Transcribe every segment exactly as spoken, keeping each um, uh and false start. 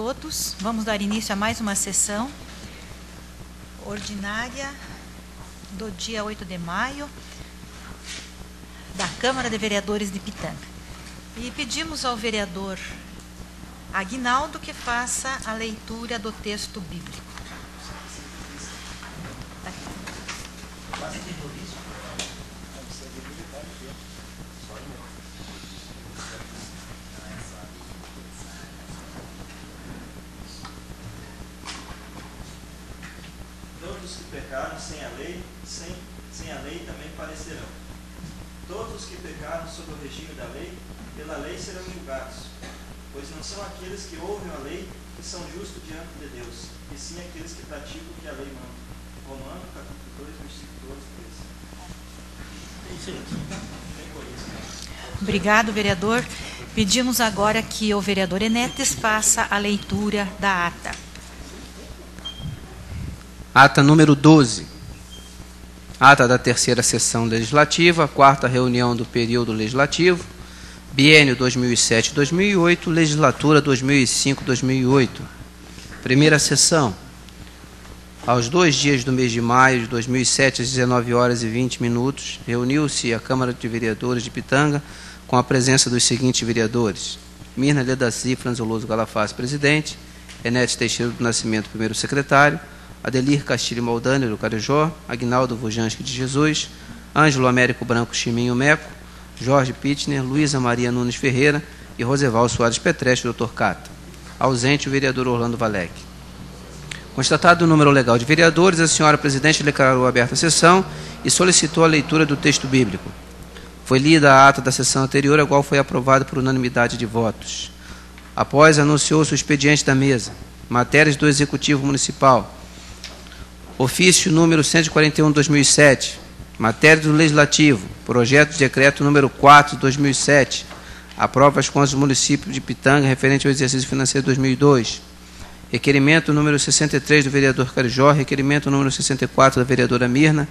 todos. Vamos dar início a mais uma sessão ordinária do dia oito de maio da Câmara de Vereadores de Pitanga. E pedimos ao vereador Aguinaldo que faça a leitura do texto bíblico. Todos que pecaram sem a lei, sem, sem a lei também parecerão. Todos os que pecaram sob o regime da lei, pela lei serão julgados. Pois não são aqueles que ouvem a lei que são justos diante de Deus, e sim aqueles que praticam o que a lei manda. Romanos, capítulo dois, versículo doze, treze. Obrigado, vereador. Pedimos agora que o vereador Enetes faça a leitura da ata. Ata número doze. Ata da terceira sessão legislativa, quarta reunião do período legislativo, biênio dois mil e sete a dois mil e oito, legislatura dois mil e cinco a dois mil e oito. Primeira sessão. Aos dois dias do mês de maio de dois mil e sete, às dezenove horas e vinte minutos, reuniu-se a Câmara de Vereadores de Pitanga com a presença dos seguintes vereadores: Mirna Ledaci Franzoloso Galafaz, presidente; Enetes Teixeira do Nascimento, primeiro secretário; Adelir Castilho Maldani, do Carijó; Aguinaldo Vujanski de Jesus; Ângelo Américo Branco Chiminho Meco; Jorge Pitner, Luísa Maria Nunes Ferreira e Roseval Soares Petreschi, doutor Cata. Ausente o vereador Orlando Valec. Constatado o número legal de vereadores, a senhora presidente declarou aberta a sessão e solicitou a leitura do texto bíblico. Foi lida a ata da sessão anterior, a qual foi aprovada por unanimidade de votos. Após, anunciou-se o expediente da mesa. Matérias do Executivo Municipal. Ofício número cento e quarenta e um de dois mil e sete. Matéria do Legislativo. Projeto de decreto número quatro de dois mil e sete. Aprova as contas do município de Pitanga referente ao exercício financeiro de dois mil e dois. Requerimento número sessenta e três do vereador Carijó. Requerimento número sessenta e quatro da vereadora Mirna.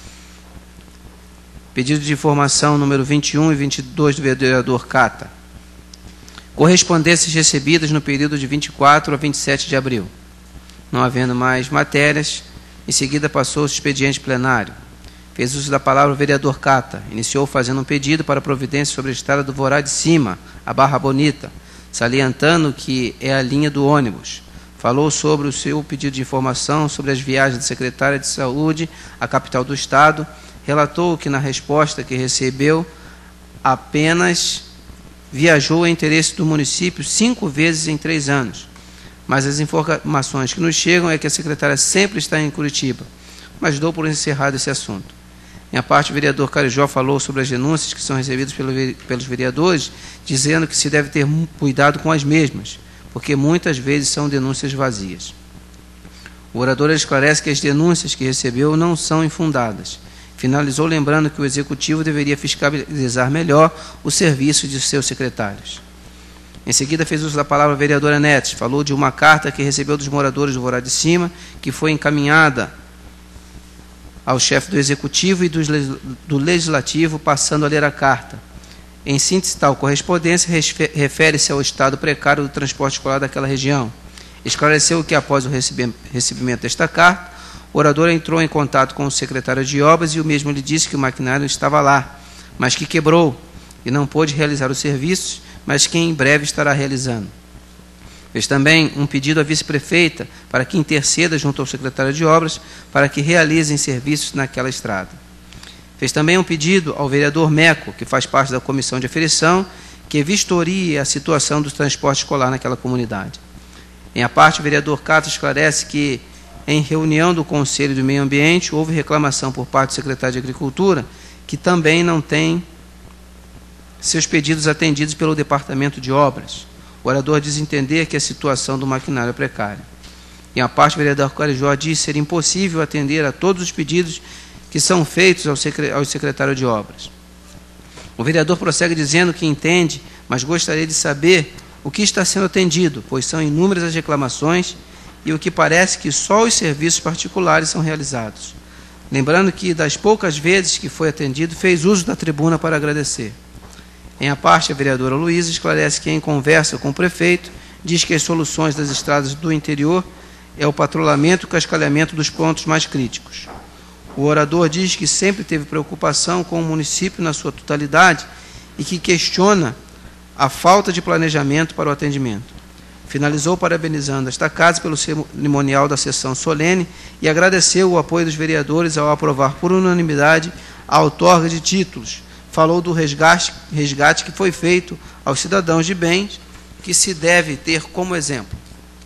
Pedido de informação número vinte e um e vinte e dois do vereador Cata. Correspondências recebidas no período de vinte e quatro a vinte e sete de abril. Não havendo mais matérias, em seguida passou o expediente plenário. Fez uso da palavra o vereador Cata. Iniciou fazendo um pedido para providência sobre a estrada do Vorá de Cima, a Barra Bonita, salientando que é a linha do ônibus. Falou sobre o seu pedido de informação sobre as viagens da secretária de Saúde à capital do Estado. Relatou que na resposta que recebeu apenas viajou em interesse do município cinco vezes em três anos. Mas as informações que nos chegam é que a secretária sempre está em Curitiba. Mas dou por encerrado esse assunto. Em a parte, o vereador Carijó falou sobre as denúncias que são recebidas pelos vereadores, dizendo que se deve ter cuidado com as mesmas, porque muitas vezes são denúncias vazias. O orador esclarece que as denúncias que recebeu não são infundadas. Finalizou lembrando que o Executivo deveria fiscalizar melhor o serviço de seus secretários. Em seguida, fez uso da palavra a vereadora Netes. Falou de uma carta que recebeu dos moradores do Vorá de Cima, que foi encaminhada ao chefe do Executivo e do Legislativo, passando a ler a carta. Em síntese, tal correspondência refere-se ao estado precário do transporte escolar daquela região. Esclareceu que, após o recebimento desta carta, o orador entrou em contato com o secretário de obras e o mesmo lhe disse que o maquinário estava lá, mas que quebrou e não pôde realizar os serviços, mas que em breve estará realizando. Fez também um pedido à vice-prefeita para que interceda junto ao secretário de obras para que realizem serviços naquela estrada. Fez também um pedido ao vereador Meco, que faz parte da comissão de aferição, que vistorie a situação do transporte escolar naquela comunidade. Em a parte, o vereador Cato esclarece que, em reunião do Conselho do Meio Ambiente, houve reclamação por parte do secretário de Agricultura, que também não tem seus pedidos atendidos pelo Departamento de Obras. O orador diz entender que a situação do maquinário é precária. Em a parte, o vereador Carijó diz ser impossível atender a todos os pedidos que são feitos ao secretário de Obras. O vereador prossegue dizendo que entende, mas gostaria de saber o que está sendo atendido, pois são inúmeras as reclamações e o que parece que só os serviços particulares são realizados. Lembrando que, das poucas vezes que foi atendido, fez uso da tribuna para agradecer. Em a parte, a vereadora Luísa esclarece que, em conversa com o prefeito, diz que as soluções das estradas do interior é o patrulhamento e o cascalhamento dos pontos mais críticos. O orador diz que sempre teve preocupação com o município na sua totalidade e que questiona a falta de planejamento para o atendimento. Finalizou parabenizando esta casa pelo cerimonial da sessão solene e agradeceu o apoio dos vereadores ao aprovar por unanimidade a outorga de títulos. Falou do resgate, resgate que foi feito aos cidadãos de bens, que se deve ter como exemplo.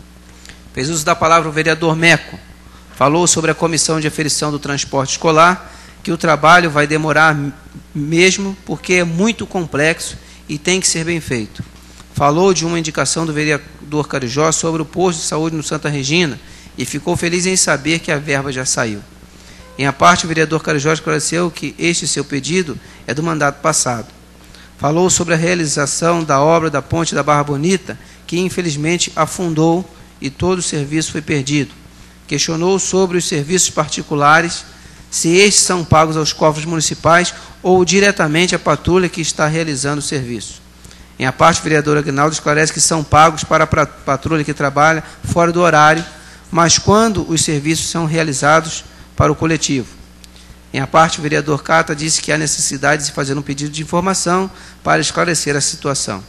Fez uso da palavra o vereador Meco. Falou sobre a comissão de aferição do transporte escolar, que o trabalho vai demorar mesmo, porque é muito complexo e tem que ser bem feito. Falou de uma indicação do vereador Carijó sobre o posto de saúde no Santa Regina e ficou feliz em saber que a verba já saiu. Em a parte, o vereador Carijó esclareceu que este seu pedido é do mandato passado. Falou sobre a realização da obra da Ponte da Barra Bonita, que infelizmente afundou e todo o serviço foi perdido. Questionou sobre os serviços particulares, se estes são pagos aos cofres municipais ou diretamente à patrulha que está realizando o serviço. Em a parte, o vereador Aguinaldo esclarece que são pagos para a patrulha que trabalha fora do horário, mas quando os serviços são realizados para o coletivo. Em a parte, o vereador Cata disse que há necessidade de se fazer um pedido de informação para esclarecer a situação.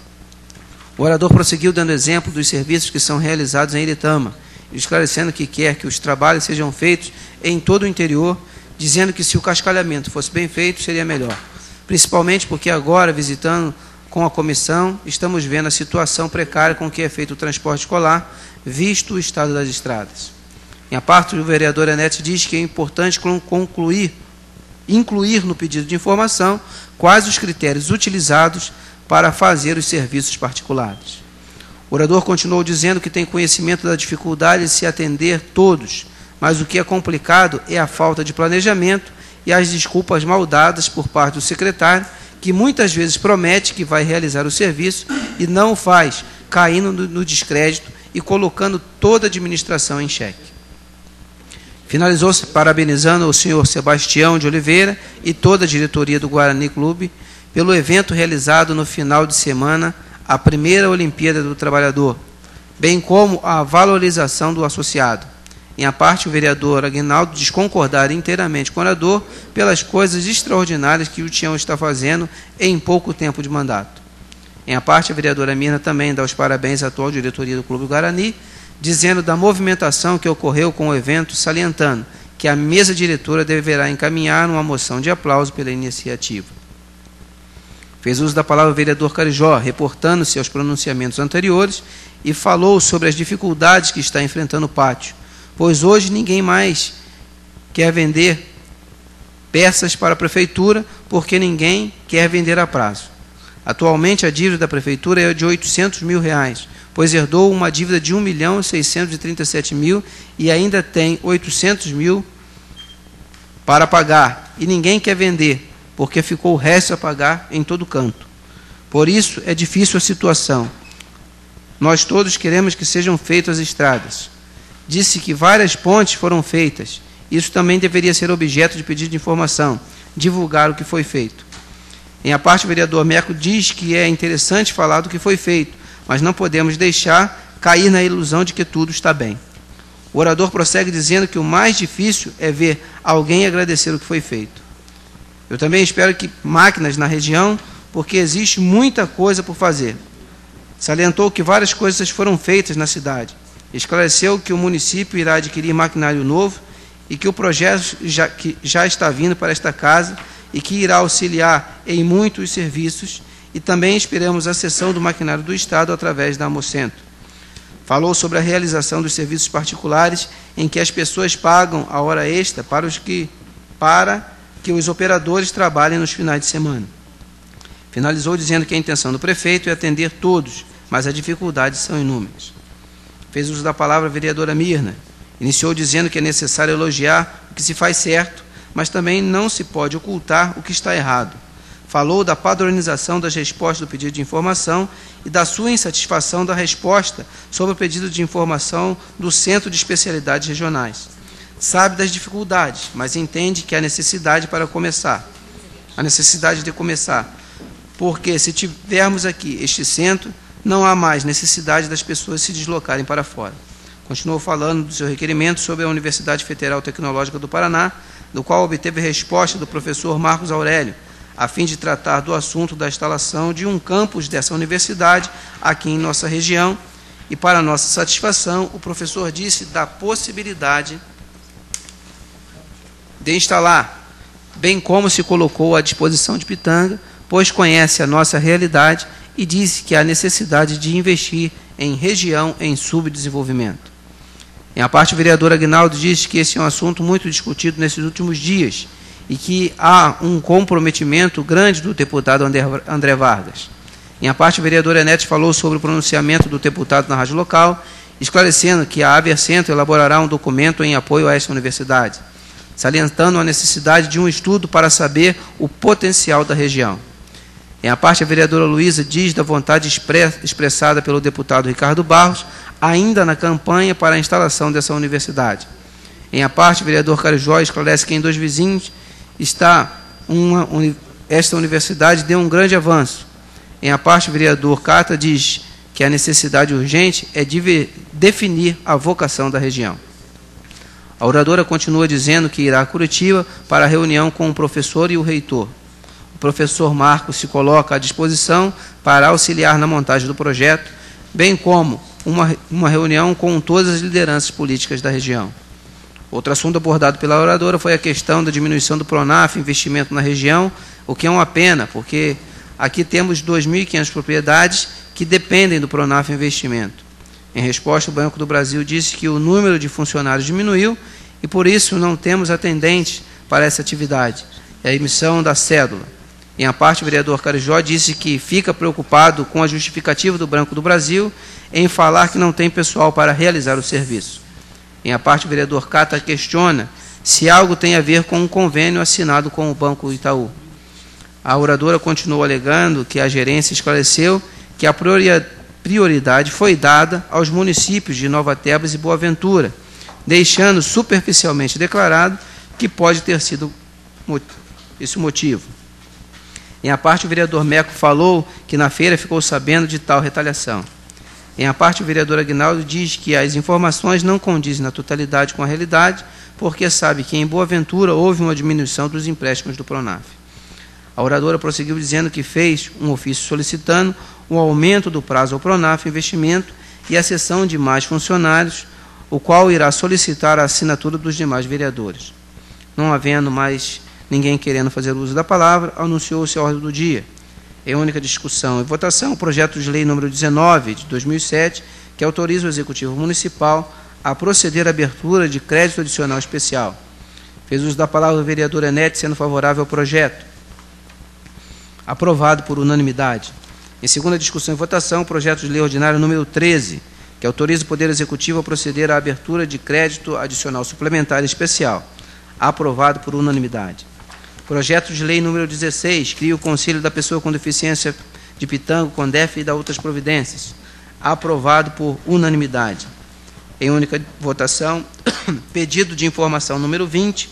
O orador prosseguiu dando exemplo dos serviços que são realizados em Iretama, esclarecendo que quer que os trabalhos sejam feitos em todo o interior, dizendo que se o cascalhamento fosse bem feito, seria melhor. Principalmente porque agora, visitando com a comissão, estamos vendo a situação precária com que é feito o transporte escolar, visto o estado das estradas. Em a parte, o vereador Anete diz que é importante concluir, incluir no pedido de informação quais os critérios utilizados para fazer os serviços particulares. O orador continuou dizendo que tem conhecimento da dificuldade de se atender todos, mas o que é complicado é a falta de planejamento e as desculpas mal dadas por parte do secretário, que muitas vezes promete que vai realizar o serviço e não o faz, caindo no, no descrédito e colocando toda a administração em xeque. Finalizou-se parabenizando o senhor Sebastião de Oliveira e toda a diretoria do Guarani Clube pelo evento realizado no final de semana, a primeira Olimpíada do Trabalhador, bem como a valorização do associado. Em a parte, o vereador Aguinaldo diz concordar inteiramente com o orador pelas coisas extraordinárias que o Tião está fazendo em pouco tempo de mandato. Em a parte, a vereadora Mirna também dá os parabéns à atual diretoria do Clube Guarani, dizendo da movimentação que ocorreu com o evento, salientando que a mesa diretora deverá encaminhar uma moção de aplauso pela iniciativa. Fez uso da palavra o vereador Carijó, reportando-se aos pronunciamentos anteriores, e falou sobre as dificuldades que está enfrentando o pátio, pois hoje ninguém mais quer vender peças para a prefeitura, porque ninguém quer vender a prazo. Atualmente, a dívida da prefeitura é de oitocentos mil reais, pois herdou uma dívida de um milhão seiscentos e trinta e sete mil e ainda tem oitocentos mil para pagar, e ninguém quer vender, porque ficou o resto a pagar em todo canto. Por isso, é difícil a situação. Nós todos queremos que sejam feitas as estradas. Disse que várias pontes foram feitas. Isso também deveria ser objeto de pedido de informação, divulgar o que foi feito. Em a parte, o vereador Meco diz que é interessante falar do que foi feito, mas não podemos deixar cair na ilusão de que tudo está bem. O orador prossegue dizendo que o mais difícil é ver alguém agradecer o que foi feito. Eu também espero que máquinas na região, porque existe muita coisa por fazer. Salientou que várias coisas foram feitas na cidade. Esclareceu que o município irá adquirir maquinário novo e que o projeto já, que já está vindo para esta casa e que irá auxiliar em muitos serviços, e também esperamos a cessão do maquinário do Estado através da Amocentro. Falou sobre a realização dos serviços particulares em que as pessoas pagam a hora extra para, os que, para que os operadores trabalhem nos finais de semana. Finalizou dizendo que a intenção do prefeito é atender todos, mas as dificuldades são inúmeras. Fez uso da palavra a vereadora Mirna. Iniciou dizendo que é necessário elogiar o que se faz certo, mas também não se pode ocultar o que está errado. Falou da padronização das respostas do pedido de informação e da sua insatisfação da resposta sobre o pedido de informação do Centro de Especialidades Regionais. Sabe das dificuldades, mas entende que há necessidade para começar. A necessidade de começar. Porque se tivermos aqui este centro, não há mais necessidade das pessoas se deslocarem para fora. Continuou falando do seu requerimento sobre a Universidade Federal Tecnológica do Paraná, do qual obteve resposta do professor Marcos Aurélio, a fim de tratar do assunto da instalação de um campus dessa universidade aqui em nossa região. E, para nossa satisfação, o professor disse da possibilidade de instalar, bem como se colocou à disposição de Pitanga, pois conhece a nossa realidade e disse que há necessidade de investir em região em subdesenvolvimento. Em a parte, o vereador Aguinaldo disse que esse é um assunto muito discutido nesses últimos dias e que há um comprometimento grande do deputado André Vargas. Em a parte, o vereador Enéas falou sobre o pronunciamento do deputado na rádio local, esclarecendo que a Abercentro elaborará um documento em apoio a essa universidade, salientando a necessidade de um estudo para saber o potencial da região. Em a parte, a vereadora Luísa diz da vontade expressada pelo deputado Ricardo Barros, ainda na campanha para a instalação dessa universidade. Em a parte, o vereador Carijó esclarece que em Dois Vizinhos está uma, esta universidade deu um grande avanço. Em a parte, o vereador Cata diz que a necessidade urgente é de definir a vocação da região. A oradora continua dizendo que irá a Curitiba para a reunião com o professor e o reitor. O professor Marcos se coloca à disposição para auxiliar na montagem do projeto, bem como uma, uma reunião com todas as lideranças políticas da região. Outro assunto abordado pela oradora foi a questão da diminuição do Pronaf, investimento na região, o que é uma pena, porque aqui temos dois mil e quinhentas propriedades que dependem do Pronaf investimento. Em resposta, o Banco do Brasil disse que o número de funcionários diminuiu e, por isso, não temos atendentes para essa atividade, é a emissão da cédula. Em a parte, o vereador Carijó disse que fica preocupado com a justificativa do Banco do Brasil em falar que não tem pessoal para realizar o serviço. Em a parte, o vereador Cata questiona se algo tem a ver com um convênio assinado com o Banco Itaú. A oradora continuou alegando que a gerência esclareceu que a prioridade foi dada aos municípios de Nova Tebas e Boa Ventura, deixando superficialmente declarado que pode ter sido esse o motivo. Em a parte, o vereador Meco falou que na feira ficou sabendo de tal retaliação. Em a parte, o vereador Aguinaldo diz que as informações não condizem na totalidade com a realidade, porque sabe que em Boa Ventura houve uma diminuição dos empréstimos do Pronaf. A oradora prosseguiu dizendo que fez um ofício solicitando o aumento do prazo ao Pronaf Investimento e a cessão de mais funcionários, o qual irá solicitar a assinatura dos demais vereadores. Não havendo mais ninguém querendo fazer uso da palavra, anunciou-se a ordem do dia. Em única discussão e votação, o projeto de lei número dezenove, de dois mil e sete, que autoriza o Executivo Municipal a proceder à abertura de crédito adicional especial. Fez uso da palavra o vereador Enéas, sendo favorável ao projeto. Aprovado por unanimidade. Em segunda discussão e votação, o projeto de lei ordinário número treze, que autoriza o Poder Executivo a proceder à abertura de crédito adicional suplementar especial. Aprovado por unanimidade. Projeto de lei número dezesseis, cria o Conselho da Pessoa com Deficiência de Pitanga, CONDEF e da outras providências. Aprovado por unanimidade. Em única votação, pedido de informação número vinte,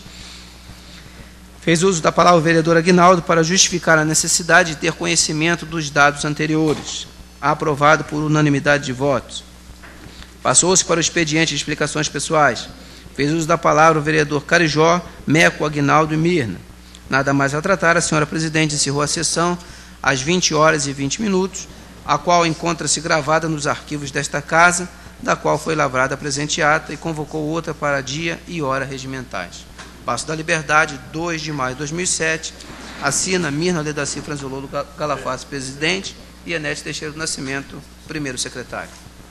fez uso da palavra o vereador Aguinaldo para justificar a necessidade de ter conhecimento dos dados anteriores. Aprovado por unanimidade de votos. Passou-se para o expediente de explicações pessoais. Fez uso da palavra o vereador Carijó, Meco, Aguinaldo e Mirna. Nada mais a tratar, a senhora presidente encerrou a sessão às vinte horas e vinte minutos, a qual encontra-se gravada nos arquivos desta casa, da qual foi lavrada a presente ata e convocou outra para dia e hora regimentais. Paço da Liberdade, dois de maio de dois mil e sete, assina Mirna Ledaci Franzololo Galafaz, presidente, e Enéas Teixeira do Nascimento, primeiro secretário.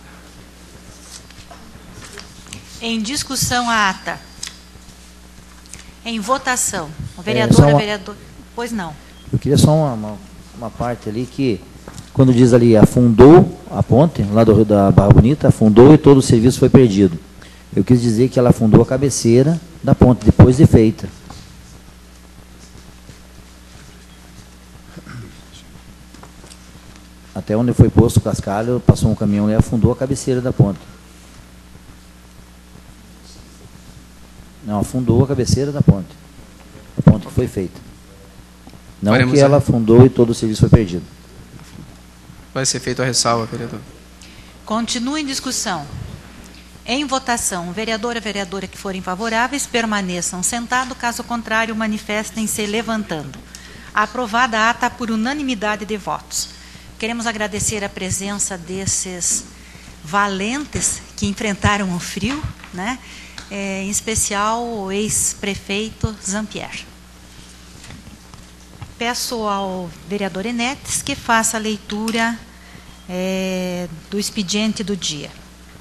Em discussão a ata. Em votação. O vereador, é, uma, a vereador... Pois não. Eu queria só uma, uma, uma parte ali que, quando diz ali, afundou a ponte, lá do Rio da Barra Bonita, afundou e todo o serviço foi perdido. Eu quis dizer que ela afundou a cabeceira da ponte, depois de feita. Até onde foi posto o cascalho, passou um caminhão e afundou a cabeceira da ponte. Não, afundou a cabeceira da ponte. A ponte que foi feita. Não Faremos que ela afundou e todo o serviço foi perdido. Vai ser feita a ressalva, vereador. Continua em discussão. Em votação, o vereador e a vereadora que forem favoráveis permaneçam sentados, caso contrário, manifestem-se levantando. Aprovada a ata por unanimidade de votos. Queremos agradecer a presença desses valentes que enfrentaram o frio, né? É, em especial o ex-prefeito Zampier. Peço ao vereador Enetes que faça a leitura é, do expediente do dia.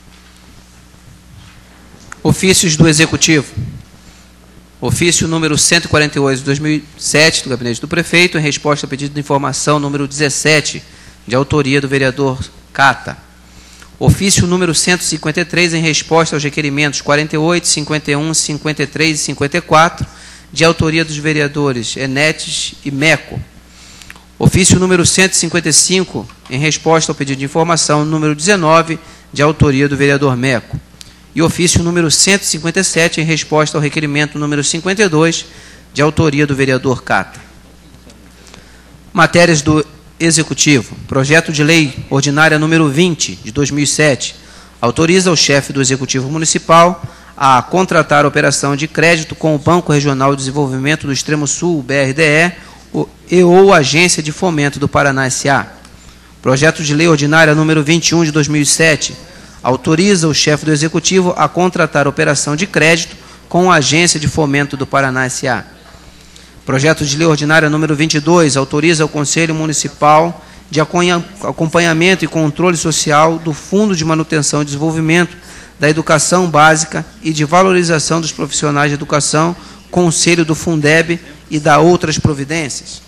Ofícios do Executivo. Ofício número cento e quarenta e oito de dois mil e sete, do Gabinete do Prefeito, em resposta ao pedido de informação número dezessete, de autoria do vereador Cata. Ofício número cento e cinquenta e três, em resposta aos requerimentos quarenta e oito, cinquenta e um, cinquenta e três e cinquenta e quatro, de autoria dos vereadores Enetes e Meco. Ofício número cento e cinquenta e cinco, em resposta ao pedido de informação número dezenove, de autoria do vereador Meco. E ofício número cento e cinquenta e sete, em resposta ao requerimento número cinquenta e dois, de autoria do vereador Cata. Matérias do Executivo. Projeto de Lei Ordinária número vinte, de dois mil e sete, autoriza o chefe do Executivo Municipal a contratar a operação de crédito com o Banco Regional de Desenvolvimento do Extremo Sul, B R D E, e ou Agência de Fomento do Paraná S A. Projeto de Lei Ordinária número vinte e um, de dois mil e sete, autoriza o chefe do Executivo a contratar operação de crédito com a Agência de Fomento do Paraná S A. Projeto de Lei Ordinária número vinte e dois, autoriza o Conselho Municipal de Acompanhamento e Controle Social do Fundo de Manutenção e Desenvolvimento da Educação Básica e de Valorização dos Profissionais de Educação, Conselho do Fundeb e da outras providências.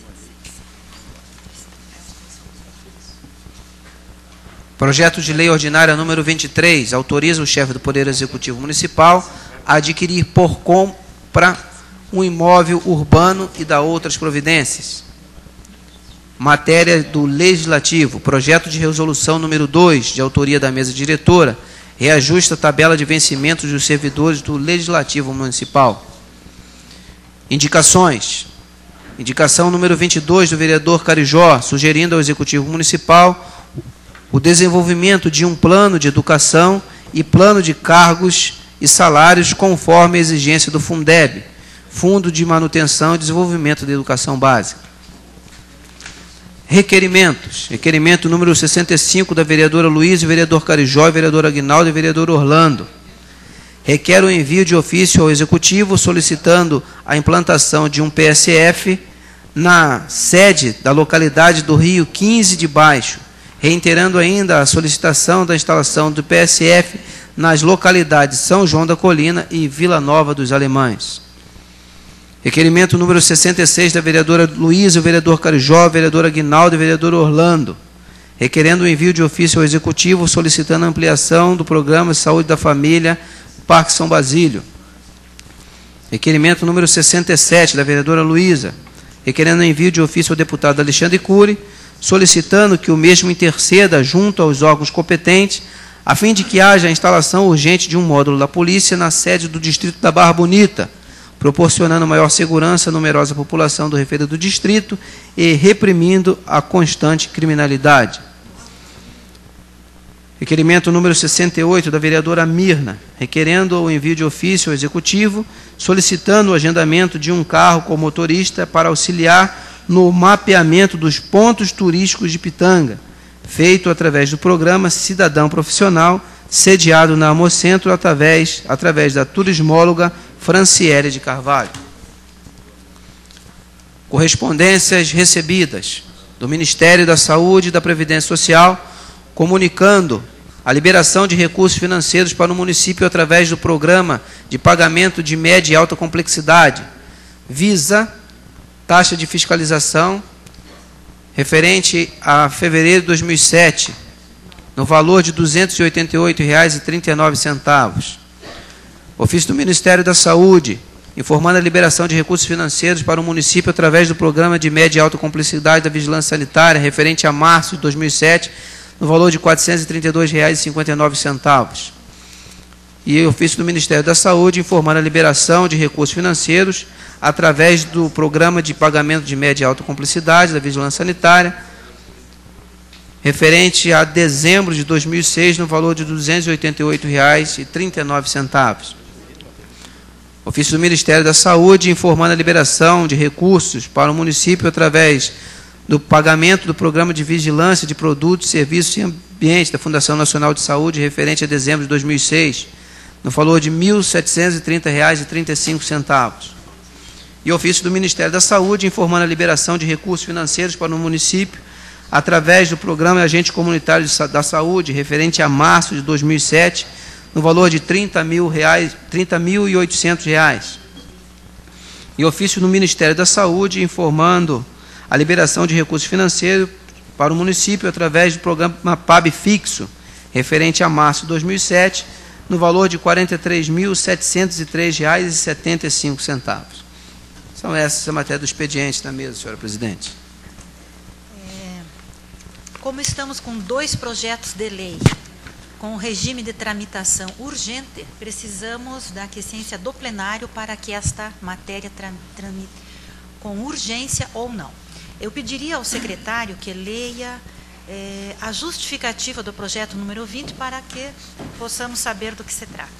Projeto de Lei Ordinária número vinte e três, autoriza o chefe do Poder Executivo Municipal a adquirir por compra um imóvel urbano e da outras providências. Matéria do Legislativo, projeto de resolução número dois, de autoria da mesa diretora, reajusta a tabela de vencimentos dos servidores do Legislativo Municipal. Indicações. Indicação número vinte e dois, do vereador Carijó, sugerindo ao Executivo Municipal o desenvolvimento de um plano de educação e plano de cargos e salários conforme a exigência do Fundeb, Fundo de Manutenção e Desenvolvimento da Educação Básica. Requerimentos. Requerimento número sessenta e cinco, da vereadora Luiz, vereador Carijó, vereador Aguinaldo e vereador Orlando. Requer o envio de ofício ao Executivo solicitando a implantação de um P S F na sede da localidade do Rio quinze de Baixo, reiterando ainda a solicitação da instalação do P S F nas localidades São João da Colina e Vila Nova dos Alemães. Requerimento número sessenta e seis, da vereadora Luiz, o vereador Carijó, o vereador Aguinaldo e o vereador Orlando, requerendo o envio de ofício ao Executivo solicitando a ampliação do Programa de Saúde da Família Parque São Basílio. Requerimento número sessenta e sete, da vereadora Luísa, requerendo o envio de ofício ao deputado Alexandre Cury, solicitando que o mesmo interceda junto aos órgãos competentes, a fim de que haja a instalação urgente de um módulo da polícia na sede do distrito da Barra Bonita, proporcionando maior segurança à numerosa população do referido distrito e reprimindo a constante criminalidade. Requerimento número sessenta e oito, da vereadora Mirna, requerendo o envio de ofício ao Executivo, solicitando o agendamento de um carro com motorista para auxiliar no mapeamento dos pontos turísticos de Pitanga, feito através do programa Cidadão Profissional, sediado na Amocentro, através, através da turismóloga Franciele de Carvalho. Correspondências recebidas do Ministério da Saúde e da Previdência Social, comunicando a liberação de recursos financeiros para o município através do programa de pagamento de média e alta complexidade, visa taxa de fiscalização referente a fevereiro de dois mil e sete, no valor de duzentos e oitenta e oito reais e trinta e nove centavos. Ofício do Ministério da Saúde, informando a liberação de recursos financeiros para o município através do programa de média e alta complexidade da vigilância sanitária, referente a março de dois mil e sete, no valor de quatrocentos e trinta e dois reais e cinquenta e nove centavos. E ofício do Ministério da Saúde, informando a liberação de recursos financeiros através do programa de pagamento de média e alta complexidade da vigilância sanitária, referente a dezembro de dois mil e seis, no valor de duzentos e oitenta e oito reais e trinta e nove centavos. Ofício do Ministério da Saúde informando a liberação de recursos para o município através do pagamento do Programa de Vigilância de Produtos, Serviços e Ambiente da Fundação Nacional de Saúde, referente a dezembro de dois mil e seis, no valor de mil setecentos e trinta reais e trinta e cinco centavos. E ofício do Ministério da Saúde informando a liberação de recursos financeiros para o município através do Programa Agente Comunitário da Saúde, referente a março de dois mil e sete, no valor de trinta mil reais, trinta mil e oitocentos reais. E ofício do Ministério da Saúde informando a liberação de recursos financeiros para o município através do Programa P A B fixo, referente a março de dois mil e sete, no valor de quarenta e três mil setecentos e três reais e setenta e cinco centavos. São essas as matérias do expediente na mesa, senhora presidente. É, como estamos com dois projetos de lei com o regime de tramitação urgente, precisamos da aquiescência do plenário para que esta matéria tra tramite com urgência ou não. Eu pediria ao secretário que leia é, a justificativa do projeto número vinte para que possamos saber do que se trata.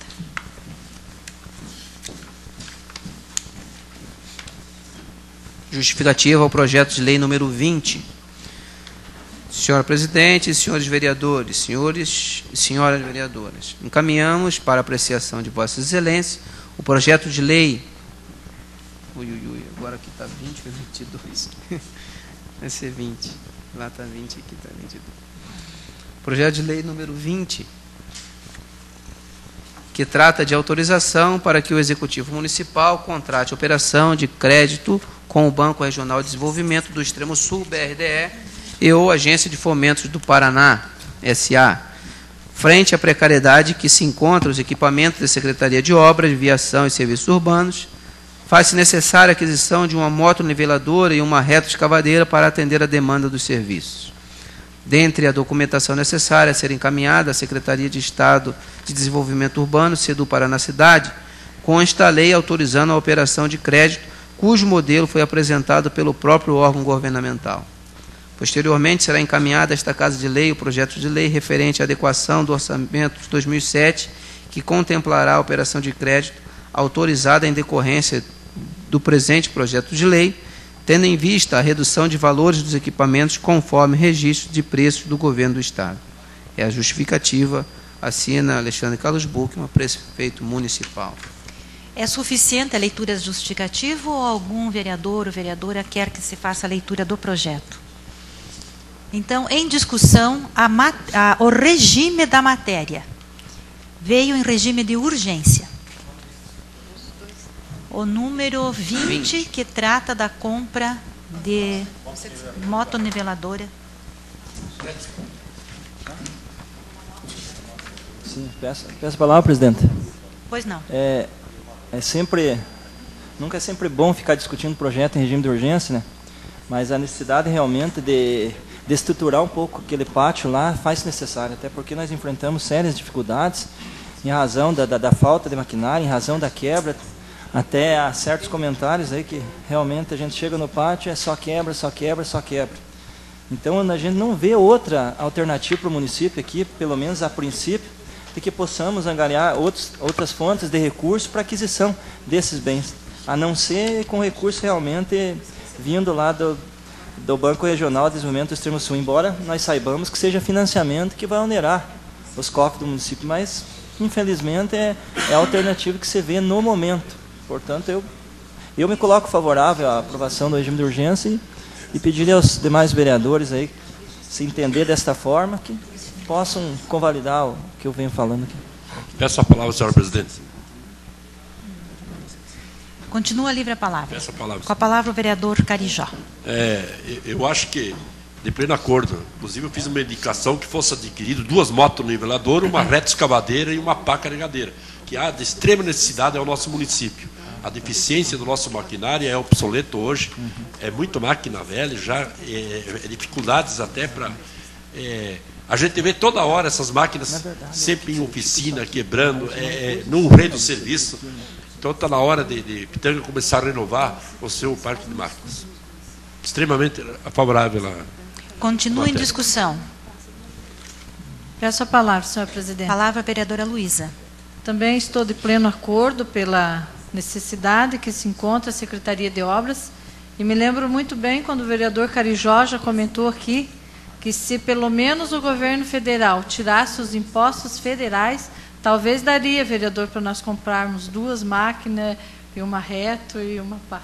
Justificativa ao projeto de lei número vinte. Senhora presidente, senhores vereadores, senhores e senhoras vereadoras, encaminhamos para apreciação de Vossa Excelência o projeto de lei. Ui, ui, ui, agora aqui está vinte ou vinte e dois. Vai ser vinte. Lá está vinte, aqui está vinte e dois. Projeto de lei número vinte, que trata de autorização para que o Executivo Municipal contrate operação de crédito com o Banco Regional de Desenvolvimento do Extremo Sul, B R D E, e ou Agência de Fomentos do Paraná, S A, frente à precariedade que se encontra os equipamentos da Secretaria de Obras, Viação e Serviços Urbanos, faz-se necessária a aquisição de uma moto-niveladora e uma retroescavadeira para atender a demanda dos serviços. Dentre a documentação necessária a ser encaminhada à Secretaria de Estado de Desenvolvimento Urbano, SEDU Paraná Cidade, consta a lei autorizando a operação de crédito, cujo modelo foi apresentado pelo próprio órgão governamental. Posteriormente, será encaminhada a esta Casa de Lei o projeto de lei referente à adequação do orçamento de dois mil e sete, que contemplará a operação de crédito autorizada em decorrência do presente projeto de lei, tendo em vista a redução de valores dos equipamentos conforme registro de preços do Governo do Estado. É a justificativa, assina Alexandre Carlos Buchmann, prefeito municipal. É suficiente a leitura justificativa ou algum vereador ou vereadora quer que se faça a leitura do projeto? Então, em discussão, a, a, o regime da matéria veio em regime de urgência. O número vinte, que trata da compra de motoniveladora. Sim, peço, peço a palavra, presidente. Pois não. É, é sempre, nunca é sempre bom ficar discutindo projeto em regime de urgência, né? Mas a necessidade realmente de, de estruturar um pouco aquele pátio lá faz necessário, até porque nós enfrentamos sérias dificuldades em razão da, da, da falta de maquinário, em razão da quebra. Até há certos comentários aí que realmente a gente chega no pátio, é só quebra, só quebra, só quebra. Então a gente não vê outra alternativa para o município aqui, pelo menos a princípio, de que possamos angariar outros, outras fontes de recursos para aquisição desses bens, a não ser com recursos realmente vindo lá do, do Banco Regional de Desenvolvimento do Extremo Sul, embora nós saibamos que seja financiamento que vai onerar os cofres do município, mas infelizmente é, é a alternativa que se vê no momento. Portanto, eu, eu me coloco favorável à aprovação do regime de urgência e, e pediria aos demais vereadores aí, se entender desta forma, que possam convalidar o que eu venho falando aqui. Peço a palavra, senhora presidente. Continua livre a palavra. Peço a palavra. Com a palavra o vereador Carijó. É, eu acho que, de pleno acordo, inclusive eu fiz uma indicação que fosse adquirido duas motos niveladoras, uma retroescavadeira e uma pá carregadeira, que há de extrema necessidade ao nosso município. A deficiência do nosso maquinário é obsoleto hoje, uhum. É muito máquina velha, já é, é dificuldades até para... É, a gente vê toda hora essas máquinas verdade, sempre em oficina, quebrando, é, é, não rende o serviço. Então está na hora de, de Pitanga começar a renovar o seu parque de máquinas. Extremamente favorável a... Continua em discussão. Peço a palavra, senhora presidente. Palavra, vereadora Luísa. Também estou de pleno acordo pela necessidade que se encontra a Secretaria de Obras, e me lembro muito bem quando o vereador Carijó já comentou aqui que se pelo menos o governo federal tirasse os impostos federais, talvez daria, vereador, para nós comprarmos duas máquinas, e uma reto e uma pá.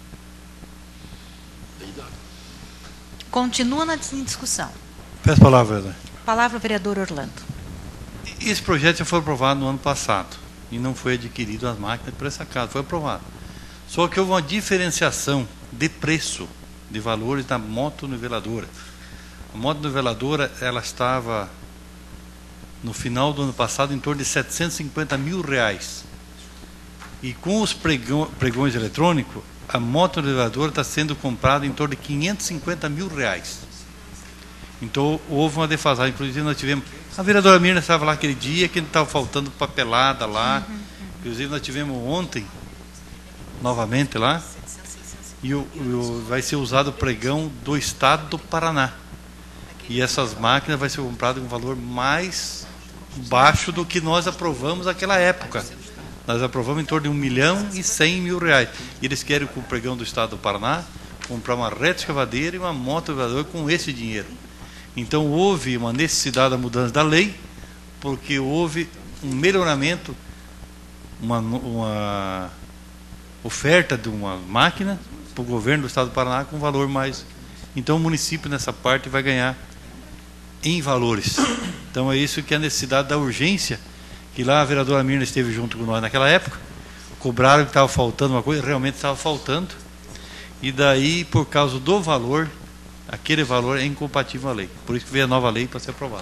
Continua na discussão. Peço a palavra, vereador. Palavra, vereador Orlando. Esse projeto já foi aprovado no ano passado e não foi adquirido as máquinas por essa casa, foi aprovado. Só que houve uma diferenciação de preço, de valores da moto-niveladora. A moto-niveladora, ela estava, no final do ano passado, em torno de setecentos e cinquenta mil reais. E com os pregão, pregões eletrônicos, a moto-niveladora está sendo comprada em torno de quinhentos e cinquenta mil reais. Então, houve uma defasagem. Inclusive, nós tivemos... A vereadora Mirna estava lá aquele dia, que estava faltando papelada lá. Uhum, uhum. Inclusive, nós tivemos ontem, novamente lá, e o, o, vai ser usado o pregão do estado do Paraná. E essas máquinas vai ser compradas com um valor mais baixo do que nós aprovamos naquela época. Nós aprovamos em torno de um milhão e cem mil reais. E eles querem, com o pregão do estado do Paraná, comprar uma reta escavadeira e uma moto elevadora com esse dinheiro. Então, houve uma necessidade da mudança da lei, porque houve um melhoramento, uma, uma oferta de uma máquina para o governo do estado do Paraná com valor mais. Então, o município, nessa parte, vai ganhar em valores. Então, é isso que é a necessidade da urgência, que lá a vereadora Mirna esteve junto com nós naquela época, cobraram que estava faltando uma coisa, realmente estava faltando, e daí, por causa do valor, aquele valor é incompatível à lei. Por isso que veio a nova lei para ser aprovada.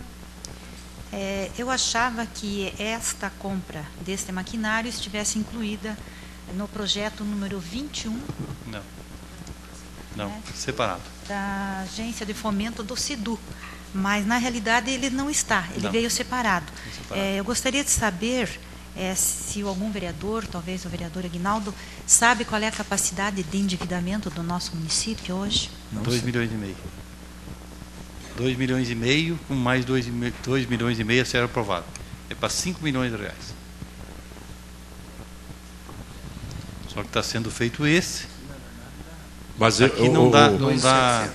É, eu achava que esta compra deste maquinário estivesse incluída no projeto número vinte e um. Não. Não, né, separado. Da Agência de Fomento do SIDU. Mas, na realidade, ele não está. Ele não. veio separado. separado. É, eu gostaria de saber é, se algum vereador, talvez o vereador Aguinaldo, sabe qual é a capacidade de endividamento do nosso município hoje? dois milhões e meio. dois milhões e meio, com mais dois milhões e meio a ser aprovado. É para cinco milhões de reais. Só que está sendo feito esse. Mas aqui eu, não o, dá... O, não dá...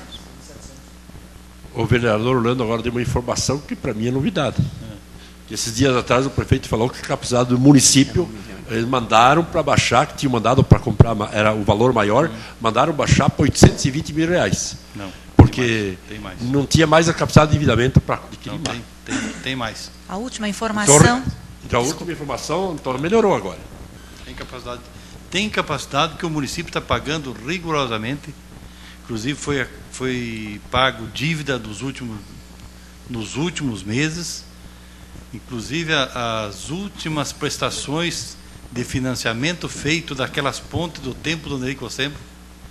o vereador Orlando agora deu uma informação que para mim é novidade. É. Esses dias atrás o prefeito falou que a capacidade do município, eles mandaram para baixar, que tinham mandado para comprar, era o valor maior, mandaram baixar para oitocentos e vinte mil reais. Não. Porque tem mais, tem mais. Não tinha mais a capacidade de endividamento para adquirir. Tem, tem, tem mais. A última informação... Então, a última informação então, melhorou agora. Tem capacidade, tem capacidade que o município está pagando rigorosamente. Inclusive foi, foi pago dívida dos últimos, nos últimos meses. Inclusive a, as últimas prestações de financiamento feito daquelas pontes do tempo do Ney Cossembo.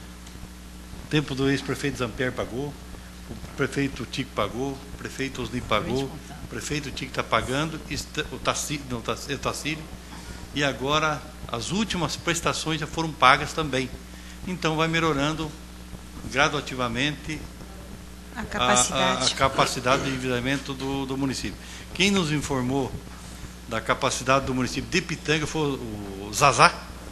O tempo do ex-prefeito Zamper pagou, o prefeito Tico pagou, o prefeito Osni pagou, o prefeito Tico está pagando, o Tacílio, e agora as últimas prestações já foram pagas também. Então vai melhorando gradativamente a capacidade, a, a, a capacidade de endividamento do, do município. Quem nos informou da capacidade do município de Pitanga foi o Zazá.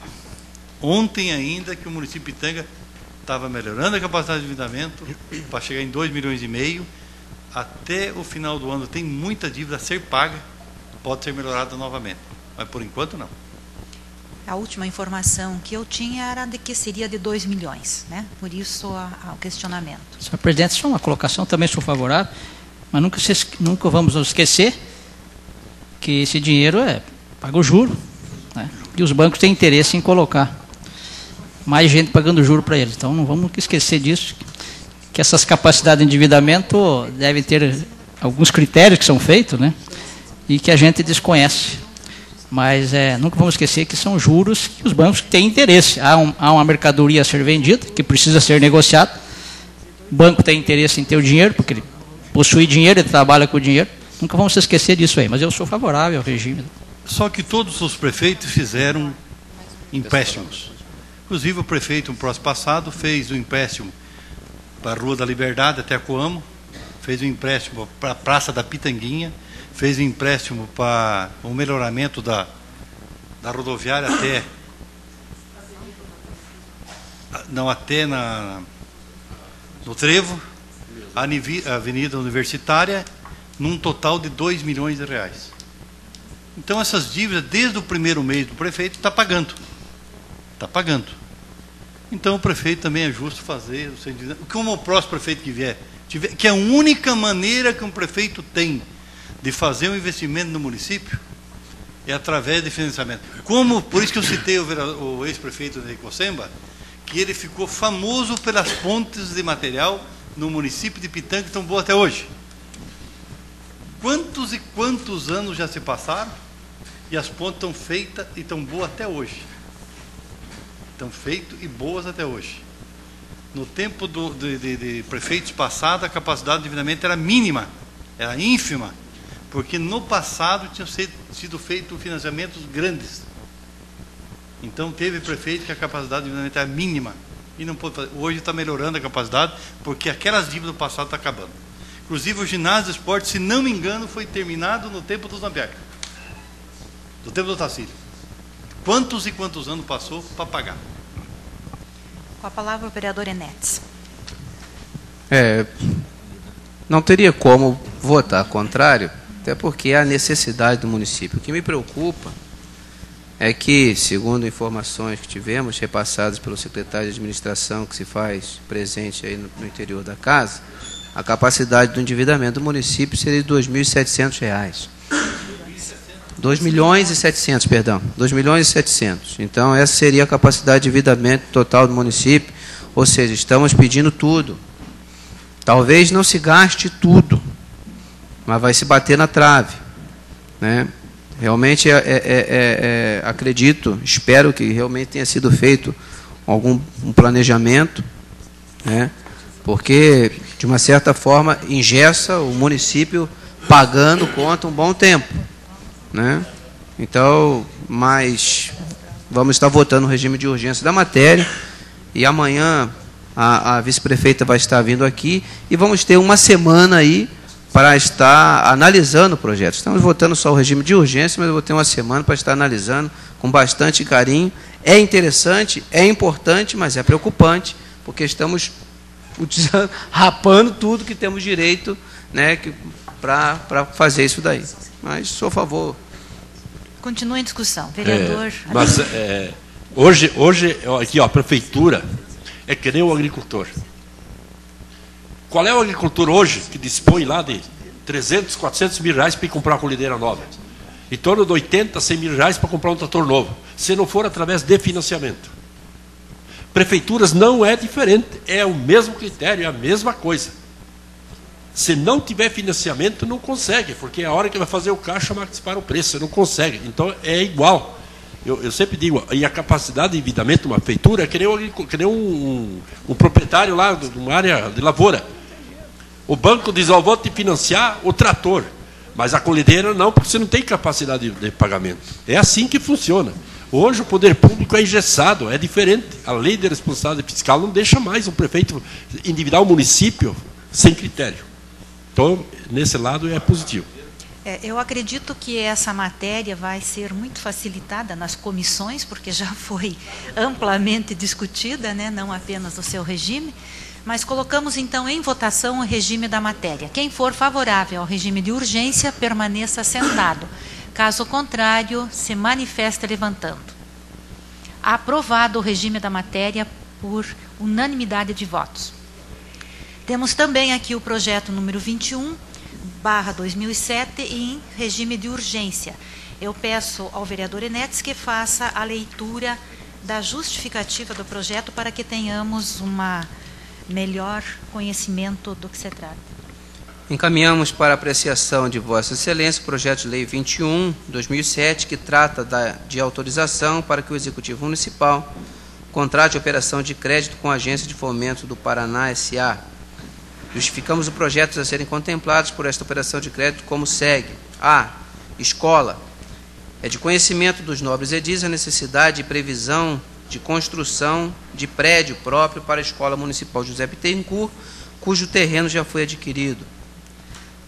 Ontem ainda que o município de Pitanga estava melhorando a capacidade de endividamento para chegar em dois milhões e meio. Até o final do ano tem muita dívida a ser paga, pode ser melhorada novamente. Mas por enquanto não. A última informação que eu tinha era de que seria de dois milhões, né? Por isso a, a, o questionamento. Senhor presidente, só uma colocação, também sou favorável, mas nunca, se, nunca vamos nos esquecer que esse dinheiro é paga o juro, né? E os bancos têm interesse em colocar mais gente pagando juro para eles. Então não vamos esquecer disso, que essas capacidades de endividamento devem ter alguns critérios que são feitos, né? E que a gente desconhece. Mas é, nunca vamos esquecer que são juros que os bancos têm interesse. Há, um, há uma mercadoria a ser vendida, que precisa ser negociada. O banco tem interesse em ter o dinheiro, porque ele possui dinheiro, ele trabalha com o dinheiro. Nunca vamos se esquecer disso aí, mas eu sou favorável ao regime. Só que todos os prefeitos fizeram empréstimos. Inclusive o prefeito, no próximo passado, fez o empréstimo para a Rua da Liberdade até a Coamo, fez um empréstimo para a Praça da Pitanguinha, fez um empréstimo para o melhoramento da, da rodoviária até... Não, até na, no Trevo, a Avenida Universitária, num total de dois milhões de reais. Então, essas dívidas, desde o primeiro mês do prefeito, está pagando. Está pagando. Então, o prefeito também é justo fazer, como o próximo prefeito que vier, tiver, que é a única maneira que um prefeito tem de fazer um investimento no município é através de financiamento. Como, por isso que eu citei o, o ex-prefeito de Cocemba, que ele ficou famoso pelas pontes de material no município de Pitanga, que estão boas até hoje. Quantos e quantos anos já se passaram e as pontes estão feitas e estão boas até hoje. Estão feitas e boas até hoje. No tempo do, de, de, de prefeitos passados, a capacidade de endividamento era mínima, era ínfima, porque no passado tinham sido feitos financiamentos grandes. Então, teve prefeito que a capacidade de endividamento era mínima. E não pode fazer. Hoje está melhorando a capacidade, porque aquelas dívidas do passado estão acabando. Inclusive, o ginásio de esporte, se não me engano, foi terminado no tempo do Zambiac. Do tempo do Tacílio. Quantos e quantos anos passou para pagar? Com a palavra o vereador Enetes. É, não teria como votar contrário, até porque há necessidade do município. O que me preocupa é que, segundo informações que tivemos, repassadas pelo secretário de administração, que se faz presente aí no, no interior da casa, a capacidade do endividamento do município seria de dois mil e setecentos reais. dois milhões e setecentos, perdão. dois milhões e setecentos. Então, essa seria a capacidade de endividamento total do município, ou seja, estamos pedindo tudo. Talvez não se gaste tudo, mas vai se bater na trave, né? Realmente, é, é, é, é, acredito, espero que realmente tenha sido feito algum um planejamento, né? Porque, de uma certa forma, engessa o município pagando conta um bom tempo, né? Então, mas vamos estar votando o regime de urgência da matéria e amanhã a, a vice-prefeita vai estar vindo aqui e vamos ter uma semana aí para estar analisando o projeto. Estamos votando só o regime de urgência, mas eu vou ter uma semana para estar analisando com bastante carinho. É interessante, é importante, mas é preocupante, porque estamos rapando tudo que temos direito, né, para fazer isso daí. Mas sou a favor. Continua em discussão. Vereador... É, mas é, hoje, hoje, aqui, ó, a prefeitura é que nem o agricultor. Qual é o agricultor hoje que dispõe lá de trezentos, quatrocentos mil reais para comprar uma colhedeira nova? Em torno de oitenta, cem mil reais para comprar um trator novo, se não for através de financiamento. Prefeituras não é diferente, é o mesmo critério, é a mesma coisa. Se não tiver financiamento, não consegue, porque é a hora que vai fazer o caixa, dispara o preço, você não consegue. Então, é igual. Eu, eu sempre digo, e a capacidade de endividamento de uma prefeitura é que nem, um, que nem um, um, um proprietário lá de uma área de lavoura. O banco diz, ó, vou te financiar o trator, mas a colhedeira não, porque você não tem capacidade de, de pagamento. É assim que funciona. Hoje o poder público é engessado, é diferente. A lei de responsabilidade fiscal não deixa mais o prefeito endividar o município sem critério. Então, nesse lado é positivo. É, eu acredito que essa matéria vai ser muito facilitada nas comissões, porque já foi amplamente discutida, né, não apenas no seu regime, mas colocamos então em votação o regime da matéria. Quem for favorável ao regime de urgência, permaneça sentado. Caso contrário, se manifesta levantando. Aprovado o regime da matéria por unanimidade de votos. Temos também aqui o projeto número vinte e um, barra dois mil e sete, em regime de urgência. Eu peço ao vereador Enetes que faça a leitura da justificativa do projeto para que tenhamos uma melhor conhecimento do que se trata. Encaminhamos para apreciação de Vossa Excelência o projeto de lei vinte e um, dois mil e sete, que trata da, de autorização para que o Executivo Municipal contrate operação de crédito com a Agência de Fomento do Paraná, S A Justificamos os projetos a serem contemplados por esta operação de crédito como segue. A. Escola. É de conhecimento dos nobres edis a necessidade de previsão de construção de prédio próprio para a Escola Municipal José Bittencourt, cujo terreno já foi adquirido.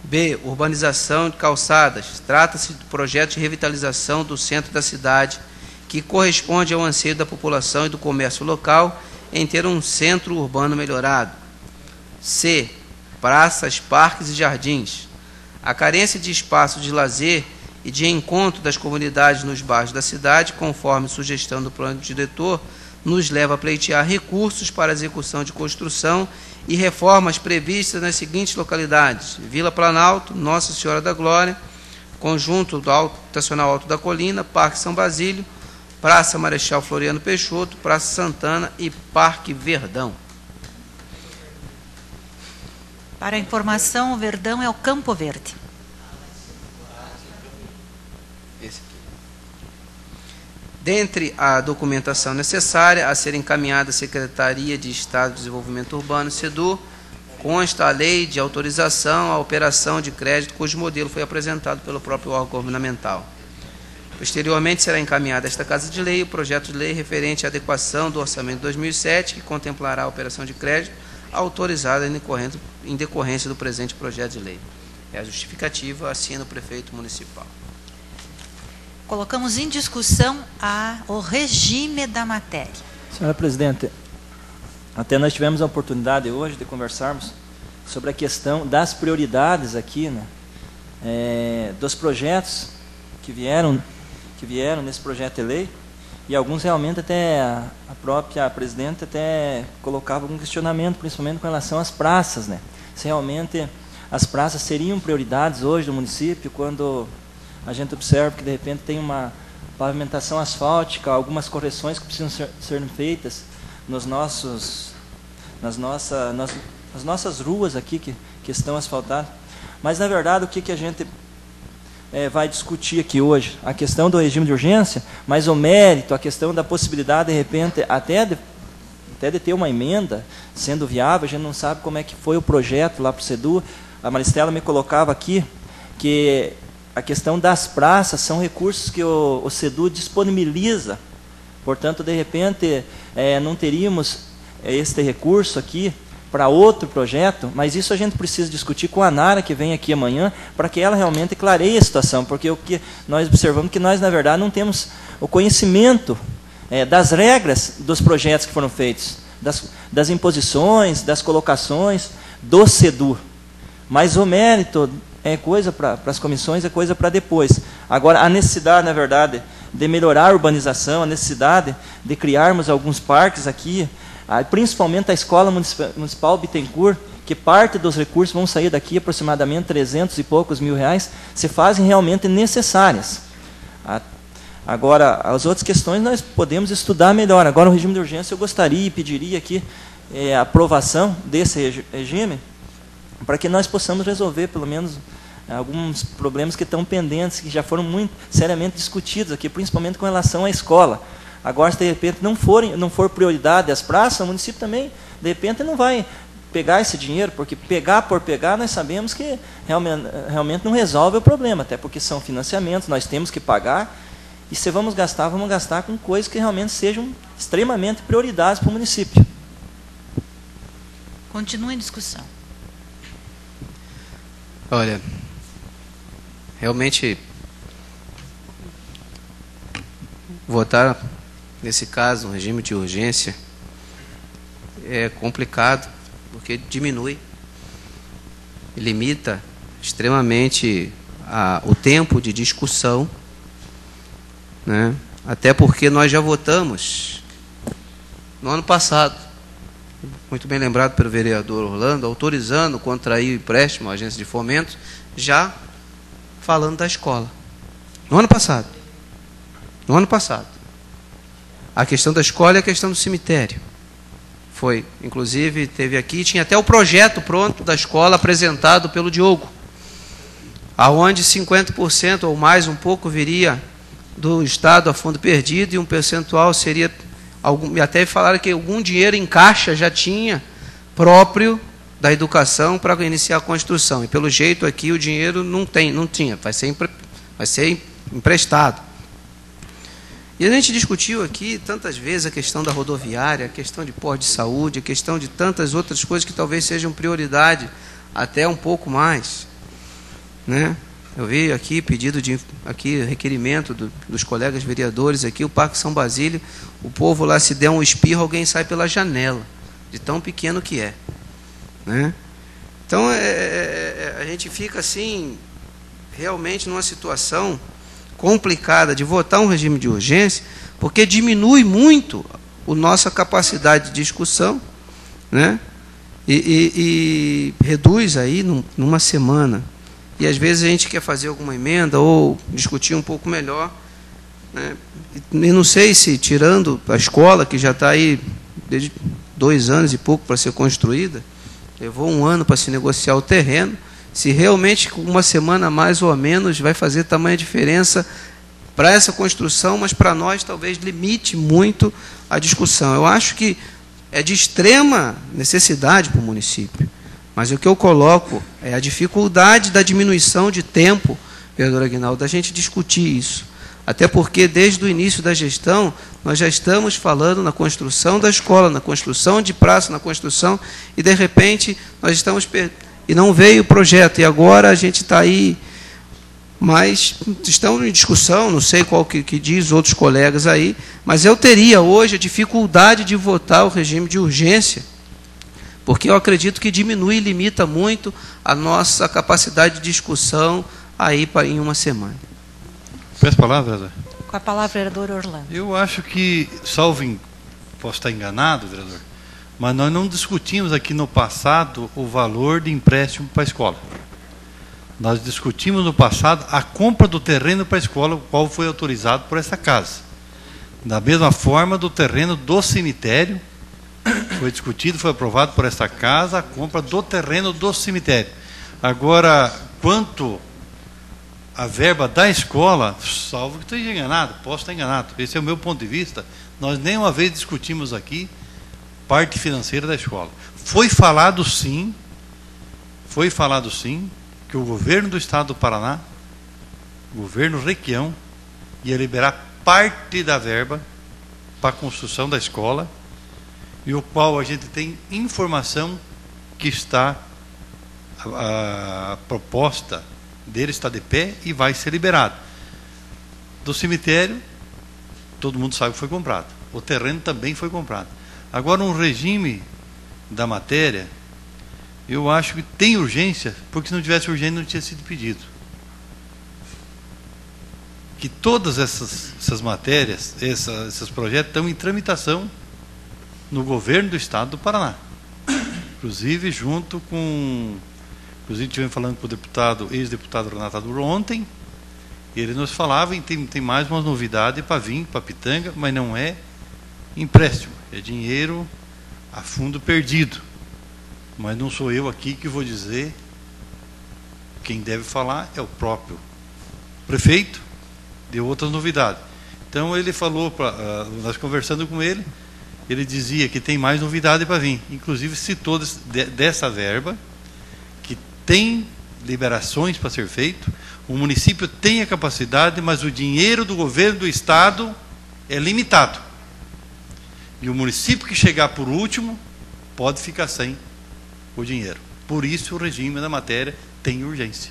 B. Urbanização de calçadas. Trata-se do projeto de revitalização do centro da cidade, que corresponde ao anseio da população e do comércio local em ter um centro urbano melhorado. C. Praças, parques e jardins. A carência de espaço de lazer e de encontro das comunidades nos bairros da cidade, conforme sugestão do plano diretor, nos leva a pleitear recursos para a execução de construção e reformas previstas nas seguintes localidades: Vila Planalto, Nossa Senhora da Glória, Conjunto do Alto, Estacional Alto da Colina, Parque São Basílio, Praça Marechal Floriano Peixoto, Praça Santana e Parque Verdão. Para a informação, o Verdão é o Campo Verde. Esse aqui. Dentre a documentação necessária a ser encaminhada à Secretaria de Estado de Desenvolvimento Urbano, SEDU, consta a lei de autorização à operação de crédito, cujo modelo foi apresentado pelo próprio órgão governamental. Posteriormente, será encaminhada a esta Casa de Lei o projeto de lei referente à adequação do orçamento de dois mil e sete, que contemplará a operação de crédito autorizada em decorrência, em decorrência do presente projeto de lei. É a justificativa, assina o prefeito municipal. Colocamos em discussão a, o regime da matéria. Senhora Presidente, até nós tivemos a oportunidade hoje de conversarmos sobre a questão das prioridades aqui, né, é, dos projetos que vieram, que vieram nesse projeto de lei, e alguns realmente até a, a própria Presidente até colocava algum questionamento, principalmente com relação às praças, né? Se realmente as praças seriam prioridades hoje do município, quando a gente observa que de repente tem uma pavimentação asfáltica, algumas correções que precisam ser, ser feitas nos nossos, nas, nossa, nas, nas nossas ruas aqui que, que estão asfaltadas. Mas, na verdade, o que, que a gente é, vai discutir aqui hoje? A questão do regime de urgência, mas o mérito, a questão da possibilidade, de repente, até de, até de ter uma emenda sendo viável. A gente não sabe como é que foi o projeto lá para o SEDU. A Maristela me colocava aqui que a questão das praças são recursos que o, o SEDU disponibiliza. Portanto, de repente, é, não teríamos este recurso aqui para outro projeto, mas isso a gente precisa discutir com a Nara, que vem aqui amanhã, para que ela realmente clareie a situação, porque o que nós observamos que nós, na verdade, não temos o conhecimento é, das regras dos projetos que foram feitos, das, das imposições, das colocações do SEDU. Mas o mérito é coisa para as comissões, é coisa para depois. Agora, a necessidade, na verdade, de melhorar a urbanização, a necessidade de criarmos alguns parques aqui, principalmente a Escola Municipal Bittencourt, que parte dos recursos vão sair daqui, aproximadamente trezentos e poucos mil reais, se fazem realmente necessárias. Agora, as outras questões nós podemos estudar melhor. Agora, o regime de urgência, eu gostaria e pediria aqui é, a aprovação desse regime, para que nós possamos resolver, pelo menos, alguns problemas que estão pendentes, que já foram muito seriamente discutidos aqui, principalmente com relação à escola. Agora, se de repente não, forem, não for prioridade as praças, o município também, de repente, não vai pegar esse dinheiro, porque pegar por pegar, nós sabemos que realmente, realmente não resolve o problema, até porque são financiamentos, nós temos que pagar, e se vamos gastar, vamos gastar com coisas que realmente sejam extremamente prioridades para o município. Continua em discussão. Olha, realmente, votar, nesse caso, um regime de urgência, é complicado, porque diminui, limita extremamente a, o tempo de discussão, né? Até porque nós já votamos no ano passado, muito bem lembrado pelo vereador Orlando, autorizando contrair o empréstimo à agência de fomento, já falando da escola. No ano passado. No ano passado. A questão da escola e a questão do cemitério. Foi, inclusive, teve aqui, tinha até o projeto pronto da escola apresentado pelo Diogo, aonde cinquenta por cento ou mais um pouco viria do Estado a fundo perdido e um percentual seria, algum, até falaram que algum dinheiro em caixa já tinha próprio da educação para iniciar a construção. E pelo jeito aqui o dinheiro não tem, não tinha, vai ser, empre, vai ser emprestado. E a gente discutiu aqui tantas vezes a questão da rodoviária, a questão de posto de saúde, a questão de tantas outras coisas que talvez sejam prioridade até um pouco mais. né? Eu vi aqui pedido de aqui requerimento do, dos colegas vereadores aqui, o Parque São Basílio, o povo lá, se der um espirro, alguém sai pela janela, de tão pequeno que é, né? Então é, é, a gente fica assim realmente numa situação complicada de votar um regime de urgência, porque diminui muito a nossa capacidade de discussão, né? E, e, e reduz aí num, numa semana. E às vezes a gente quer fazer alguma emenda ou discutir um pouco melhor, né? E não sei se, tirando a escola, que já está aí desde dois anos e pouco para ser construída, levou um ano para se negociar o terreno, se realmente com uma semana a mais ou a menos vai fazer tamanha diferença para essa construção, mas para nós talvez limite muito a discussão. Eu acho que é de extrema necessidade para o município. Mas o que eu coloco é a dificuldade da diminuição de tempo, vereador Aguinaldo, da gente discutir isso. Até porque, desde o início da gestão, nós já estamos falando na construção da escola, na construção de praça, na construção, e, de repente, nós estamos... Per... E não veio o projeto, e agora a gente está aí... Mas estamos em discussão, não sei qual que, que diz outros colegas aí, mas eu teria hoje a dificuldade de votar o regime de urgência, porque eu acredito que diminui e limita muito a nossa capacidade de discussão aí para em uma semana. Peço a palavra, vereador. Com a palavra, vereador Orlando. Eu acho que, salvo, em, posso estar enganado, vereador, mas nós não discutimos aqui no passado o valor de empréstimo para a escola. Nós discutimos no passado a compra do terreno para a escola, o qual foi autorizado por essa casa. Da mesma forma, do terreno do cemitério, foi discutido, foi aprovado por esta casa a compra do terreno do cemitério. Agora, quanto à verba da escola, salvo que esteja enganado, posso estar enganado, esse é o meu ponto de vista, nós nem uma vez discutimos aqui parte financeira da escola. Foi falado sim, foi falado sim, que o governo do estado do Paraná, o governo Requião, ia liberar parte da verba para a construção da escola, e o qual a gente tem informação que está, a, a proposta dele está de pé e vai ser liberado. Do cemitério, todo mundo sabe que foi comprado. O terreno também foi comprado. Agora, um regime da matéria, eu acho que tem urgência, porque se não tivesse urgência não tinha sido pedido. Que todas essas, essas matérias, essa, esses projetos estão em tramitação no governo do estado do Paraná. Inclusive junto com... Inclusive estivemos falando com o deputado, ex-deputado Renato Aduro ontem, e ele nos falava e tem, tem mais uma novidade para vir, para Pitanga, mas não é empréstimo, é dinheiro a fundo perdido. Mas não sou eu aqui que vou dizer, quem deve falar é o próprio prefeito, deu outras novidades. Então ele falou, pra, uh, nós conversando com ele, ele dizia que tem mais novidade para vir, inclusive citou de, dessa verba, que tem liberações para ser feito, o município tem a capacidade, mas o dinheiro do governo do estado é limitado. E o município que chegar por último pode ficar sem o dinheiro. Por isso o regime da matéria tem urgência.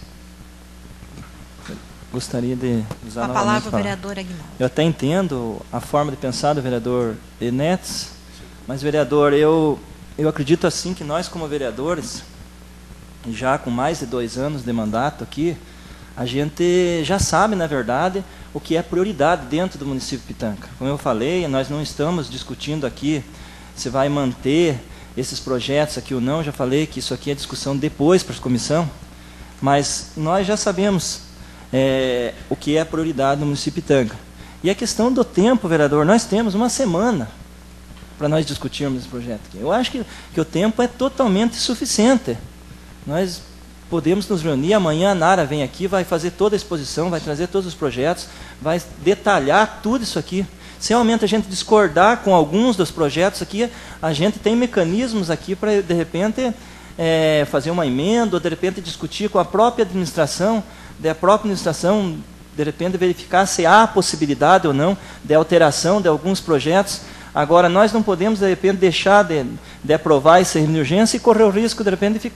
Gostaria de usar a palavra, o vereador Aguinaldo. Eu até entendo a forma de pensar do vereador Enetes, mas, vereador, eu, eu acredito assim que nós, como vereadores, já com mais de dois anos de mandato aqui, a gente já sabe, na verdade, o que é prioridade dentro do município de Pitanga. Como eu falei, nós não estamos discutindo aqui se vai manter esses projetos aqui ou não, já falei que isso aqui é discussão depois para a comissão, mas nós já sabemos é, o que é prioridade no município de Pitanga. E a questão do tempo, vereador, nós temos uma semana para nós discutirmos esse projeto aqui. Eu acho que, que o tempo é totalmente suficiente. Nós podemos nos reunir, amanhã a Nara vem aqui, vai fazer toda a exposição, vai trazer todos os projetos, vai detalhar tudo isso aqui. Se realmente a gente discordar com alguns dos projetos aqui, a gente tem mecanismos aqui para, de repente, é, fazer uma emenda, ou de repente discutir com a própria administração, da própria administração, de repente verificar se há possibilidade ou não de alteração de alguns projetos. Agora, nós não podemos, de repente, deixar de, de aprovar esse regime de urgência e correr o risco, de repente, de ficar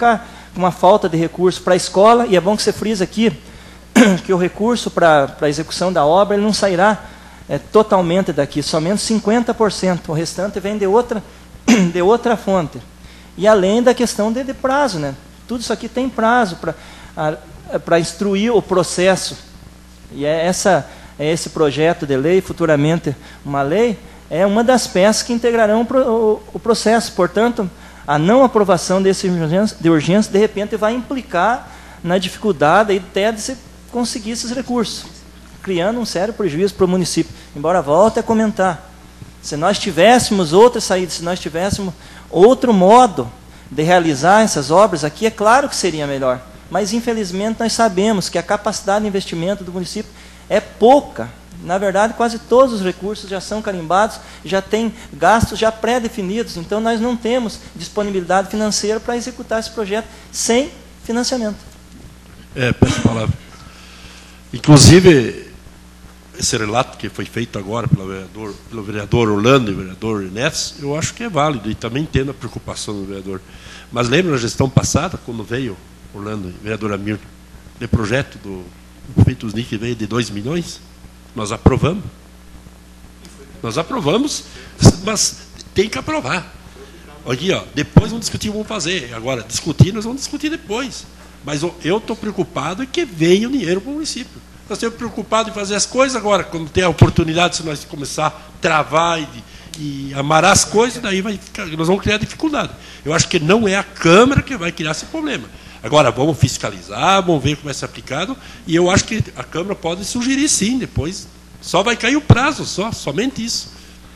com uma falta de recurso para a escola, e é bom que você frisa aqui que o recurso para a execução da obra ele não sairá é, totalmente daqui, somente cinquenta por cento, o restante vem de outra, de outra fonte. E além da questão de, de prazo, né? Tudo isso aqui tem prazo para instruir o processo. E é, essa, é esse projeto de lei, futuramente uma lei, é uma das peças que integrarão o, o, o processo. Portanto, a não aprovação desse urgência, de urgência, de repente, vai implicar na dificuldade até de se conseguir esses recursos, criando um sério prejuízo para o município. Embora volte a comentar, se nós tivéssemos outra saída, se nós tivéssemos outro modo de realizar essas obras aqui, é claro que seria melhor. Mas, infelizmente, nós sabemos que a capacidade de investimento do município é pouca. Na verdade, quase todos os recursos já são carimbados, já têm gastos já pré-definidos. Então, nós não temos disponibilidade financeira para executar esse projeto sem financiamento. É, peço a palavra. Inclusive, esse relato que foi feito agora pelo vereador, pelo vereador Orlando e o vereador Neves, eu acho que é válido e também entendo a preocupação do vereador. Mas lembra na gestão passada, quando veio Orlando e o vereador Amir, o projeto do prefeito Osni, que veio de dois milhões? Nós aprovamos. Nós aprovamos, mas tem que aprovar. Aqui, ó, depois vamos discutir o que vamos fazer. Agora, discutir, nós vamos discutir depois. Mas eu estou preocupado em que venha o dinheiro para o município. Nós estamos preocupados em fazer as coisas agora, quando tem a oportunidade, se nós começar a travar e, e amarrar as coisas, daí vai ficar, nós vamos criar dificuldade. Eu acho que não é a Câmara que vai criar esse problema. Agora, vamos fiscalizar, vamos ver como vai ser aplicado, e eu acho que a Câmara pode sugerir sim, depois só vai cair o prazo, só, somente isso.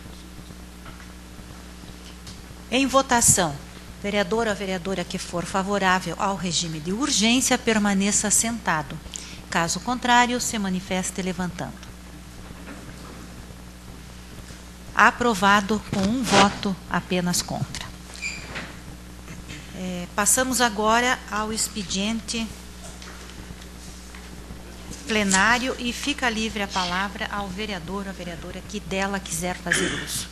Em votação, vereador ou vereadora que for favorável ao regime de urgência, permaneça sentado. Caso contrário, se manifeste levantando. Aprovado com um voto apenas contra. É, passamos agora ao expediente plenário e fica livre a palavra ao vereador ou vereadora que dela quiser fazer uso.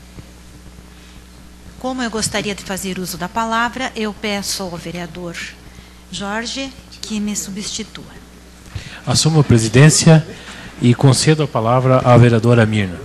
Como eu gostaria de fazer uso da palavra, eu peço ao vereador Jorge que me substitua. Assumo a presidência e concedo a palavra à vereadora Mirna.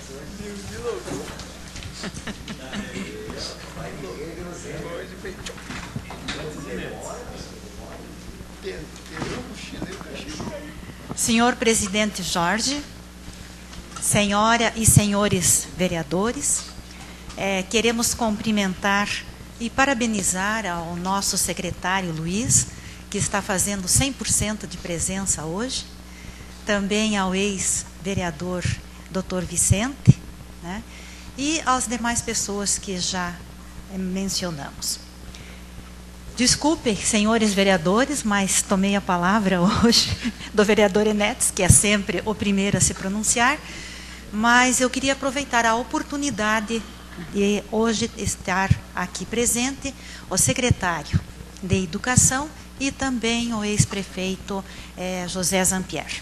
Senhor presidente Jorge, senhora e senhores vereadores, é, queremos cumprimentar e parabenizar ao nosso secretário Luiz, que está fazendo cem por cento de presença hoje, também ao ex-vereador doutor Vicente, né, e às demais pessoas que já mencionamos. Desculpe, senhores vereadores, mas tomei a palavra hoje do vereador Enetes, que é sempre o primeiro a se pronunciar, mas eu queria aproveitar a oportunidade de hoje estar aqui presente o secretário de Educação e também o ex-prefeito eh, José Zampier.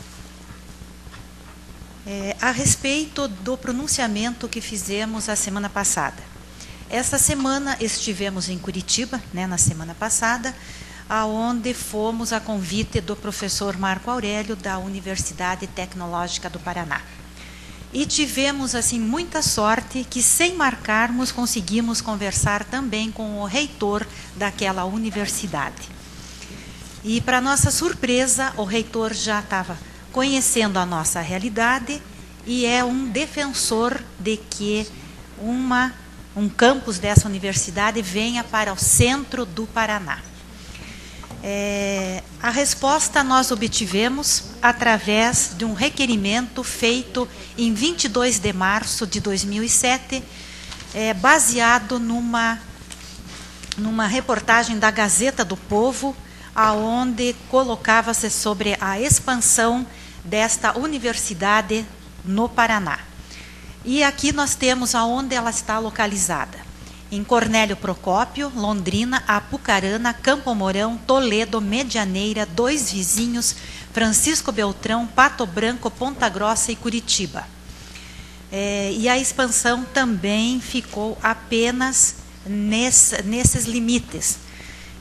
Eh, a respeito do pronunciamento que fizemos a semana passada. Esta semana estivemos em Curitiba, né, na semana passada, aonde fomos a convite do professor Marco Aurélio da Universidade Tecnológica do Paraná. E tivemos assim muita sorte que, sem marcarmos, conseguimos conversar também com o reitor daquela universidade. E, para nossa surpresa, o reitor já estava conhecendo a nossa realidade e é um defensor de que uma um campus dessa universidade venha para o centro do Paraná. É, a resposta nós obtivemos através de um requerimento feito em vinte e dois de março de dois mil e sete, é, baseado numa, numa reportagem da Gazeta do Povo, aonde colocava-se sobre a expansão desta universidade no Paraná. E aqui nós temos aonde ela está localizada. Em Cornélio Procópio, Londrina, Apucarana, Campo Mourão, Toledo, Medianeira, Dois Vizinhos, Francisco Beltrão, Pato Branco, Ponta Grossa e Curitiba. É, e a expansão também ficou apenas nesse, nesses limites.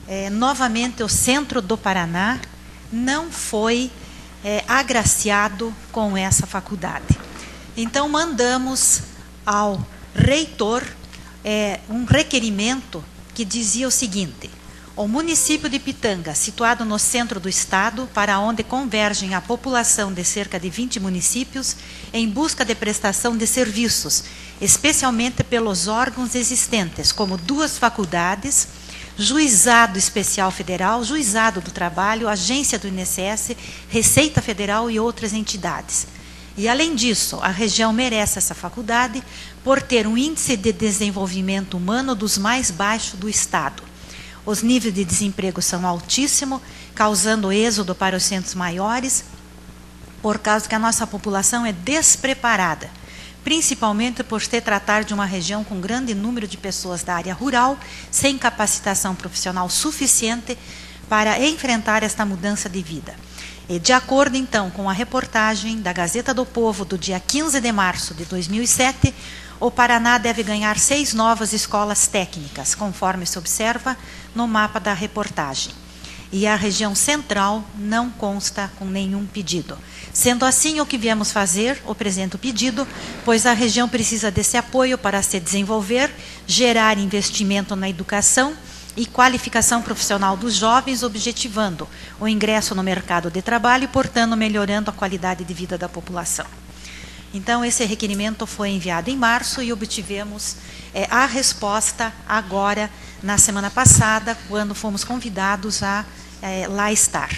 é, novamente o centro do Paraná não foi é, agraciado com essa faculdade. Então, mandamos ao reitor é, um requerimento que dizia o seguinte: o município de Pitanga, situado no centro do estado, para onde convergem a população de cerca de vinte municípios, em busca de prestação de serviços, especialmente pelos órgãos existentes, como duas faculdades, Juizado Especial Federal, Juizado do Trabalho, Agência do I N S S, Receita Federal e outras entidades. E, além disso, a região merece essa faculdade por ter um índice de desenvolvimento humano dos mais baixos do estado. Os níveis de desemprego são altíssimos, causando êxodo para os centros maiores, por causa que a nossa população é despreparada, principalmente por se tratar de uma região com grande número de pessoas da área rural, sem capacitação profissional suficiente para enfrentar esta mudança de vida. E, de acordo, então, com a reportagem da Gazeta do Povo do dia quinze de março de dois mil e sete, o Paraná deve ganhar seis novas escolas técnicas, conforme se observa no mapa da reportagem. E a região central não consta com nenhum pedido. Sendo assim, o que viemos fazer, o presente pedido, pois a região precisa desse apoio para se desenvolver, gerar investimento na educação e qualificação profissional dos jovens, objetivando o ingresso no mercado de trabalho e, portanto, melhorando a qualidade de vida da população. Então, esse requerimento foi enviado em março e obtivemos é, a resposta agora, na semana passada, quando fomos convidados a é, lá estar.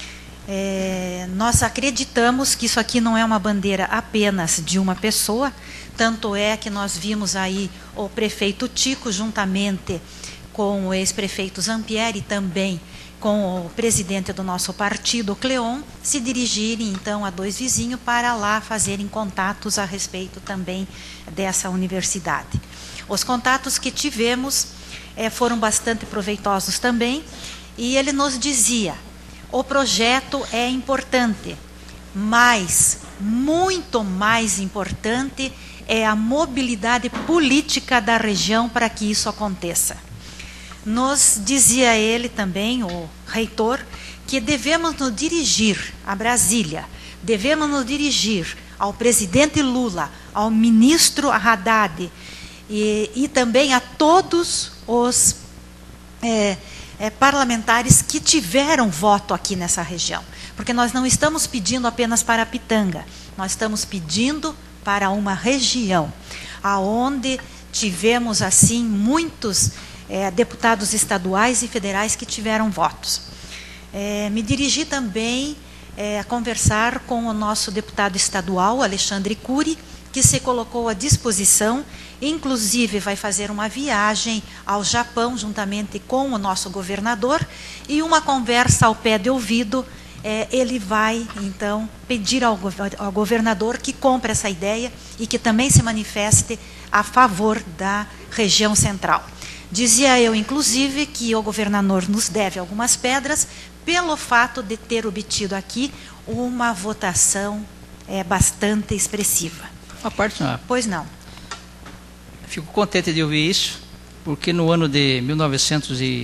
É, nós acreditamos que isso aqui não é uma bandeira apenas de uma pessoa, tanto é que nós vimos aí o prefeito Tico, juntamente com o ex-prefeito Zampieri e também com o presidente do nosso partido, Cleon, se dirigirem então a dois vizinhos para lá fazerem contatos a respeito também dessa universidade. Os contatos que tivemos eh, foram bastante proveitosos também, e ele nos dizia: o projeto é importante, mas muito mais importante é a mobilidade política da região para que isso aconteça. Nos dizia ele também, o reitor, que devemos nos dirigir a Brasília, devemos nos dirigir ao presidente Lula, ao ministro Haddad e, e também a todos os é, é, parlamentares que tiveram voto aqui nessa região. Porque nós não estamos pedindo apenas para Pitanga, nós estamos pedindo para uma região aonde tivemos assim muitos É, deputados estaduais e federais que tiveram votos. É, me dirigi também é, a conversar com o nosso deputado estadual, Alexandre Cury, que se colocou à disposição, inclusive vai fazer uma viagem ao Japão, juntamente com o nosso governador, e uma conversa ao pé de ouvido, é, ele vai, então, pedir ao, ao governador que compre essa ideia e que também se manifeste a favor da região central. Dizia eu, inclusive, que o governador nos deve algumas pedras pelo fato de ter obtido aqui uma votação é, bastante expressiva. Uma parte não. Pois não. Fico contente de ouvir isso, porque no ano de mil novecentos e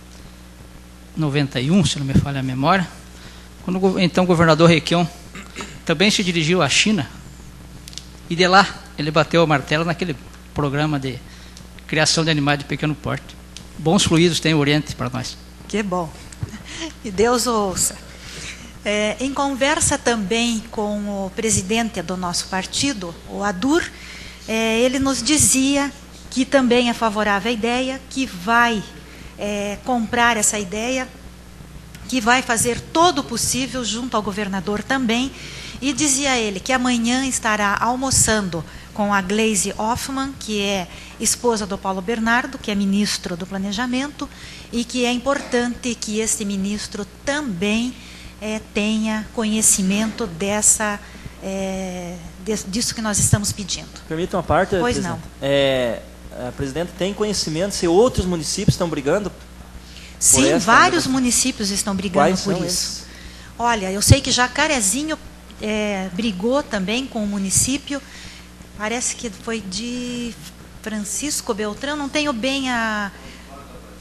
noventa e um, se não me falha a memória, quando o então governador Requião também se dirigiu à China, e de lá ele bateu o martelo naquele programa de criação de animais de pequeno porte. Bons fluidos tem o Oriente para nós. Que bom. E Deus ouça. É, em conversa também com o presidente do nosso partido, o Adur, é, ele nos dizia que também é favorável à ideia, que vai é, comprar essa ideia, que vai fazer todo o possível junto ao governador também, e dizia ele que amanhã estará almoçando com a Gleisi Hoffmann, que é esposa do Paulo Bernardo, que é ministro do Planejamento, e que é importante que este ministro também é, tenha conhecimento dessa, é, disso que nós estamos pedindo. Permita uma parte, pois presidente. não. É, a presidente tem conhecimento se outros municípios estão brigando? Sim, vários municípios estão brigando Quais por são isso. esses? Olha, eu sei que Jacarezinho é, brigou também com o município. Parece que foi de Francisco Beltrão, não tenho bem a...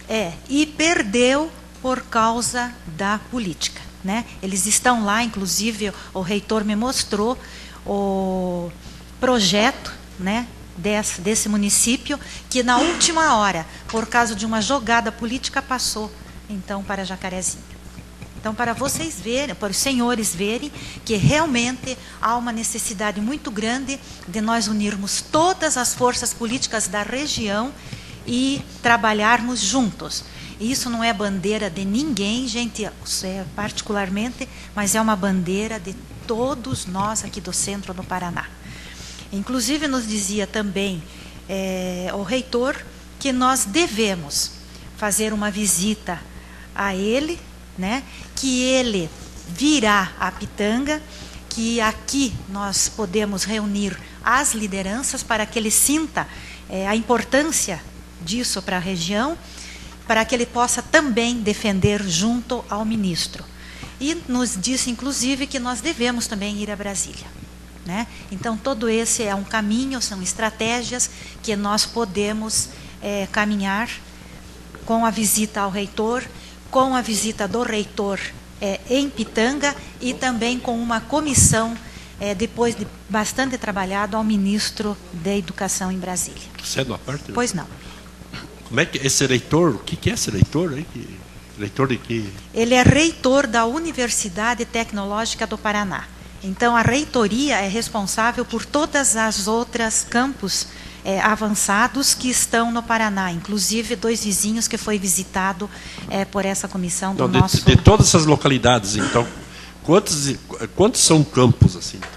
É, e perdeu por causa da política, né? Eles estão lá, inclusive o reitor me mostrou o projeto, né, desse, desse município, que na última hora, por causa de uma jogada política, passou então para Jacarezinho. Então, para vocês verem, para os senhores verem, que realmente há uma necessidade muito grande de nós unirmos todas as forças políticas da região e trabalharmos juntos. Isso não é bandeira de ninguém, gente, é particularmente, mas é uma bandeira de todos nós aqui do centro do Paraná. Inclusive, nos dizia também é, o reitor que nós devemos fazer uma visita a ele, né, que ele virá a Pitanga, que aqui nós podemos reunir as lideranças para que ele sinta é, a importância disso para a região, para que ele possa também defender junto ao ministro. E nos disse, inclusive, que nós devemos também ir a Brasília, né? Então, todo esse é um caminho, são estratégias que nós podemos é, caminhar com a visita ao reitor, com a visita do reitor é, em Pitanga e também com uma comissão, é, depois de bastante trabalhado, ao ministro da Educação em Brasília. Você é do aparte? Pois não. Como é que esse reitor, o que é esse reitor aí? Reitor de que? Ele é reitor da Universidade Tecnológica do Paraná. Então, a reitoria é responsável por todas as outras campos é, avançados que estão no Paraná, inclusive dois vizinhos que foi visitado é, por essa comissão do então, nosso... De, de todas essas localidades, então, quantos, quantos são campos assim? Então?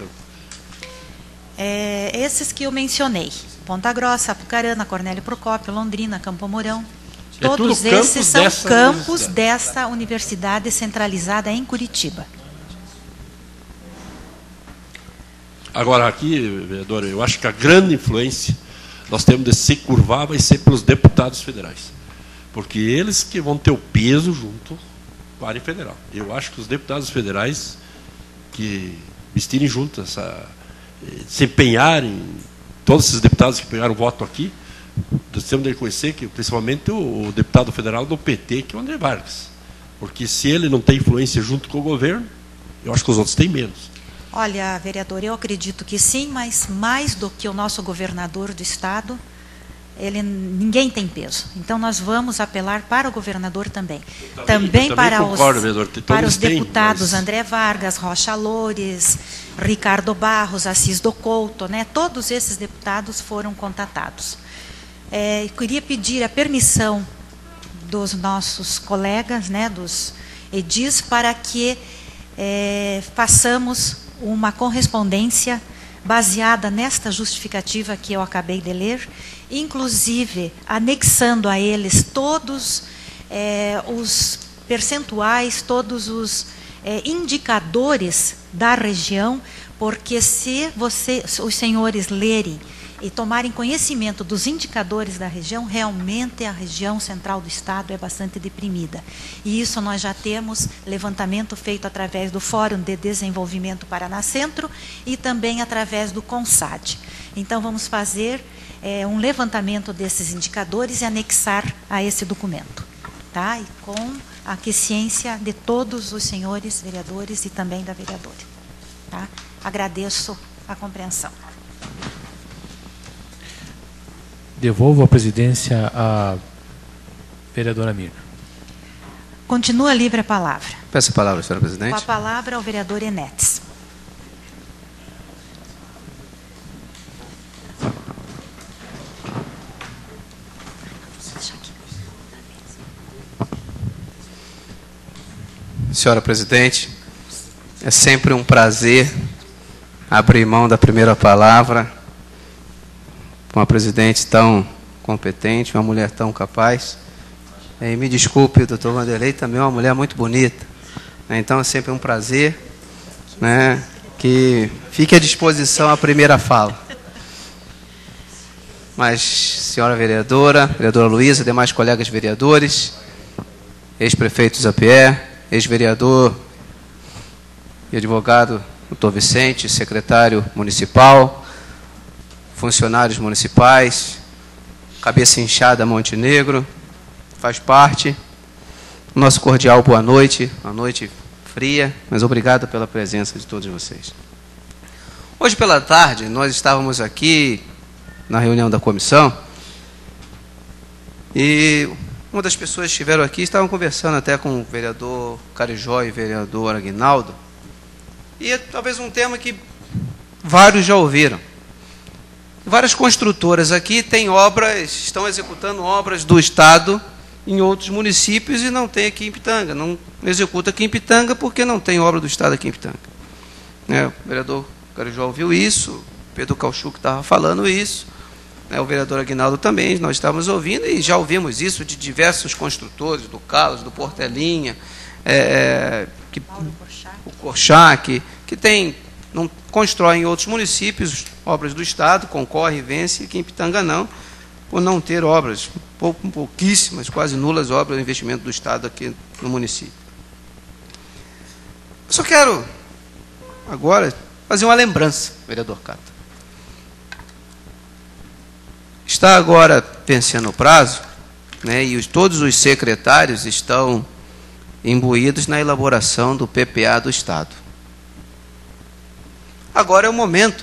É, esses que eu mencionei. Ponta Grossa, Apucarana, Cornélio Procópio, Londrina, Campo Mourão. É Todos tudo esses são dessa campos universidade. dessa universidade centralizada em Curitiba. Agora, aqui, vereador, eu acho que a grande influência nós temos de se curvar vai ser pelos deputados federais. Porque eles que vão ter o peso junto com a área federal. Eu acho que os deputados federais que vestirem junto, essa, se empenharem, todos esses deputados que pegaram voto aqui, nós temos de reconhecer que, principalmente, o, o deputado federal do P T, que é o André Vargas. Porque se ele não tem influência junto com o governo, eu acho que os outros têm menos. Olha, vereador, eu acredito que sim, mas mais do que o nosso governador do estado, ele, ninguém tem peso. Então, nós vamos apelar para o governador também. Também, também também para concordo, os, vereador, para os têm, deputados mas... André Vargas, Rocha Loures, Ricardo Barros, Assis do Couto, né? Todos esses deputados foram contatados. É, eu queria pedir a permissão dos nossos colegas, né, dos edis, para que é, façamos uma correspondência baseada nesta justificativa que eu acabei de ler, inclusive anexando a eles todos é, os percentuais, todos os é, indicadores da região, porque se você, os senhores lerem e tomarem conhecimento dos indicadores da região, realmente a região central do estado é bastante deprimida. E isso nós já temos levantamento feito através do Fórum de Desenvolvimento Paraná Centro e também através do CONSAD. Então, vamos fazer é, um levantamento desses indicadores e anexar a esse documento, tá? E com a aquiescência de todos os senhores vereadores e também da vereadora. Tá? Agradeço a compreensão. Devolvo a presidência à vereadora Mirna. Continua livre a palavra. Peço a palavra, senhora presidente. Com a palavra ao vereador Enetes. Senhora presidente, é sempre um prazer abrir mão da primeira palavra com uma presidente tão competente, uma mulher tão capaz. E me desculpe, o doutor Vanderlei também é uma mulher muito bonita. Então é sempre um prazer, né, que fique à disposição a primeira fala. Mas, senhora vereadora, vereadora Luísa, demais colegas vereadores, ex-prefeito Zapié, ex-vereador e advogado doutor Vicente, secretário municipal, funcionários municipais, cabeça inchada Montenegro, faz parte. Nosso cordial boa noite, uma noite fria, mas obrigado pela presença de todos vocês. Hoje pela tarde, nós estávamos aqui na reunião da comissão e uma das pessoas que estiveram aqui estavam conversando até com o vereador Carijó e o vereador Aguinaldo, e é talvez um tema que vários já ouviram. Várias construtoras aqui têm obras, estão executando obras do Estado em outros municípios e não tem aqui em Pitanga. Não executa aqui em Pitanga porque não tem obra do Estado aqui em Pitanga. É, o vereador Carijó ouviu isso, o Pedro Cauchuc estava falando isso, né, o vereador Aguinaldo também, nós estávamos ouvindo e já ouvimos isso de diversos construtores, do Carlos, do Portelinha, é, que, o Corchá, que, que tem, não constrói em outros municípios obras do Estado, concorre e vence, aqui em Pitanga não, por não ter obras, pou, pouquíssimas, quase nulas obras de investimento do Estado aqui no município. Eu só quero, agora, fazer uma lembrança, vereador Cata. Está agora vencendo o prazo, né, e os, todos os secretários estão imbuídos na elaboração do P P A do Estado. Agora é o momento.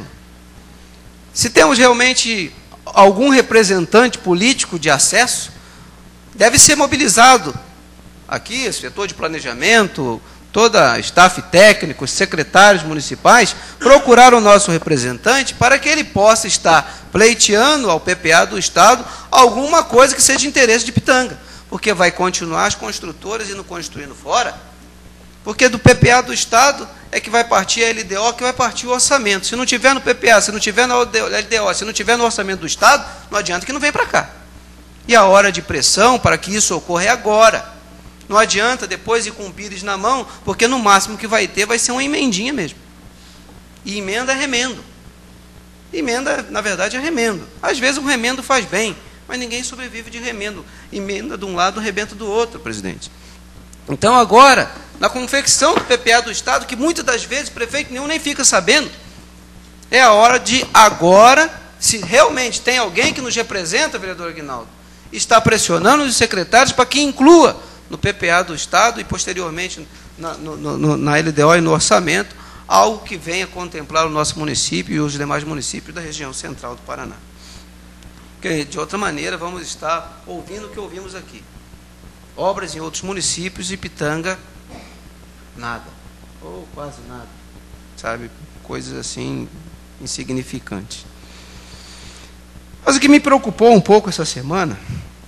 Se temos realmente algum representante político de acesso, deve ser mobilizado aqui, setor de planejamento, toda a staff técnico, secretários municipais, procurar o nosso representante para que ele possa estar pleiteando ao P P A do Estado alguma coisa que seja de interesse de Pitanga, porque vai continuar as construtoras indo construindo fora, porque do P P A do Estado é que vai partir a L D O, que vai partir o orçamento. Se não tiver no P P A, se não tiver na L D O, se não tiver no orçamento do Estado, não adianta que não vem para cá. E a hora de pressão para que isso ocorra é agora. Não adianta depois ir com o pires na mão, porque no máximo que vai ter vai ser uma emendinha mesmo. E emenda é remendo. Emenda, na verdade, é remendo. Às vezes um remendo faz bem, mas ninguém sobrevive de remendo. Emenda de um lado, rebenta do outro, presidente. Então, agora, na confecção do P P A do Estado, que muitas das vezes o prefeito nenhum nem fica sabendo, é a hora de agora, se realmente tem alguém que nos representa, vereador Aguinaldo, está pressionando os secretários para que inclua no P P A do Estado e, posteriormente, na, no, no, na L D O e no orçamento, algo que venha contemplar o nosso município e os demais municípios da região central do Paraná. Porque, de outra maneira, vamos estar ouvindo o que ouvimos aqui. Obras em outros municípios e Pitanga, nada. Ou quase nada. Sabe? Coisas assim, insignificantes. Mas o que me preocupou um pouco essa semana,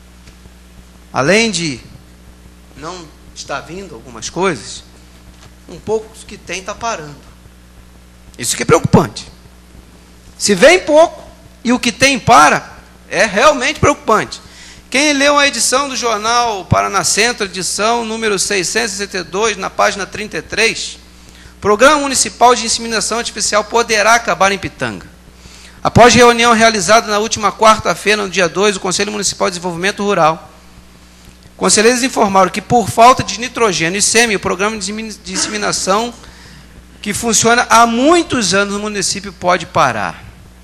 além de não estar vindo algumas coisas, um pouco que tem está parando. Isso que é preocupante. Se vem pouco e o que tem para, é realmente preocupante. Quem leu a edição do jornal Paraná Centro, edição número seiscentos e sessenta e dois, na página trinta e três, Programa Municipal de Inseminação Artificial poderá acabar em Pitanga. Após reunião realizada na última quarta-feira, no dia dois, do Conselho Municipal de Desenvolvimento Rural, conselheiros informaram que, por falta de nitrogênio e sêmen, o programa de inseminação, que funciona há muitos anos no município, pode parar.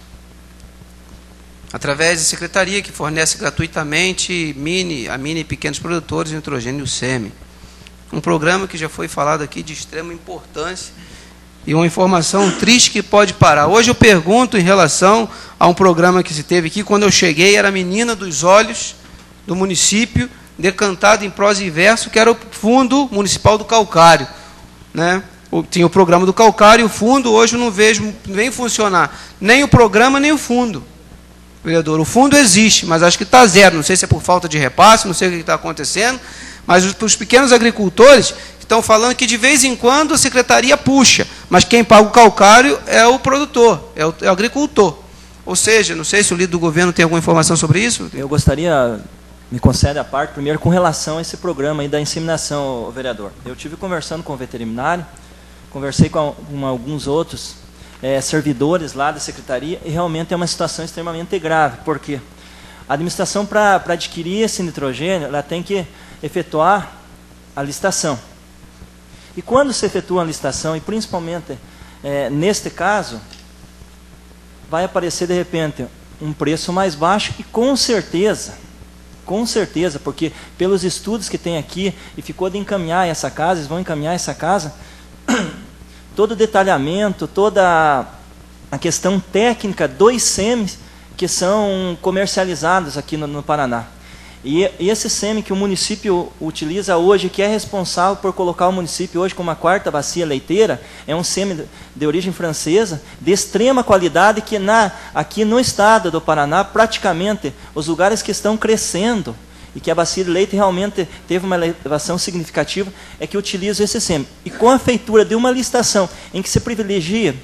Através da secretaria, que fornece gratuitamente mini, a mini e pequenos produtores de nitrogênio e sêmen. Um programa que já foi falado aqui de extrema importância e uma informação triste que pode parar. Hoje eu pergunto em relação a um programa que se teve aqui, quando eu cheguei, era a Menina dos Olhos do município, decantado em prosa e verso, que era o Fundo Municipal do Calcário, né? Tinha o programa do Calcário e o fundo, hoje eu não vejo, nem funcionar, nem o programa, nem o fundo. Vereador, o fundo existe, mas acho que está zero, não sei se é por falta de repasse, não sei o que está acontecendo, mas os, os pequenos agricultores estão falando que de vez em quando a secretaria puxa, mas quem paga o calcário é o produtor, é o, é o agricultor. Ou seja, não sei se o líder do governo tem alguma informação sobre isso. Eu gostaria, me concede a parte, primeiro com relação a esse programa aí da inseminação, vereador. Eu tive conversando com o veterinário, conversei com, com alguns outros é, servidores lá da secretaria, e realmente é uma situação extremamente grave, porque a administração, para adquirir esse nitrogênio, ela tem que efetuar a licitação. E quando se efetua a licitação, e principalmente é, neste caso, vai aparecer de repente um preço mais baixo, e com certeza, Com certeza, porque pelos estudos que tem aqui, e ficou de encaminhar essa casa, eles vão encaminhar essa casa, todo o detalhamento, toda a questão técnica dos SEMES que são comercializados aqui no, no Paraná. E, e esse SEME que o município utiliza hoje, que é responsável por colocar o município hoje como a quarta bacia leiteira, é um SEME de origem francesa, de extrema qualidade, que na, aqui no estado do Paraná, praticamente, os lugares que estão crescendo, e que a bacia de leite realmente teve uma elevação significativa, é que utilizam esse SEME. E com a feitura de uma licitação em que se privilegia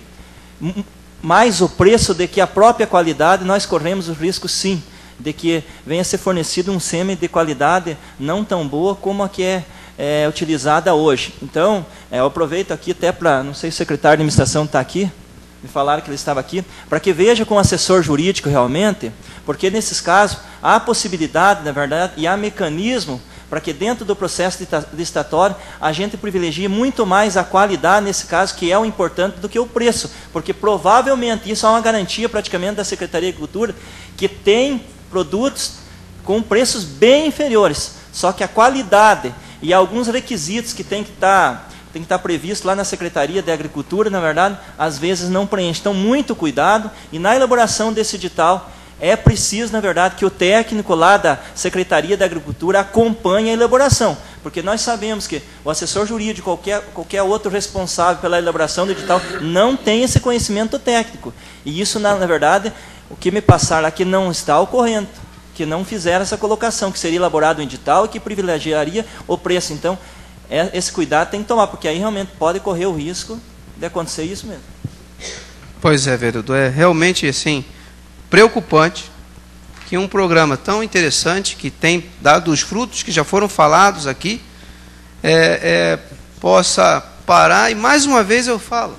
mais o preço do que a própria qualidade, nós corremos o risco, sim, de que venha a ser fornecido um SEME de qualidade não tão boa como a que é, é utilizada hoje. Então, é, eu aproveito aqui até para, não sei se o secretário de administração está aqui, me falaram que ele estava aqui, para que veja com o assessor jurídico realmente, porque nesses casos há a possibilidade, na verdade, e há mecanismo para que dentro do processo licitatório a gente privilegie muito mais a qualidade, nesse caso, que é o importante, do que o preço, porque provavelmente isso é uma garantia praticamente da Secretaria de Agricultura, que tem produtos com preços bem inferiores, só que a qualidade e alguns requisitos que tem que estar tem que estar previsto lá na Secretaria de Agricultura, na verdade, às vezes não preenche. Então, muito cuidado, e na elaboração desse edital é preciso, na verdade, que o técnico lá da Secretaria da Agricultura acompanhe a elaboração, porque nós sabemos que o assessor jurídico, qualquer, qualquer outro responsável pela elaboração do edital, não tem esse conhecimento técnico. E isso, na, na verdade, o que me passaram aqui não está ocorrendo, que não fizeram essa colocação, que seria elaborado um edital e que privilegiaria o preço. Então, é, esse cuidado tem que tomar, porque aí realmente pode correr o risco de acontecer isso mesmo. Pois é, vereador, é realmente assim preocupante que um programa tão interessante, que tem dado os frutos que já foram falados aqui, é, é, possa parar. E mais uma vez eu falo,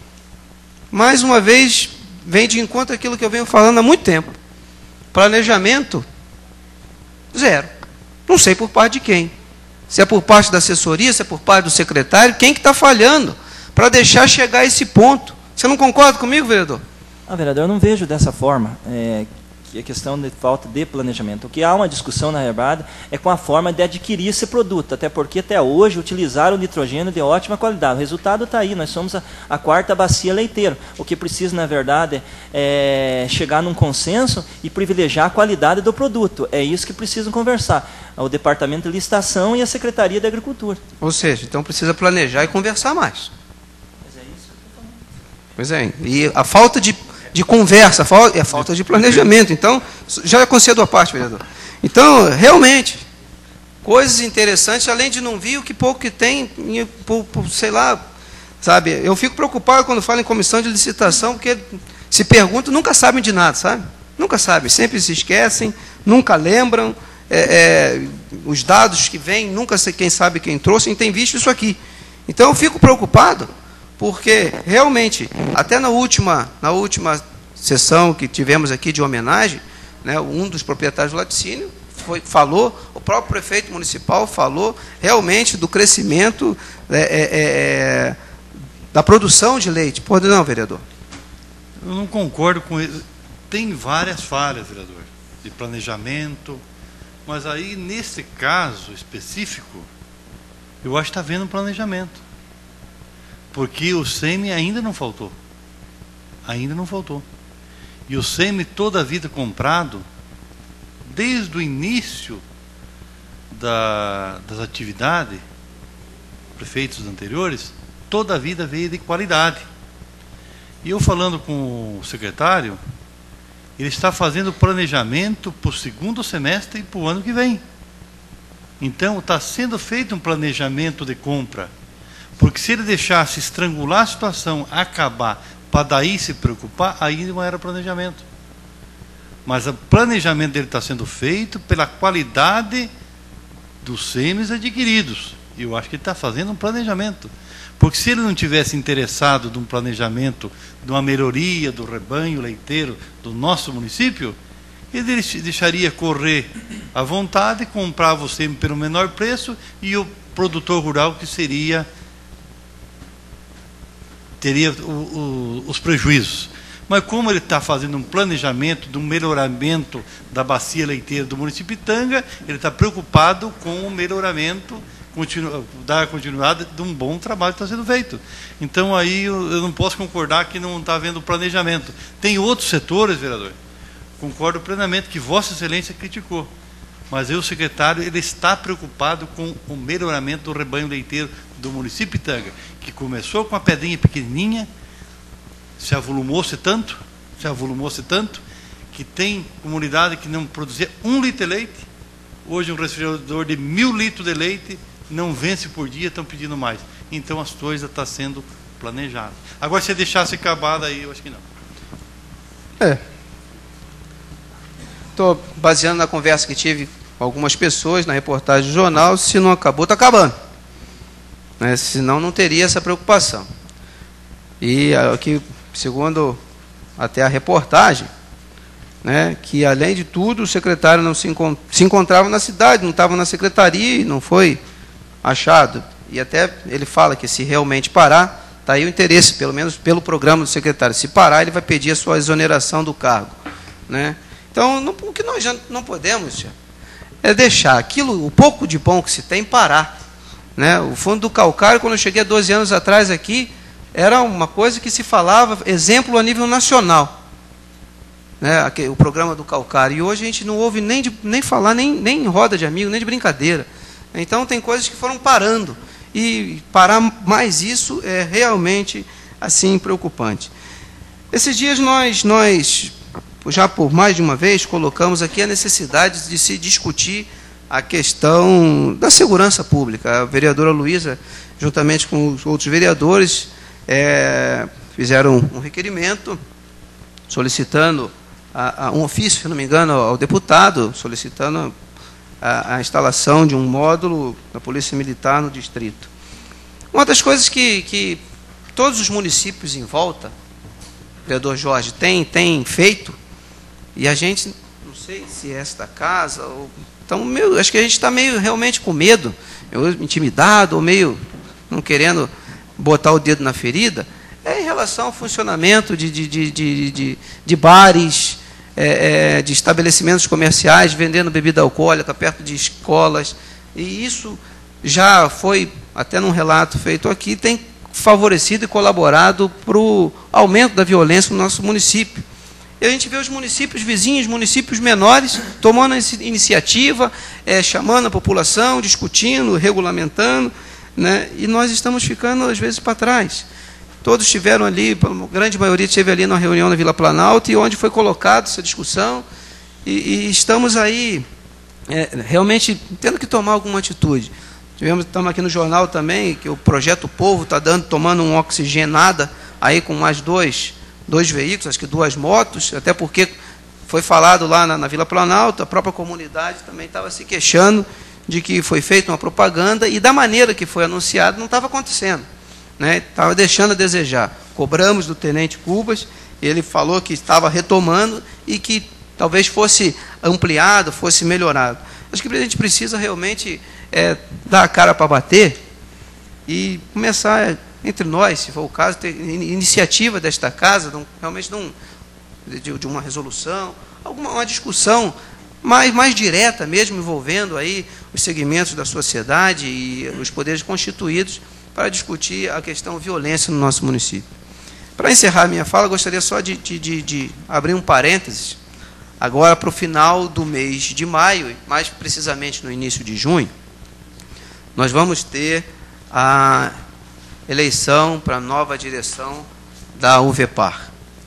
mais uma vez vem de encontro aquilo que eu venho falando há muito tempo. Planejamento, zero. Não sei por parte de quem. Se é por parte da assessoria, se é por parte do secretário, quem que está falhando para deixar chegar a esse ponto. Você não concorda comigo, vereador? Ah, vereador, eu não vejo dessa forma, é, que a questão de falta de planejamento. O que há uma discussão, na verdade, é com a forma de adquirir esse produto, até porque até hoje utilizaram o nitrogênio de ótima qualidade. O resultado está aí, nós somos a, a quarta bacia leiteira. O que precisa, na verdade, é chegar num consenso e privilegiar a qualidade do produto. É isso que precisam conversar, o Departamento de Licitação e a Secretaria de Agricultura. Ou seja, então precisa planejar e conversar mais. Mas é isso que eu estou falando. Pois é, e a falta de de conversa, é a falta de planejamento. Então, já concedo a parte, vereador. Então, realmente, coisas interessantes, além de não vir o que pouco que tem, por, por, sei lá, sabe, eu fico preocupado quando falo em comissão de licitação, porque se perguntam, nunca sabem de nada, sabe? Nunca sabem, sempre se esquecem, nunca lembram, é, é, os dados que vêm, nunca sei quem sabe quem trouxe, e tem visto isso aqui. Então, eu fico preocupado, porque, realmente, até na última, na última sessão que tivemos aqui de homenagem, né, um dos proprietários do laticínio foi, falou, o próprio prefeito municipal falou realmente do crescimento é, é, é, da produção de leite. Pode não, vereador? Eu não concordo com isso. Tem várias falhas, vereador, de planejamento, mas aí, nesse caso específico, eu acho que está havendo um planejamento. Porque o SEME ainda não faltou. Ainda não faltou. E o SEME, toda a vida comprado, desde o início da, das atividades, prefeitos anteriores, toda a vida veio de qualidade. E eu falando com o secretário, ele está fazendo planejamento para o segundo semestre e para o ano que vem. Então, está sendo feito um planejamento de compra. Porque se ele deixasse estrangular a situação, acabar, para daí se preocupar, aí não era planejamento. Mas o planejamento dele está sendo feito pela qualidade dos SEMES adquiridos. E eu acho que ele está fazendo um planejamento. Porque se ele não tivesse interessado num planejamento, de uma melhoria do rebanho leiteiro do nosso município, ele deixaria correr à vontade, comprava o SEME pelo menor preço e o produtor rural que seria... teria o, o, os prejuízos. Mas como ele está fazendo um planejamento de um melhoramento da bacia leiteira do município de Pitanga, ele está preocupado com o melhoramento, continu, dar continuidade de um bom trabalho que está sendo feito. Então aí eu, eu não posso concordar que não está havendo planejamento. Tem outros setores, vereador, concordo plenamente que Vossa Excelência criticou. Mas eu, o secretário, ele está preocupado com o melhoramento do rebanho leiteiro do município de Pitanga, que começou com uma pedrinha pequenininha, se avolumou-se tanto, se avolumou-se tanto, que tem comunidade que não produzia um litro de leite, hoje um refrigerador de mil litros de leite não vence por dia, estão pedindo mais. Então as coisas estão sendo planejadas. Agora, se deixasse acabada aí, eu acho que não. É. Estou baseando na conversa que tive com algumas pessoas, na reportagem do jornal, se não acabou, está acabando. Né? Senão não teria essa preocupação. E aqui, segundo até a reportagem, né, que além de tudo o secretário não se, encont se encontrava na cidade, não estava na secretaria e não foi achado. E até ele fala que se realmente parar, está aí o interesse, pelo menos pelo programa do secretário. Se parar, ele vai pedir a sua exoneração do cargo. Né? Então, não, o que nós já não podemos é deixar aquilo, o pouco de bom que se tem, parar. Né? O Fundo do Calcário, quando eu cheguei há doze anos atrás aqui, era uma coisa que se falava, exemplo a nível nacional. Né? O programa do Calcário. E hoje a gente não ouve nem, de, nem falar, nem, nem em roda de amigo, nem de brincadeira. Então, tem coisas que foram parando. E parar mais isso é realmente assim preocupante. Esses dias nós, nós, já por mais de uma vez, colocamos aqui a necessidade de se discutir a questão da segurança pública. A vereadora Luísa, juntamente com os outros vereadores, é, fizeram um requerimento solicitando a, a, um ofício, se não me engano, ao deputado, solicitando a, a instalação de um módulo da Polícia Militar no distrito. Uma das coisas que, que todos os municípios em volta, o vereador Jorge, tem, tem feito, e a gente, não sei se é esta casa, ou, então, meio, acho que a gente está meio realmente com medo, intimidado, ou meio não querendo botar o dedo na ferida, é em relação ao funcionamento de, de, de, de, de, de bares, é, é, de estabelecimentos comerciais, vendendo bebida alcoólica perto de escolas, e isso já foi, até num relato feito aqui, tem favorecido e colaborado para o aumento da violência no nosso município. E a gente vê os municípios vizinhos, municípios menores, tomando essa iniciativa, é, chamando a população, discutindo, regulamentando, né? E nós estamos ficando, às vezes, para trás. Todos estiveram ali, a grande maioria esteve ali na reunião na Vila Planalto, e onde foi colocada essa discussão, e, e estamos aí, é, realmente, tendo que tomar alguma atitude. Tivemos, estamos aqui no jornal também, que o Projeto Povo está dando, tomando um oxigenada, aí com mais dois, dois veículos, acho que duas motos, até porque foi falado lá na, na Vila Planalto, a própria comunidade também estava se queixando de que foi feita uma propaganda e da maneira que foi anunciado não estava acontecendo. Né? Estava deixando a desejar. Cobramos do tenente Cubas, ele falou que estava retomando e que talvez fosse ampliado, fosse melhorado. Acho que a gente precisa realmente é, dar a cara para bater e começar, entre nós, se for o caso, ter iniciativa desta casa, não, realmente não, de, de uma resolução, alguma uma discussão mais, mais direta mesmo, envolvendo aí os segmentos da sociedade e os poderes constituídos para discutir a questão violência no nosso município. Para encerrar minha fala, gostaria só de, de, de, de abrir um parênteses, agora para o final do mês de maio, mais precisamente no início de junho, nós vamos ter a eleição para a nova direção da U V E P A R.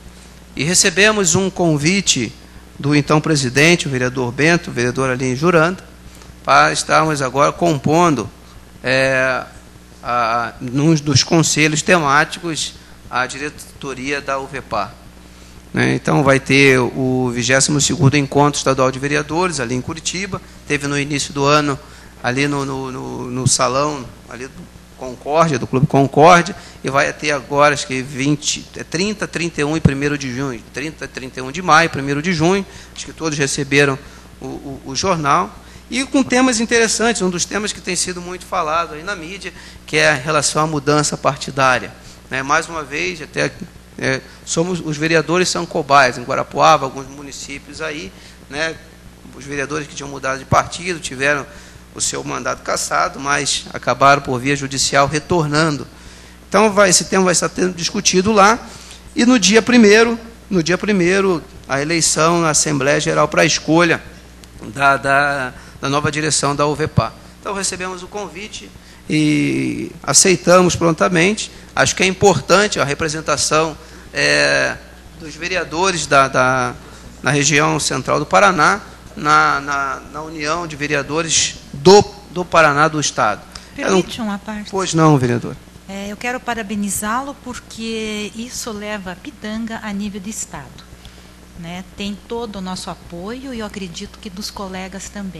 E recebemos um convite do então presidente, o vereador Bento, o vereador ali em Juranda, para estarmos agora compondo é, a, num dos conselhos temáticos a diretoria da U V E P A R. Né? Então vai ter o vigésimo segundo Encontro Estadual de Vereadores, ali em Curitiba, teve no início do ano, ali no, no, no, no salão ali do Concórdia, do Clube Concórdia, e vai ter agora, acho que vinte, trinta, trinta e um e primeiro de junho, trinta, trinta e um de maio, primeiro de junho, acho que todos receberam o, o, o jornal, e com temas interessantes, um dos temas que tem sido muito falado aí na mídia, que é a relação à mudança partidária. Né? Mais uma vez, até É, somos, os vereadores são cobaias, em Guarapuava, alguns municípios aí, né, os vereadores que tinham mudado de partido, tiveram o seu mandato cassado, mas acabaram por via judicial retornando. Então, vai, esse tema vai estar sendo discutido lá, e no dia primeiro, no dia primeiro, a eleição na Assembleia Geral para a escolha da, da, da nova direção da U V P A. Então, recebemos o convite e aceitamos prontamente. Acho que é importante a representação é, dos vereadores da, da, na região central do Paraná, na, na, na União de Vereadores do, do Paraná do Estado. Permite uma parte? Pois não, vereador. É, eu quero parabenizá-lo porque isso leva a Pitanga a nível de Estado. Né? Tem todo o nosso apoio e eu acredito que dos colegas também.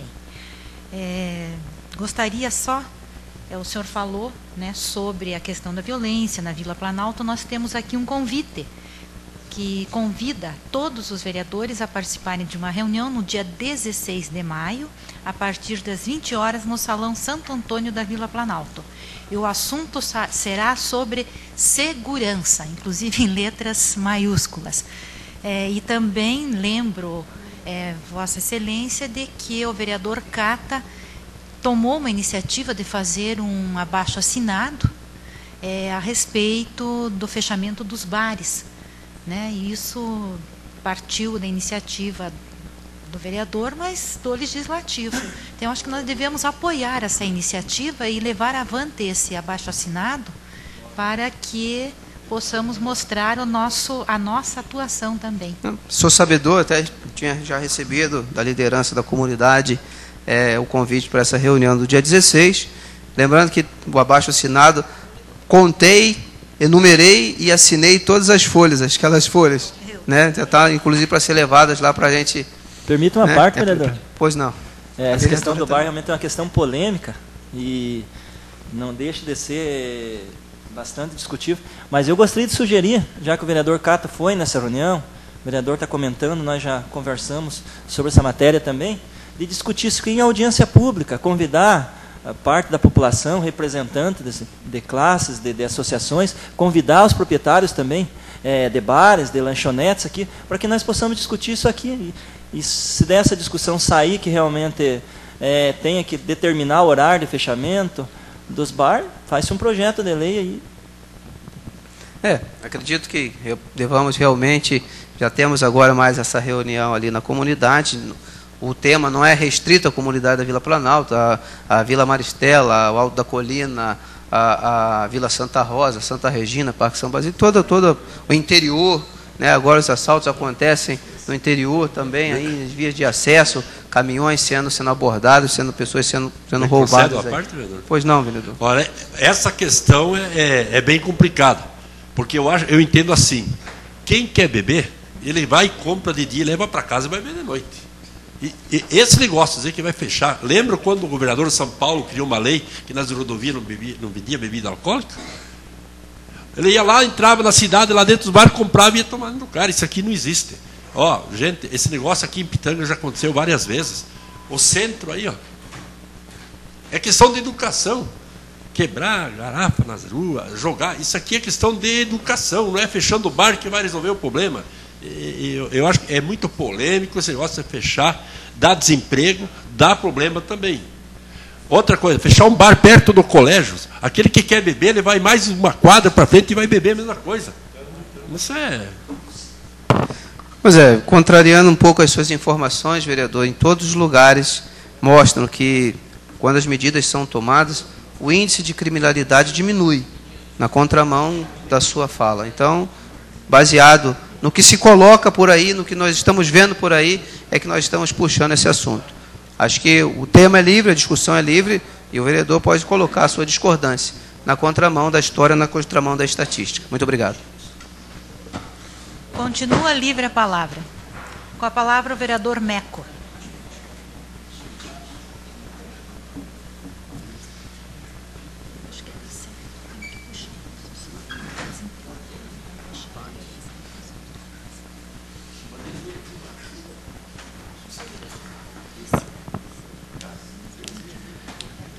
É, gostaria só, é, o senhor falou, né, sobre a questão da violência na Vila Planalto. Nós temos aqui um convite que convida todos os vereadores a participarem de uma reunião no dia dezesseis de maio, a partir das vinte horas, no Salão Santo Antônio da Vila Planalto. E o assunto será sobre segurança, inclusive em letras maiúsculas. É, e também lembro, é, Vossa Excelência, de que o vereador Cata tomou uma iniciativa de fazer um abaixo-assinado é, a respeito do fechamento dos bares. Né? E isso partiu da iniciativa do vereador, mas do legislativo. Então, acho que nós devemos apoiar essa iniciativa e levar avante esse abaixo-assinado para que possamos mostrar o nosso, a nossa atuação também. Sou sabedor, até tinha já recebido da liderança da comunidade é, o convite para essa reunião do dia dezesseis. Lembrando que o abaixo-assinado, contei, enumerei e assinei todas as folhas, aquelas folhas, né? Já está, inclusive, para ser levadas lá para a gente. Permita uma né? parte, é, vereador? Pois não. É, essa questão do bar realmente é uma questão polêmica e não deixa de ser bastante discutível. Mas eu gostaria de sugerir, já que o vereador Cata foi nessa reunião, o vereador está comentando, nós já conversamos sobre essa matéria também, de discutir isso em audiência pública, convidar a parte da população, representante de, de classes, de, de associações, convidar os proprietários também é, de bares, de lanchonetes aqui, para que nós possamos discutir isso aqui. E, e se dessa discussão sair que realmente é, tenha que determinar o horário de fechamento dos bares, faz-se um projeto de lei aí. É, acredito que devamos realmente, já temos agora mais essa reunião ali na comunidade. O tema não é restrito à comunidade da Vila Planalto, a, a Vila Maristela, o Alto da Colina, a, a Vila Santa Rosa, Santa Regina, Parque São Basílio, todo, todo o interior, né? Agora os assaltos acontecem no interior também, aí, as vias de acesso, caminhões sendo, sendo abordados, sendo pessoas sendo, sendo roubadas. A parte, vereador? Pois não, vereador. Olha, essa questão é, é, é bem complicada, porque eu, acho, eu entendo assim, quem quer beber, ele vai e compra de dia, leva para casa e vai beber de noite. E, e esse negócio de dizer que vai fechar, lembra quando o governador de São Paulo criou uma lei que nas rodovias não, bebia, não vendia bebida alcoólica? Ele ia lá, entrava na cidade, lá dentro dos bares, comprava e ia tomar no lugar. Isso aqui não existe. Ó, gente, esse negócio aqui em Pitanga já aconteceu várias vezes. O centro aí, ó, é questão de educação. Quebrar garrafa nas ruas, jogar, isso aqui é questão de educação, não é fechando o bar que vai resolver o problema. Eu, eu acho que é muito polêmico esse negócio de fechar, dá desemprego, dá problema também. Outra coisa, fechar um bar perto do colégio, aquele que quer beber, ele vai mais uma quadra para frente e vai beber a mesma coisa. Isso é... Pois é, contrariando um pouco as suas informações, vereador, em todos os lugares mostram que, quando as medidas são tomadas, o índice de criminalidade diminui, na contramão da sua fala. Então, baseado no que se coloca por aí, no que nós estamos vendo por aí, é que nós estamos puxando esse assunto. Acho que o tema é livre, a discussão é livre, e o vereador pode colocar a sua discordância na contramão da história, na contramão da estatística. Muito obrigado. Continua livre a palavra. Com a palavra o vereador Meco.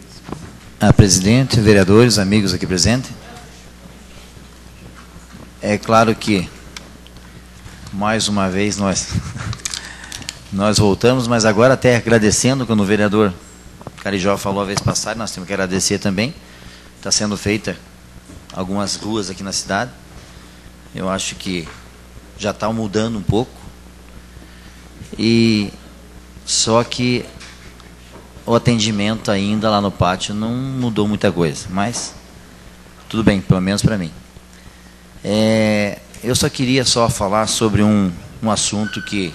A presidente, vereadores, amigos aqui presentes. É é claro que, mais uma vez, nós, nós voltamos, mas agora até agradecendo, quando o vereador Carijó falou a vez passada, nós temos que agradecer também. Está sendo feita algumas ruas aqui na cidade. Eu acho que já está mudando um pouco. E só que o atendimento ainda lá no pátio não mudou muita coisa, mas tudo bem, pelo menos para mim. É, eu só queria só falar sobre um, um assunto que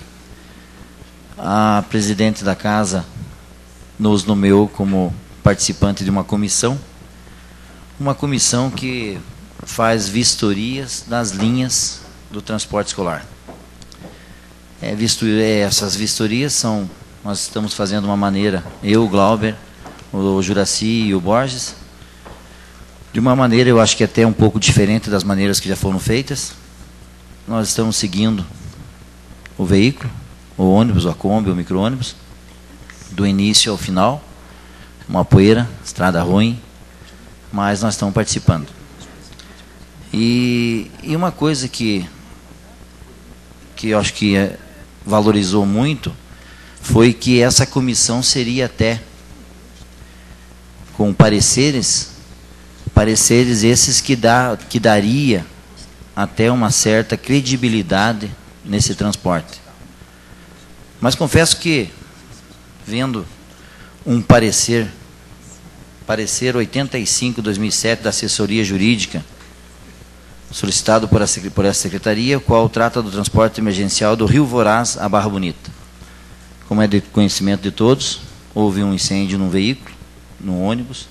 a presidente da casa nos nomeou como participante de uma comissão, uma comissão que faz vistorias das linhas do transporte escolar. É, visto, é, essas vistorias são, nós estamos fazendo de uma maneira, eu, o Glauber, o Juraci e o Borges, de uma maneira, eu acho que até um pouco diferente das maneiras que já foram feitas. Nós estamos seguindo o veículo, o ônibus, a Kombi, o micro-ônibus, do início ao final, uma poeira, estrada ruim, mas nós estamos participando. E, e uma coisa que, que eu acho que é, valorizou muito foi que essa comissão seria até com pareceres, pareceres esses que, dá, que daria até uma certa credibilidade nesse transporte. Mas confesso que, vendo um parecer, parecer oitenta e cinco barra dois mil e sete da assessoria jurídica, solicitado por, a, por essa secretaria, o qual trata do transporte emergencial do Rio Voraz à Barra Bonita. Como é de conhecimento de todos, houve um incêndio num veículo, num ônibus,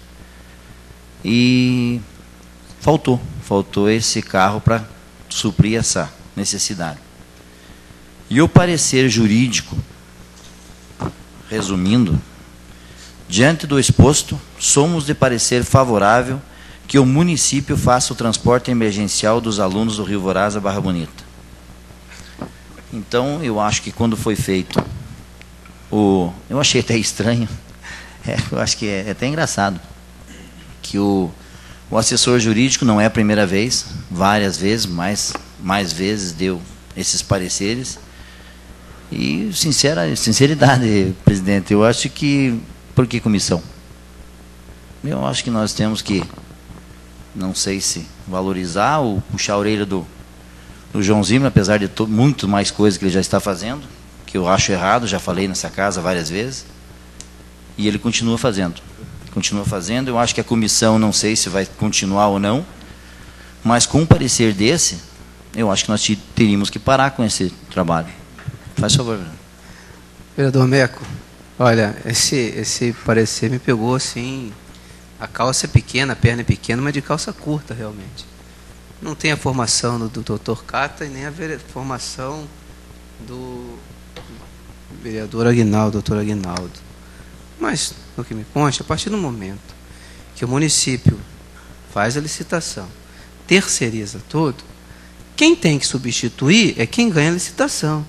e faltou, faltou esse carro para suprir essa necessidade. E o parecer jurídico, resumindo, diante do exposto, somos de parecer favorável que o município faça o transporte emergencial dos alunos do Rio Voraz à Barra Bonita. Então, eu acho que quando foi feito o... Eu achei até estranho, é, eu acho que é, é até engraçado, que o, o assessor jurídico, não é a primeira vez, várias vezes, mais, mais vezes deu esses pareceres. E, sincera, sinceridade, presidente, eu acho que... Por que comissão? Eu acho que nós temos que, não sei se valorizar ou puxar a orelha do, do Joãozinho, apesar de to, muito mais coisas que ele já está fazendo, que eu acho errado, já falei nessa casa várias vezes, e ele continua fazendo. Continua fazendo, eu acho que a comissão, não sei se vai continuar ou não, mas com um parecer desse, eu acho que nós teríamos que parar com esse trabalho. Faz favor. Vereador Meco, olha, esse, esse parecer me pegou assim, a calça é pequena, a perna é pequena, mas de calça curta realmente. Não tem a formação do, do doutor Cata e nem a formação do vereador Aguinaldo, doutor Aguinaldo. Mas, no que me consta, a partir do momento que o município faz a licitação, terceiriza tudo, quem tem que substituir é quem ganha a licitação.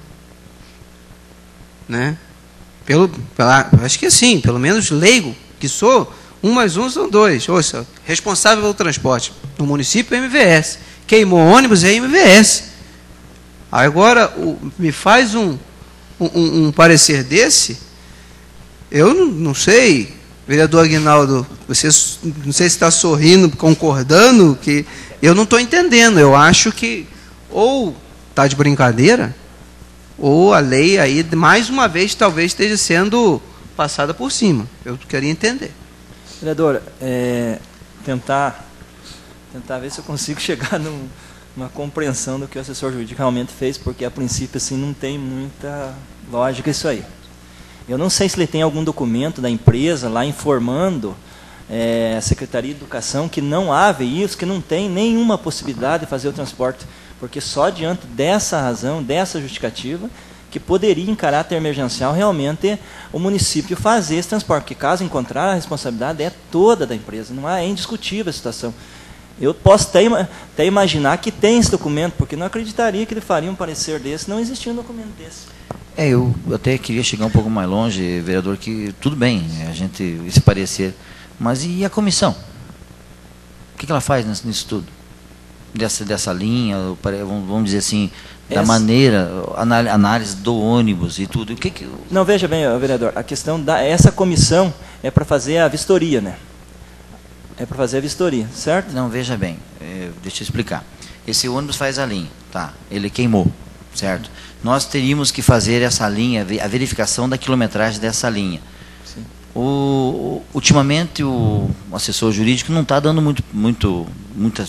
Né? Pelo, pela, acho que sim, pelo menos leigo que sou, um mais um são dois. Ouça, responsável pelo transporte no município é M V S. Queimou ônibus é M V S. Agora, o, me faz um, um, um parecer desse, eu não, não sei, vereador Aguinaldo, você não sei se está sorrindo, concordando, que eu não estou entendendo. Eu acho que ou está de brincadeira, ou a lei aí, mais uma vez, talvez esteja sendo passada por cima. Eu queria entender. Vereador, é, tentar, tentar ver se eu consigo chegar num, numa compreensão do que o assessor jurídico realmente fez, porque, a princípio, assim, não tem muita lógica isso aí. Eu não sei se ele tem algum documento da empresa lá informando é, a Secretaria de Educação que não há veículos, que não tem nenhuma possibilidade de fazer o transporte, porque só diante dessa razão, dessa justificativa, que poderia, em caráter emergencial, realmente o município fazer esse transporte, porque caso encontrar, a responsabilidade é toda da empresa, não há, é indiscutível a situação. Eu posso até, até imaginar que tem esse documento, porque não acreditaria que ele faria um parecer desse, não existia um documento desse. É, eu até queria chegar um pouco mais longe, vereador, que tudo bem, a gente, esse parecer, mas e a comissão? O que ela faz nisso, nisso tudo? dessa, dessa linha, vamos dizer assim, da Essa... maneira, análise do ônibus e tudo. O que que... Não, veja bem, vereador, a questão da essa comissão é para fazer a vistoria, né? É para fazer a vistoria, certo? Não, veja bem, é, deixa eu explicar. Esse ônibus faz a linha, tá? Ele queimou, certo? Nós teríamos que fazer essa linha, a verificação da quilometragem dessa linha. Sim. O, ultimamente o assessor jurídico não está dando muito, muito, muita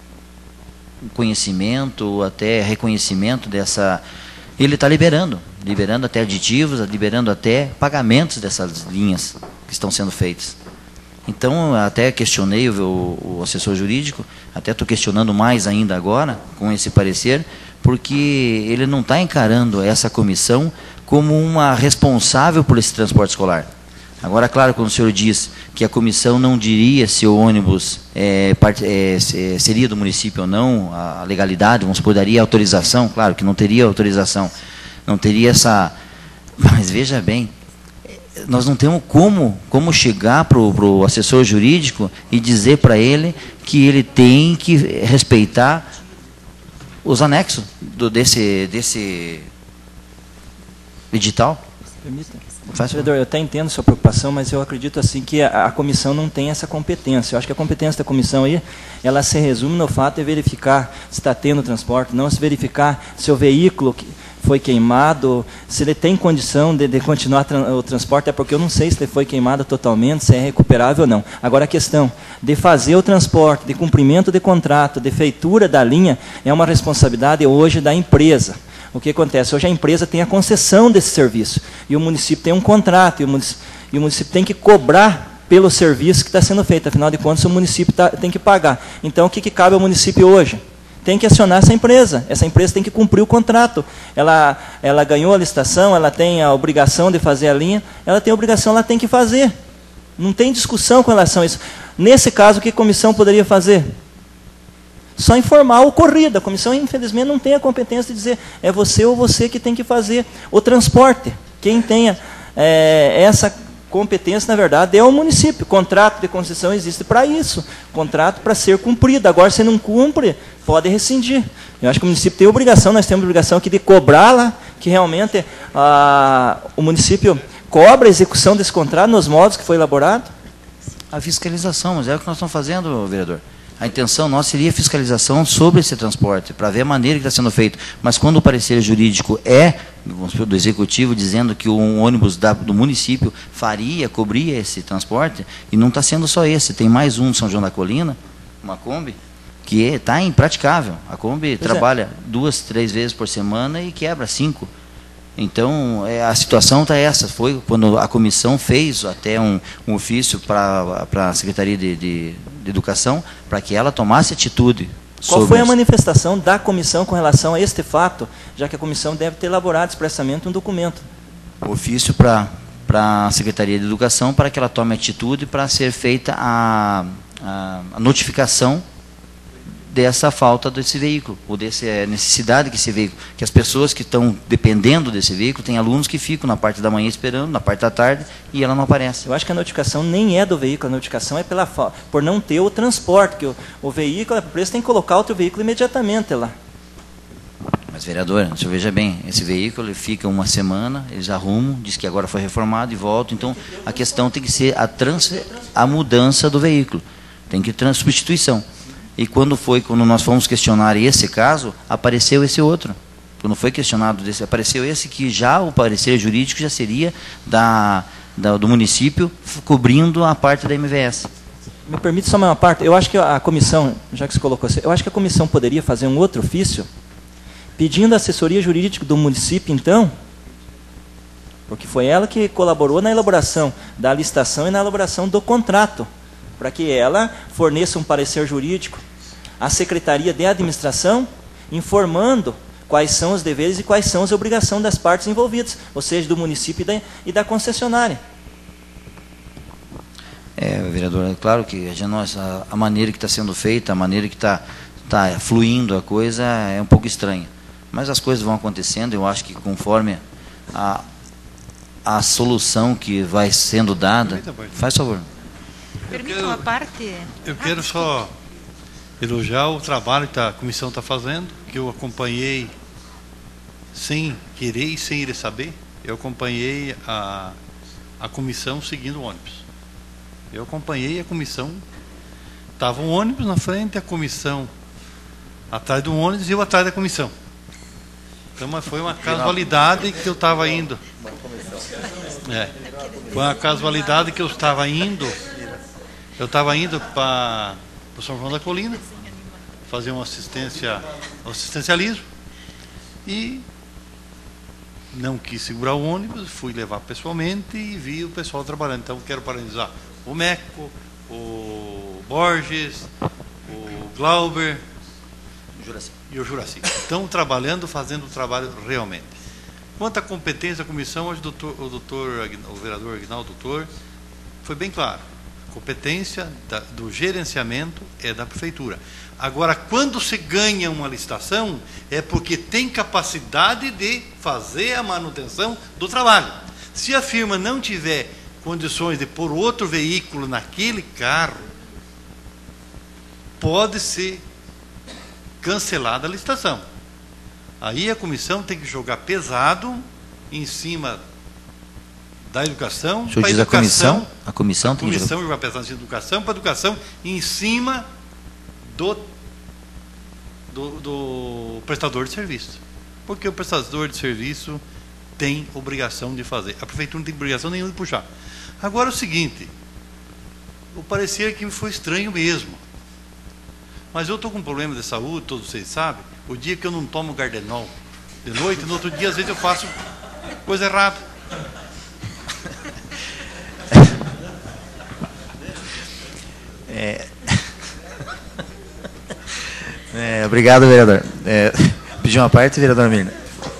conhecimento, até reconhecimento dessa. Ele está liberando, liberando até aditivos, liberando até pagamentos dessas linhas que estão sendo feitas. Então, até questionei o, o assessor jurídico, até estou questionando mais ainda agora, com esse parecer, porque ele não está encarando essa comissão como uma responsável por esse transporte escolar. Agora, claro, quando o senhor diz que a comissão não diria se o ônibus é, part, é, seria do município ou não, a legalidade, vamos supor, daria autorização, claro que não teria autorização, não teria essa... Mas veja bem, nós não temos como, como chegar para o assessor jurídico e dizer para ele que ele tem que respeitar os anexos do, desse, desse edital. Permita. Vereador, eu até entendo sua preocupação, mas eu acredito assim que a, a comissão não tem essa competência. Eu acho que a competência da comissão aí, ela se resume no fato de verificar se está tendo transporte, não se verificar se o veículo foi queimado, se ele tem condição de, de continuar tra o transporte, é porque eu não sei se ele foi queimado totalmente, se é recuperável ou não. Agora, a questão de fazer o transporte, de cumprimento de contrato, de feitura da linha, é uma responsabilidade hoje da empresa. O que acontece? Hoje a empresa tem a concessão desse serviço, e o município tem um contrato, e o município, e o município tem que cobrar pelo serviço que está sendo feito, afinal de contas o município tá, tem que pagar. Então, o que, que cabe ao município hoje? Tem que acionar essa empresa, essa empresa tem que cumprir o contrato. Ela, ela ganhou a licitação, ela tem a obrigação de fazer a linha, ela tem a obrigação, ela tem que fazer. Não tem discussão com relação a isso. Nesse caso, o que a comissão poderia fazer? Só informar o ocorrido. A comissão, infelizmente, não tem a competência de dizer é você ou você que tem que fazer o transporte. Quem tenha é, essa competência, na verdade, é o município. Contrato de concessão existe para isso. Contrato para ser cumprido. Agora, se não cumpre, pode rescindir. Eu acho que o município tem obrigação, nós temos obrigação aqui de cobrá-la, que realmente a, o município cobra a execução desse contrato nos modos que foi elaborado. A fiscalização, mas é o que nós estamos fazendo, vereador. A intenção nossa seria a fiscalização sobre esse transporte, para ver a maneira que está sendo feito. Mas quando o parecer jurídico é do executivo dizendo que um ônibus da, do município faria, cobria esse transporte, e não está sendo só esse, tem mais um de São João da Colina, uma Kombi, que está impraticável. A Kombi pois trabalha é. duas, três vezes por semana e quebra cinco. Então, é, a situação está essa. Foi quando a comissão fez até um, um ofício para a Secretaria de, de, de Educação, para que ela tomasse atitude. Qual foi a manifestação da comissão com relação a este fato, já que a comissão deve ter elaborado expressamente um documento? Ofício para a Secretaria de Educação, para que ela tome atitude para ser feita a, a, a notificação dessa falta desse veículo, ou dessa necessidade que esse veículo, que as pessoas que estão dependendo desse veículo, tem alunos que ficam na parte da manhã esperando, na parte da tarde, e ela não aparece. Eu acho que a notificação nem é do veículo, a notificação é pela, por não ter o transporte, que o, o veículo, a empresa tem que colocar outro veículo imediatamente lá. Mas, vereadora, o senhor veja bem, esse veículo ele fica uma semana, eles arrumam, diz que agora foi reformado e volta, então a questão tem que ser a, trans, a mudança do veículo, tem que ter substituição. E quando foi, quando nós fomos questionar esse caso, apareceu esse outro. Quando foi questionado desse, apareceu esse que já o parecer jurídico já seria da, da, do município cobrindo a parte da M V S. Me permite só uma parte. Eu acho que a comissão, já que você colocou assim, eu acho que a comissão poderia fazer um outro ofício pedindo a assessoria jurídica do município, então, porque foi ela que colaborou na elaboração da licitação e na elaboração do contrato, para que ela forneça um parecer jurídico à Secretaria de Administração, informando quais são os deveres e quais são as obrigações das partes envolvidas, ou seja, do município e da, e da concessionária. É, vereador, é claro que a, nós, a, a maneira que está sendo feita, a maneira que está tá fluindo a coisa é um pouco estranha. Mas as coisas vão acontecendo, eu acho que conforme a, a solução que vai sendo dada... Faz favor. Permita uma parte... Eu quero só elogiar o trabalho que a comissão está fazendo, que eu acompanhei sem querer e sem ele saber. Eu acompanhei a, a comissão seguindo o ônibus. Eu acompanhei a comissão. Estava um ônibus na frente, a comissão atrás do ônibus e eu atrás da comissão. Então, mas foi uma casualidade que eu estava indo. É, foi uma casualidade que eu estava indo. Eu estava indo para o São João da Colina fazer uma assistência, um assistencialismo, e não quis segurar o ônibus, fui levar pessoalmente e vi o pessoal trabalhando. Então, quero parabenizar o Meco, o Borges, o Glauber Juraci. e o Juraci. Estão trabalhando, fazendo o trabalho realmente. Quanto à competência da comissão, hoje o, doutor, o, doutor, o vereador Aguinaldo, doutor, foi bem claro. A competência da, do gerenciamento é da prefeitura. Agora, quando se ganha uma licitação, é porque tem capacidade de fazer a manutenção do trabalho. Se a firma não tiver condições de pôr outro veículo naquele carro, pode ser cancelada a licitação. Aí a comissão tem que jogar pesado em cima da educação. O senhor diz a comissão? A comissão tem que jogar... comissão jogar pesado em cima da educação, para a educação em cima do, do, do prestador de serviço. Porque o prestador de serviço tem obrigação de fazer. A prefeitura não tem obrigação nenhuma de puxar. Agora o seguinte, o parecer que me foi estranho mesmo. Mas eu estou com um problema de saúde, todos vocês sabem. O dia que eu não tomo Gardenol de noite, no outro dia, às vezes, eu faço coisa errada. É... É, obrigado, vereador. É, pediu uma parte, vereadora Mirna?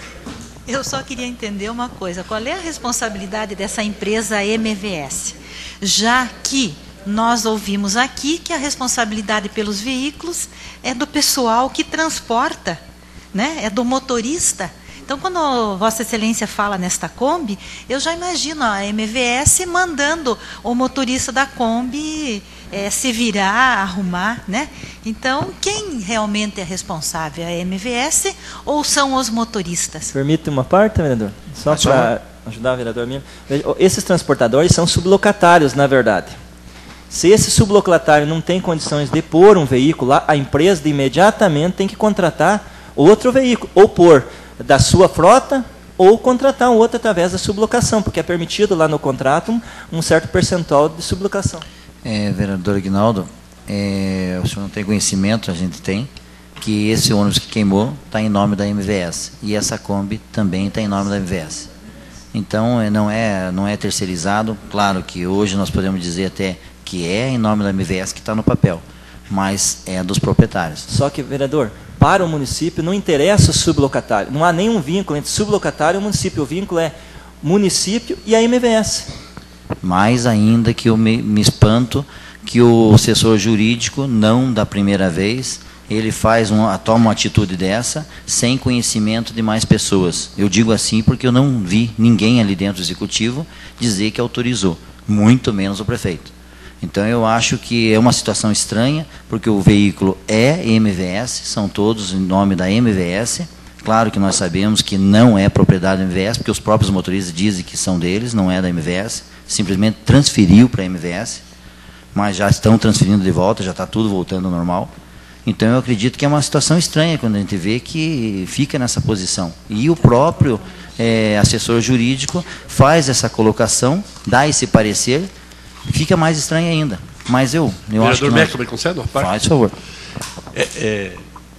Eu só queria entender uma coisa. Qual é a responsabilidade dessa empresa M V S? Já que nós ouvimos aqui que a responsabilidade pelos veículos é do pessoal que transporta, né? É do motorista. Então, quando Vossa Excelência fala nesta Kombi, eu já imagino a M V S mandando o motorista da Kombi é, se virar, arrumar, né? Então, quem realmente é responsável? É a M V S ou são os motoristas? Permite uma parte, vereador? Só para ajudar o vereador mesmo. Esses transportadores são sublocatários, na verdade. Se esse sublocatário não tem condições de pôr um veículo lá, a empresa de imediatamente tem que contratar outro veículo, ou pôr da sua frota, ou contratar um outro através da sublocação, porque é permitido lá no contrato um, um certo percentual de sublocação. É, vereador Aguinaldo, é, o senhor não tem conhecimento, a gente tem, que esse ônibus que queimou está em nome da M V S, e essa Kombi também está em nome da M V S. Então, não é, não é terceirizado. Claro que hoje nós podemos dizer até que é em nome da M V S que está no papel, mas é dos proprietários. Só que, vereador, para o município não interessa o sublocatário, não há nenhum vínculo entre sublocatário e o município, o vínculo é município e a M V S. Mais ainda que eu me, me espanto que o assessor jurídico, não da primeira vez, ele faz uma, toma uma atitude dessa sem conhecimento de mais pessoas. Eu digo assim porque eu não vi ninguém ali dentro do executivo dizer que autorizou, muito menos o prefeito. Então, eu acho que é uma situação estranha, porque o veículo é M V S, são todos em nome da M V S. Claro que nós sabemos que não é propriedade da M V S, porque os próprios motoristas dizem que são deles, não é da M V S, simplesmente transferiu para a M V S, mas já estão transferindo de volta, já está tudo voltando ao normal. Então, eu acredito que é uma situação estranha quando a gente vê que fica nessa posição. E o próprio é, assessor jurídico faz essa colocação, dá esse parecer, fica mais estranho ainda. Mas eu, eu acho que... Vereador Meco, me concede uma parte? Faz, por favor. É, é,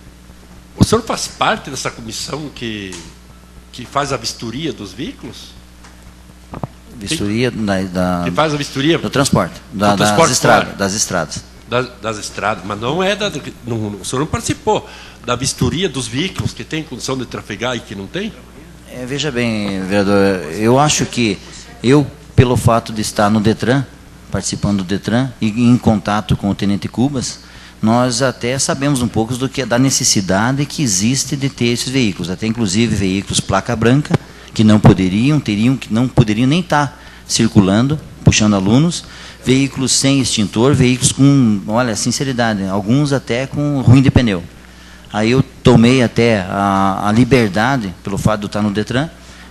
o senhor faz parte dessa comissão que, que faz a vistoria dos veículos? Vistoria da, da, que faz a vistoria do transporte, da, do das, transporte estradas, fora. das estradas. Das, das estradas, mas não é da... Não, o senhor não participou da vistoria dos veículos que tem condição de trafegar e que não tem? É, veja bem, vereador, eu acho que eu, pelo fato de estar no DETRAN, participando do DETRAN e em contato com o Tenente Cubas, nós até sabemos um pouco do que, da necessidade que existe de ter esses veículos, até inclusive veículos placa branca, que não poderiam, teriam, que não poderiam nem estar circulando, puxando alunos, veículos sem extintor, veículos com, olha, sinceridade, alguns até com ruim de pneu. Aí eu tomei até a, a liberdade, pelo fato de eu estar no Detran,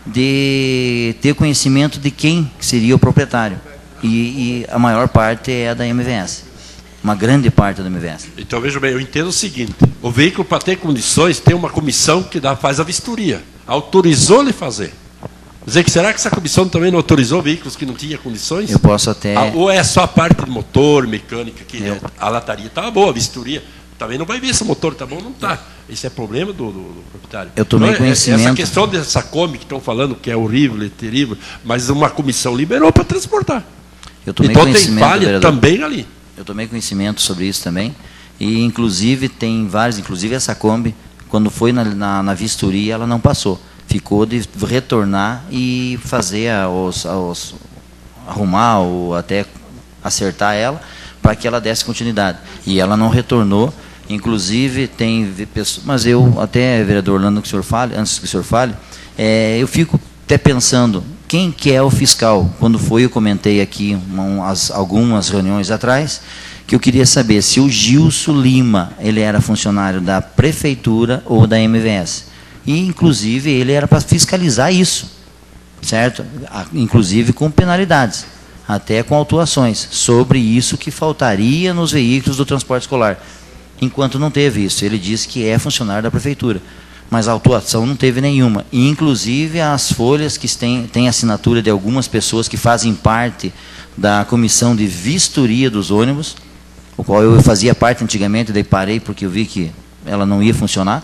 de ter conhecimento de quem seria o proprietário. E, e a maior parte é a da M V S. Uma grande parte da M V S. Então, veja bem, eu entendo o seguinte: o veículo, para ter condições, tem uma comissão que dá, faz a vistoria. Autorizou-lhe fazer. Dizer que será que essa comissão também não autorizou veículos que não tinham condições? Eu posso até... Ah, ou é só a parte de motor, mecânica, que eu... a lataria estava boa, a vistoria. Também não vai ver se o motor está bom ou não está. Esse é problema do, do, do proprietário. Eu tomei então, conhecimento... Essa questão dessa Kombi que estão falando que é horrível, é terrível, mas uma comissão liberou para transportar. Eu tomei então conhecimento, tem falha vereador, também ali. Eu tomei conhecimento sobre isso também. E, inclusive, tem vários, inclusive essa Kombi, quando foi na, na, na vistoria, ela não passou. Ficou de retornar e fazer a, os, a, os, arrumar ou até acertar ela para que ela desse continuidade. E ela não retornou. Inclusive, tem pessoas... Mas eu, até, vereador Orlando, que o senhor fale, antes que o senhor fale, é, eu fico até pensando, quem que é o fiscal? Quando foi, eu comentei aqui umas, algumas reuniões atrás, que eu queria saber se o Gilson Lima, ele era funcionário da prefeitura ou da M V S. E, inclusive, ele era para fiscalizar isso, certo? Inclusive com penalidades, até com autuações, sobre isso que faltaria nos veículos do transporte escolar. Enquanto não teve isso, ele disse que é funcionário da prefeitura, mas a autuação não teve nenhuma. E, inclusive, as folhas que têm, têm assinatura de algumas pessoas que fazem parte da comissão de vistoria dos ônibus, o qual eu fazia parte antigamente, daí parei porque eu vi que ela não ia funcionar,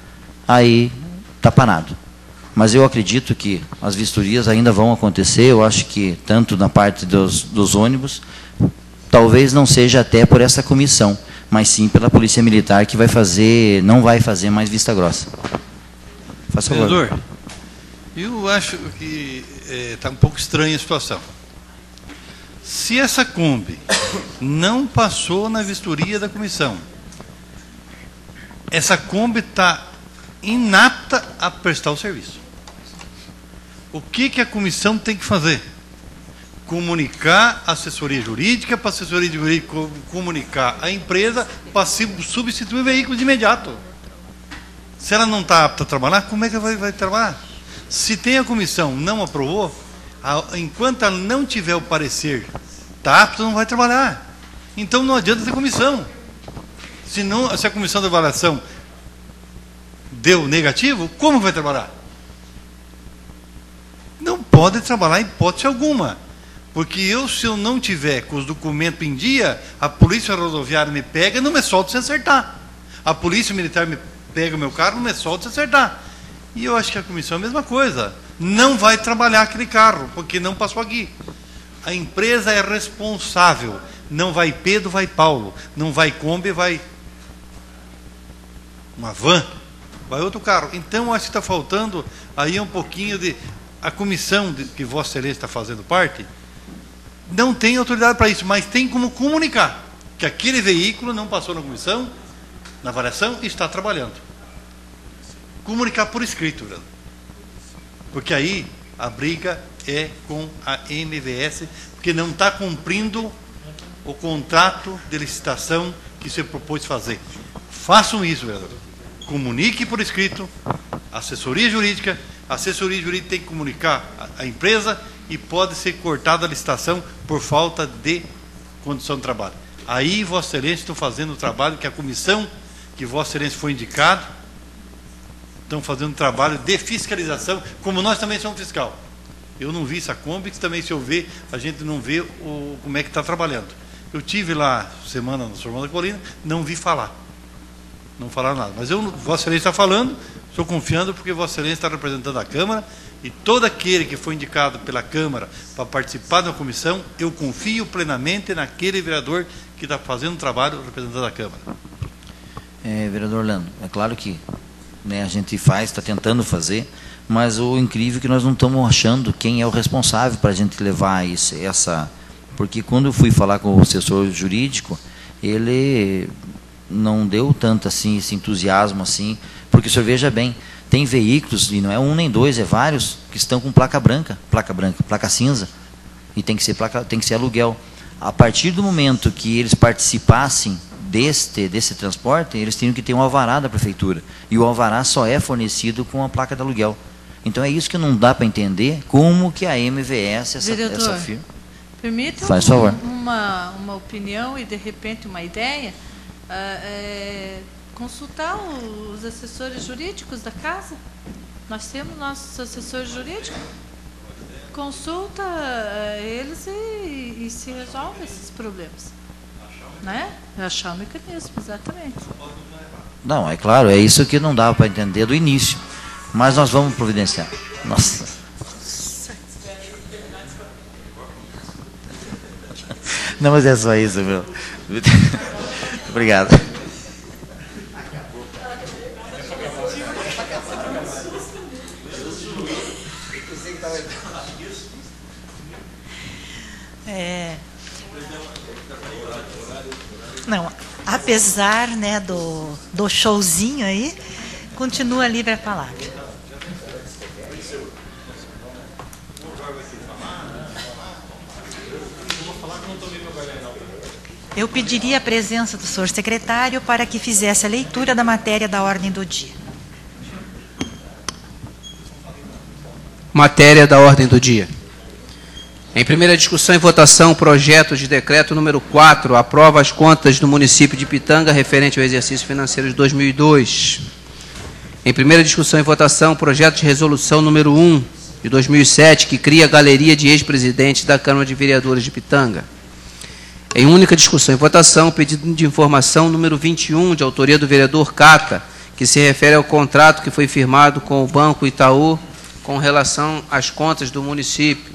aí está parado. Mas eu acredito que as vistorias ainda vão acontecer, eu acho que tanto na parte dos, dos ônibus, talvez não seja até por essa comissão, mas sim pela Polícia Militar, que vai fazer, não vai fazer mais vista grossa. Faça favor. Vereador, eu acho que está é, um pouco estranha a situação. Se essa Kombi não passou na vistoria da comissão, essa Kombi está inapta a prestar o serviço. O que, que a comissão tem que fazer? Comunicar a assessoria jurídica, para a assessoria jurídica comunicar a empresa para substituir o veículo de imediato. Se ela não está apta a trabalhar, como é que ela vai, vai trabalhar? Se tem a comissão, não aprovou, a, enquanto ela não tiver o parecer, está apta, não vai trabalhar. Então não adianta ter comissão. Se, não, se a comissão de avaliação deu negativo, como vai trabalhar? Não pode trabalhar em hipótese alguma. Porque eu, se eu não tiver com os documentos em dia, a polícia rodoviária me pega e não me solta sem acertar. A polícia militar me pega o meu carro e não me solta sem acertar. E eu acho que a comissão é a mesma coisa. Não vai trabalhar aquele carro, porque não passou aqui. A empresa é responsável. Não vai Pedro, vai Paulo. Não vai Kombi, vai uma van. Vai outro carro. Então, acho que está faltando aí um pouquinho de... A comissão de, que Vossa Excelência está fazendo parte, não tem autoridade para isso, mas tem como comunicar que aquele veículo não passou na comissão, na avaliação, e está trabalhando. Comunicar por escrito, velho. Porque aí a briga é com a M V S, porque não está cumprindo o contrato de licitação que se propôs fazer. Façam isso, vereador. Comunique por escrito, assessoria jurídica, a assessoria jurídica tem que comunicar a, a empresa e pode ser cortada a licitação por falta de condição de trabalho. Aí, Vossa Excelência, estão fazendo o trabalho que a comissão que Vossa Excelência foi indicado, estão fazendo um trabalho de fiscalização, como nós também somos fiscal. Eu não vi essa Kombi, que também, se eu ver, a gente não vê o, como é que está trabalhando. Eu tive lá, semana, na Sormão da Colina, não vi falar. Não falaram nada. Mas eu, Vossa Excelência está falando, estou confiando, porque Vossa Excelência está representando a Câmara, e todo aquele que foi indicado pela Câmara para participar da comissão, eu confio plenamente naquele vereador que está fazendo o trabalho representando a Câmara. É, vereador Orlando, é claro que, né, a gente faz, está tentando fazer, mas o incrível é que nós não estamos achando quem é o responsável para a gente levar isso, essa... Porque quando eu fui falar com o assessor jurídico, ele não deu tanto assim, esse entusiasmo assim, porque o senhor veja bem, tem veículos, e não é um nem dois, é vários, que estão com placa branca, placa branca, placa cinza. E tem que ser placa, tem que ser aluguel. A partir do momento que eles participassem deste, desse transporte, eles teriam que ter um alvará da prefeitura. E o alvará só é fornecido com a placa de aluguel. Então é isso que não dá para entender como que a M V S, essa, Vereador, essa firma... Permita Faz favor. Uma, uma opinião e, de repente, uma ideia. Uh, é, consultar os assessores jurídicos da casa. Nós temos nossos assessores jurídicos. Consulta uh, eles e, e se resolve esses problemas. Né? Achar o mecanismo, exatamente. Não, é claro, é isso que não dava para entender do início. Mas nós vamos providenciar. Nossa. Não, mas é só isso, meu. Obrigado. É, não, apesar, né, do, do showzinho aí, continua livre a palavra. Eu pediria a presença do senhor secretário para que fizesse a leitura da matéria da ordem do dia. Matéria da ordem do dia. Em primeira discussão e votação, projeto de decreto número quatro, aprova as contas do município de Pitanga referente ao exercício financeiro de dois mil e dois. Em primeira discussão e votação, projeto de resolução número um de dois mil e sete, que cria a galeria de ex-presidentes da Câmara de Vereadores de Pitanga. Em única discussão e votação, pedido de informação número vinte e um, de autoria do vereador Cata, que se refere ao contrato que foi firmado com o Banco Itaú com relação às contas do município.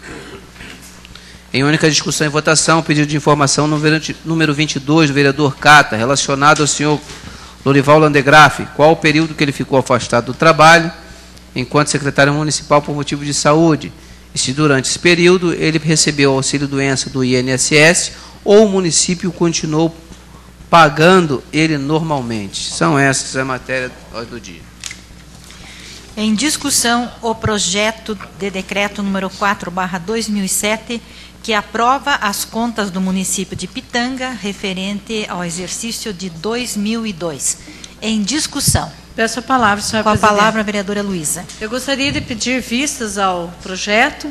Em única discussão e votação, pedido de informação número vinte e dois, do vereador Cata, relacionado ao senhor Lorival Landegraaff, qual o período que ele ficou afastado do trabalho, enquanto secretário municipal por motivo de saúde, e se durante esse período ele recebeu auxílio-doença do I N S S, ou o município continuou pagando ele normalmente. São essas as matérias do dia. Em discussão, o projeto de decreto número quatro barra dois mil e sete, que aprova as contas do município de Pitanga referente ao exercício de dois mil e dois. Em discussão. Peço a palavra, senhora Com a presidente. palavra, a vereadora Luísa. Eu gostaria de pedir vistas ao projeto,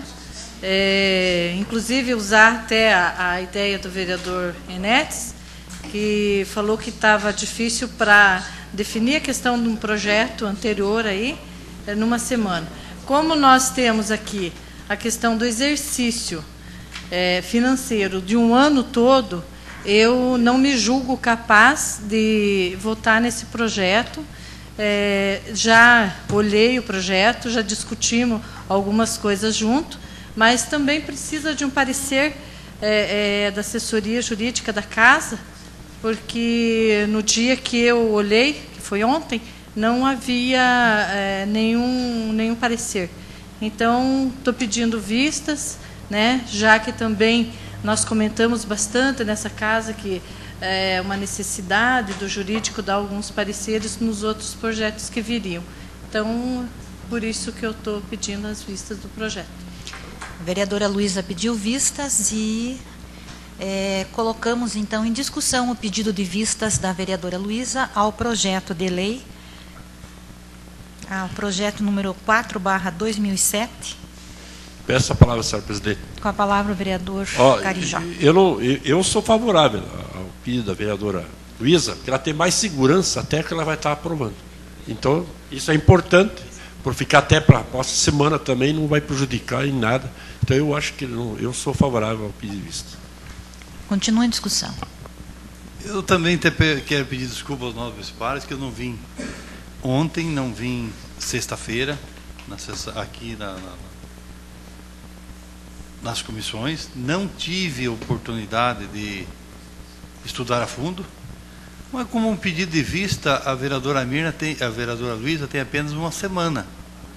é, inclusive usar até a, a ideia do vereador Enetes, que falou que estava difícil para definir a questão de um projeto anterior aí, é, numa semana. Como nós temos aqui a questão do exercício é, financeiro de um ano todo, eu não me julgo capaz de votar nesse projeto. É, já olhei o projeto, já discutimos algumas coisas junto, mas também precisa de um parecer é, é, da assessoria jurídica da casa, porque no dia que eu olhei, que foi ontem, não havia é, nenhum, nenhum parecer. Então, estou pedindo vistas, né, já que também nós comentamos bastante nessa casa que é uma necessidade do jurídico dar alguns pareceres nos outros projetos que viriam. Então, por isso que eu estou pedindo as vistas do projeto. A vereadora Luísa pediu vistas e é, colocamos, então, em discussão o pedido de vistas da vereadora Luísa ao projeto de lei, ao projeto número quatro barra dois mil e sete. Peço a palavra, senhora presidente. Com a palavra, o vereador Ó, Carijó. Eu, não, eu, eu sou favorável ao pedido da vereadora Luísa, porque ela tem mais segurança até que ela vai estar aprovando. Então, isso é importante, por ficar até para a próxima semana também, não vai prejudicar em nada. Então, eu acho que não, eu sou favorável ao pedido de vista. Continua em discussão. Eu também te pe- quero pedir desculpa aos nossos pares, que eu não vim ontem, não vim sexta-feira, na sessa- aqui na, na nas comissões, não tive oportunidade de estudar a fundo, mas como um pedido de vista, a vereadora Mirna tem, a vereadora Luísa tem apenas uma semana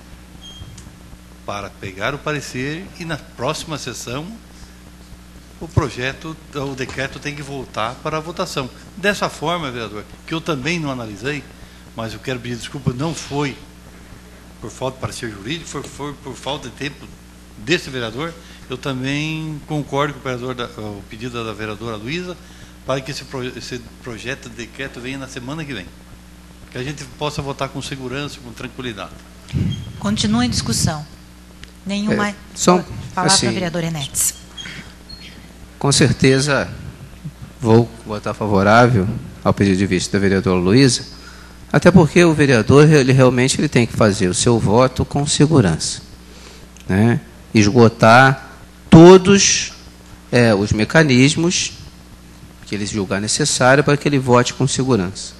para pegar o parecer e na próxima sessão o projeto, o decreto tem que voltar para a votação. Dessa forma, vereador, que eu também não analisei, mas eu quero pedir desculpa, não foi por falta de parecer jurídico, foi, foi por falta de tempo desse vereador, eu também concordo com o, vereador da, o pedido da vereadora Luísa para que esse, pro, esse projeto de decreto venha na semana que vem. Que a gente possa votar com segurança, com tranquilidade. Continua em discussão. Nenhuma É, só, palavra assim, para a vereadora Enetes. Com certeza vou votar favorável ao pedido de vista da vereadora Luísa, até porque o vereador ele realmente ele tem que fazer o seu voto com segurança, né? Esgotar todos é, os mecanismos que ele julgar necessário para que ele vote com segurança.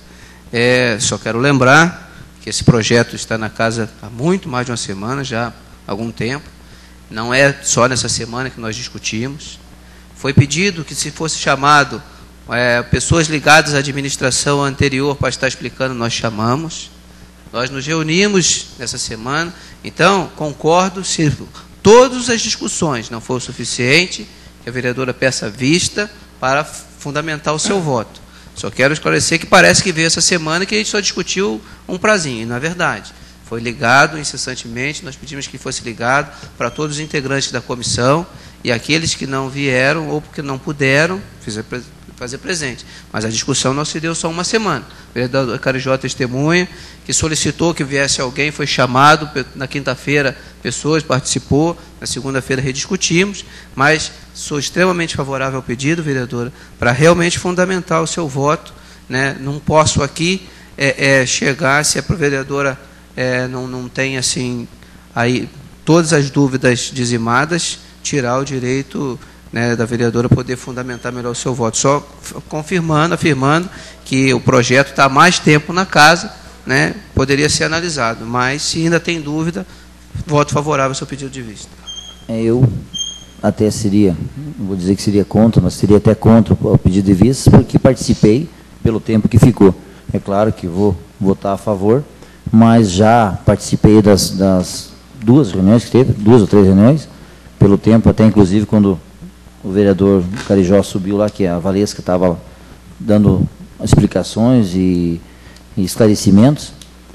É, só quero lembrar que esse projeto está na casa há muito mais de uma semana, já há algum tempo. Não é só nessa semana que nós discutimos. Foi pedido que se fosse chamado é, pessoas ligadas à administração anterior para estar explicando, nós chamamos. Nós nos reunimos nessa semana. Então, concordo, se todas as discussões não for o suficiente, que a vereadora peça vista para fundamentar o seu voto. Só quero esclarecer que parece que veio essa semana que a gente só discutiu um prazinho, e não é verdade. Foi ligado incessantemente, nós pedimos que fosse ligado para todos os integrantes da comissão e aqueles que não vieram ou porque não puderam fazer presente. Mas a discussão não se deu só uma semana. O vereador Carijó testemunha que solicitou que viesse alguém, foi chamado na quinta-feira, pessoas participou, na segunda-feira rediscutimos, mas sou extremamente favorável ao pedido, vereadora, para realmente fundamentar o seu voto, né? Não posso aqui é, é, chegar, se a vereadora é, não, não tem assim, aí, todas as dúvidas dizimadas, tirar o direito, né, da vereadora poder fundamentar melhor o seu voto. Só confirmando, afirmando que o projeto está há mais tempo na casa, né, poderia ser analisado, mas se ainda tem dúvida, voto favorável ao seu pedido de vista. Eu até seria, não vou dizer que seria contra, mas seria até contra o pedido de vista, porque participei pelo tempo que ficou. É claro que vou votar a favor, mas já participei das, das duas reuniões que teve, duas ou três reuniões, pelo tempo, até inclusive quando o vereador Carijó subiu lá, que a Valesca estava dando explicações e, e esclarecimentos,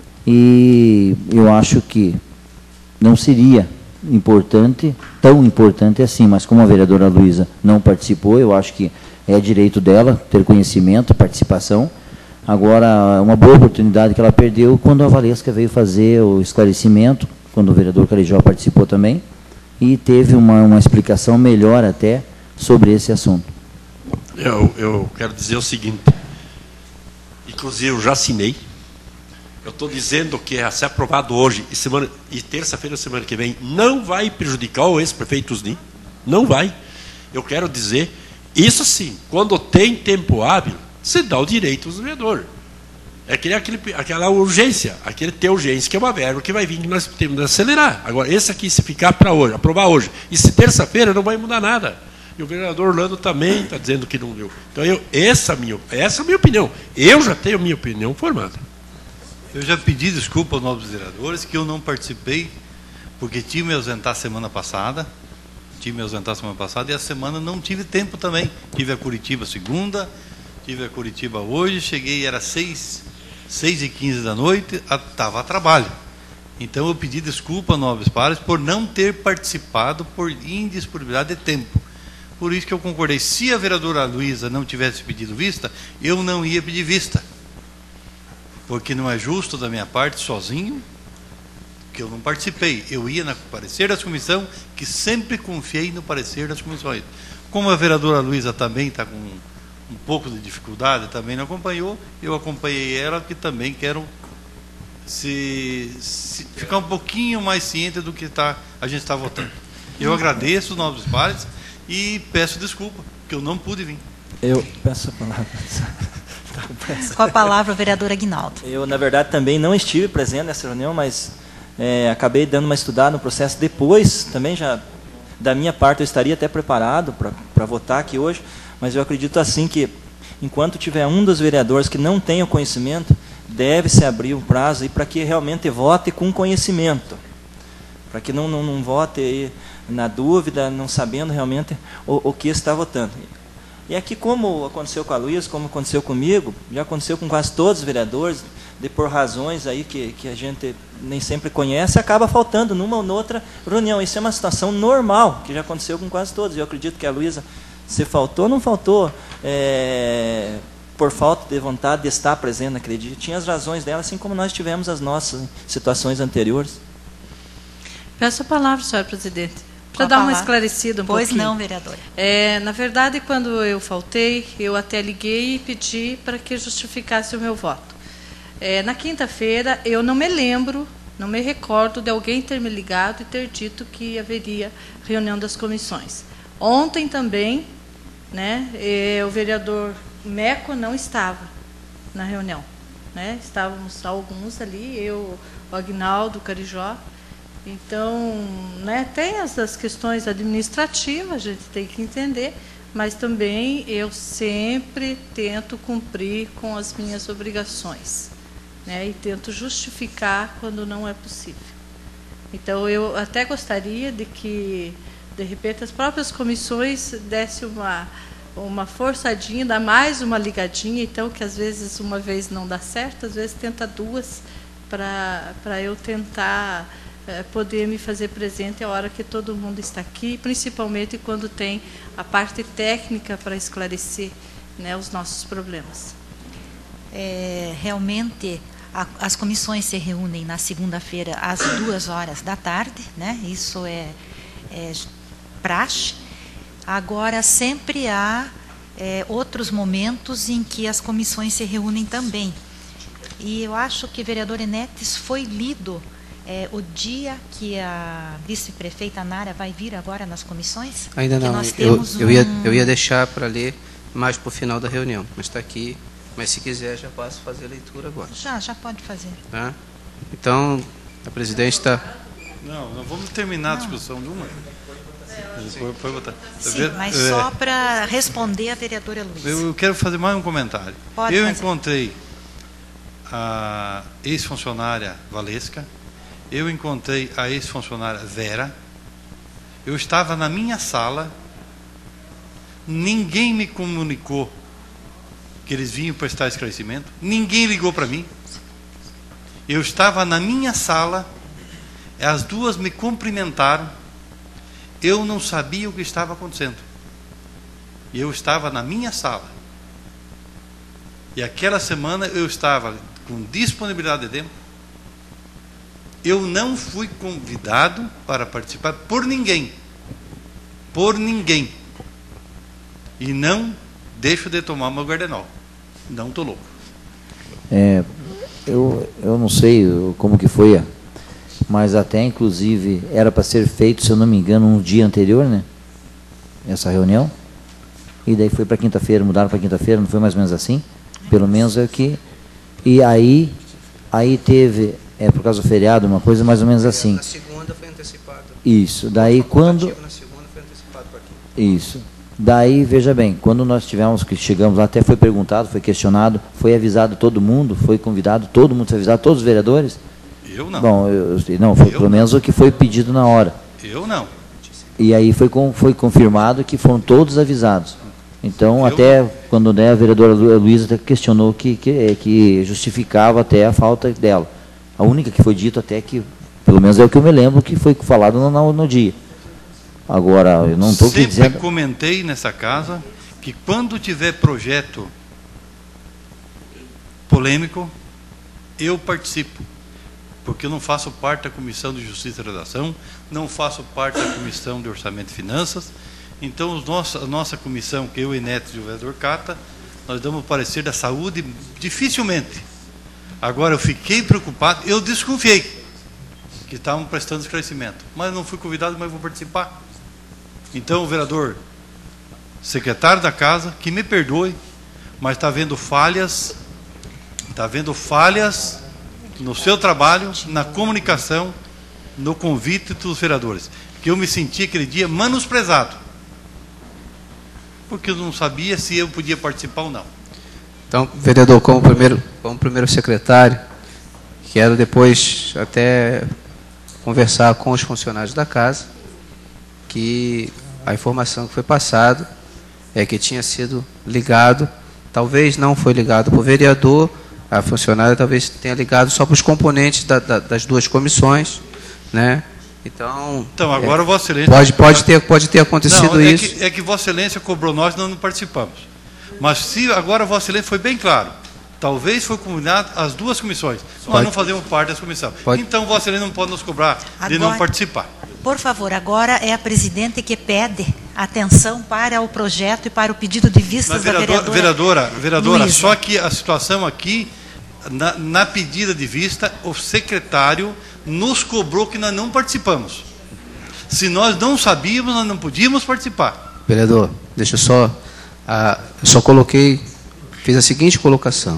e eu acho que não seria importante, tão importante assim, mas como a vereadora Luísa não participou, eu acho que é direito dela ter conhecimento, participação. Agora, uma boa oportunidade que ela perdeu quando a Valesca veio fazer o esclarecimento, quando o vereador Carijó participou também, e teve uma, uma explicação melhor até sobre esse assunto. Eu, eu quero dizer o seguinte, inclusive eu já assinei, eu estou dizendo que é ser aprovado hoje e, semana, e terça-feira, semana que vem, não vai prejudicar o ex-prefeito Osni, não vai. Eu quero dizer, isso sim, quando tem tempo hábil, se dá o direito ao vereador. É aquele, aquele, aquela urgência, aquele ter urgência, que é uma verba que vai vir, que nós temos de acelerar. Agora, esse aqui, se ficar para hoje, aprovar hoje, e se terça-feira, não vai mudar nada. E o vereador Orlando também está dizendo que não deu. Então, eu, essa, minha, essa é a minha opinião. Eu já tenho a minha opinião formada. Eu já pedi desculpa aos novos vereadores que eu não participei, porque tive me ausentar semana passada, tive me ausentar semana passada, e a semana não tive tempo também. Tive a Curitiba segunda, tive a Curitiba hoje, cheguei, era seis, seis e quinze da noite, estava a trabalho. Então eu pedi desculpa aos novos pares por não ter participado por indisponibilidade de tempo. Por isso que eu concordei. Se a vereadora Luísa não tivesse pedido vista, eu não ia pedir vista. Porque não é justo da minha parte, sozinho, que eu não participei. Eu ia no parecer da comissão, que sempre confiei no parecer das comissões. Como a vereadora Luísa também está com um pouco de dificuldade, também não acompanhou, eu acompanhei ela, que também quero se, se ficar um pouquinho mais ciente do que tá, a gente está votando. Eu agradeço os novos pares e peço desculpa, que eu não pude vir. Eu peço a palavra. Com a palavra, o vereador Aguinaldo. Eu, na verdade, também não estive presente nessa reunião, mas é, acabei dando uma estudada no processo depois, também já, da minha parte, eu estaria até preparado para votar aqui hoje, mas eu acredito assim que, enquanto tiver um dos vereadores que não tenha o conhecimento, deve-se abrir o prazo para que realmente vote com conhecimento, para que não, não, não vote aí na dúvida, não sabendo realmente o, o que está votando. E aqui, como aconteceu com a Luísa, como aconteceu comigo, já aconteceu com quase todos os vereadores, de por razões aí que, que a gente nem sempre conhece, acaba faltando numa ou noutra reunião. Isso é uma situação normal, que já aconteceu com quase todos. Eu acredito que a Luísa, se faltou, não faltou é, por falta de vontade de estar presente, acredito. Tinha as razões dela, assim como nós tivemos as nossas situações anteriores. Peço a palavra, senhora presidente, para dar uma esclarecida um pois pouquinho. Pois não, vereadora. É, na verdade, quando eu faltei, eu até liguei e pedi para que justificasse o meu voto. É, na quinta-feira, eu não me lembro, não me recordo de alguém ter me ligado e ter dito que haveria reunião das comissões. Ontem também, né, o vereador Meco não estava na reunião. Né? Estávamos alguns ali, eu, o Aguinaldo, o Carijó. Então, né, tem essas questões administrativas, a gente tem que entender, mas também eu sempre tento cumprir com as minhas obrigações, né, e tento justificar quando não é possível. Então, eu até gostaria de que, de repente, as próprias comissões dessem uma, uma forçadinha, dá mais uma ligadinha, então, que às vezes uma vez não dá certo, às vezes tenta duas, para para eu tentar poder me fazer presente a hora que todo mundo está aqui, principalmente quando tem a parte técnica para esclarecer, né, os nossos problemas. É, realmente, a, as comissões se reúnem na segunda-feira às duas horas da tarde, né? Isso é, é praxe. Agora, sempre há é, outros momentos em que as comissões se reúnem também. E eu acho que, vereador Enetes, foi lido É, o dia que a vice-prefeita Nara vai vir agora nas comissões? Ainda não, nós eu, temos eu, ia, um... eu ia deixar para ler mais para o final da reunião, mas está aqui, mas se quiser já posso fazer a leitura agora. Já, já pode fazer. Tá? Então, a presidente está... Não, não vamos terminar não. a discussão de uma. Foi, foi votar. Sim, mas é, só para responder a vereadora Luísa. Eu quero fazer mais um comentário. Pode eu fazer. encontrei a ex-funcionária Valesca, eu encontrei a ex-funcionária Vera, eu estava na minha sala, ninguém me comunicou que eles vinham prestar esclarecimento, ninguém ligou para mim, eu estava na minha sala, as duas me cumprimentaram, eu não sabia o que estava acontecendo, eu estava na minha sala, e aquela semana eu estava com disponibilidade de tempo. Eu não fui convidado para participar por ninguém. Por ninguém. E não deixo de tomar meu Gardenol. Não estou louco. É, eu, eu não sei como que foi, mas até inclusive era para ser feito, se eu não me engano, um dia anterior, né? Essa reunião. E daí foi para quinta-feira, mudaram para quinta-feira, não foi mais ou menos assim? Pelo menos é que... E aí, aí teve... É por causa do feriado, uma coisa mais ou menos assim. Na segunda foi antecipado. Isso. Daí quando... Na segunda foi antecipado para aqui. Isso. Daí, veja bem, quando nós tivemos, que chegamos lá, até foi perguntado, foi questionado, foi avisado todo mundo, foi convidado todo mundo, foi avisado todos os vereadores? Eu não. Bom, eu, não, foi eu pelo não. menos o que foi pedido na hora. Eu não. E aí foi, com, foi confirmado que foram todos avisados. Então, eu até não. quando né, a vereadora Luísa até questionou que, que, que justificava até a falta dela. A única que foi dito até que, pelo menos é o que eu me lembro, que foi falado no, no, no dia. Agora, eu não estou dizendo... Sempre comentei nessa casa que quando tiver projeto polêmico, eu participo. Porque eu não faço parte da Comissão de Justiça e Redação, não faço parte da Comissão de Orçamento e Finanças. Então, os nossos, a nossa comissão, que eu e Neto e o vereador Cata, nós damos o parecer da saúde dificilmente. Agora, eu fiquei preocupado, eu desconfiei que estavam prestando esclarecimento, mas eu não fui convidado, mas vou participar. Então, o vereador, secretário da casa, que me perdoe, mas está vendo falhas, está vendo falhas no seu trabalho, na comunicação, no convite dos vereadores, que eu me senti aquele dia menosprezado, porque eu não sabia se eu podia participar ou não. Então, vereador, como primeiro, como primeiro secretário, quero depois até conversar com os funcionários da casa, que a informação que foi passada é que tinha sido ligado, talvez não foi ligado para o vereador, a funcionária talvez tenha ligado só para os componentes da, da, das duas comissões, né? Então, então agora é, Vossa Excelência... Pode, pode, ter, pode ter acontecido não, é isso. Que, é que Vossa Excelência cobrou nós, nós não participamos. Mas se agora Vossa Excelência foi bem claro, talvez foi combinado as duas comissões. Nós Pode. não fazemos parte dessa comissão. Pode. Então Vossa Excelência não pode nos cobrar Agora, de não participar. Por favor, agora é a presidente que pede atenção para o projeto e para o pedido de vistas Mas, da vereadora, vereadora. vereadora, vereadora Luísa. só que a situação aqui, na, na pedida de vista, o secretário nos cobrou que nós não participamos. Se nós não sabíamos, nós não podíamos participar. Vereador, deixa eu só... Ah, eu só coloquei, fiz a seguinte colocação,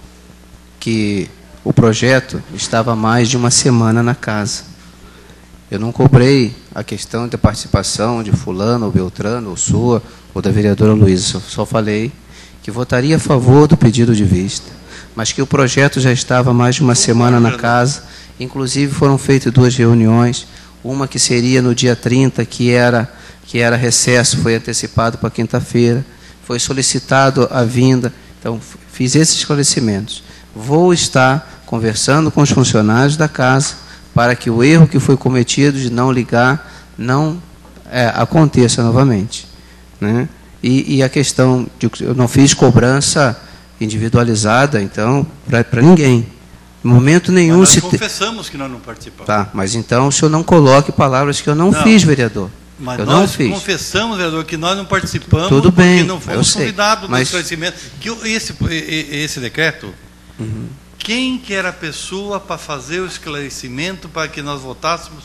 que o projeto estava há mais de uma semana na casa. Eu não cobrei a questão da participação de fulano, ou Beltrano, ou sua, ou da vereadora Luísa. Só, só falei que votaria a favor do pedido de vista, mas que o projeto já estava há mais de uma semana na casa. Inclusive foram feitas duas reuniões, uma que seria no dia trinta, que era, que era recesso, foi antecipado para quinta-feira, foi solicitado a vinda. Então, fiz esses esclarecimentos. Vou estar conversando com os funcionários da casa para que o erro que foi cometido de não ligar não é, aconteça novamente, né? E, e a questão de eu não fiz cobrança individualizada, então, para ninguém. Em momento nenhum... Mas nós se confessamos te... que nós não participamos. Tá, mas então o senhor não coloque palavras que eu não, não fiz, vereador. Mas eu nós não fiz. confessamos, vereador, que nós não participamos. Tudo bem, porque não fomos convidados mas... do esclarecimento. Que esse, esse decreto, uhum. Quem que era a pessoa para fazer o esclarecimento para que nós votássemos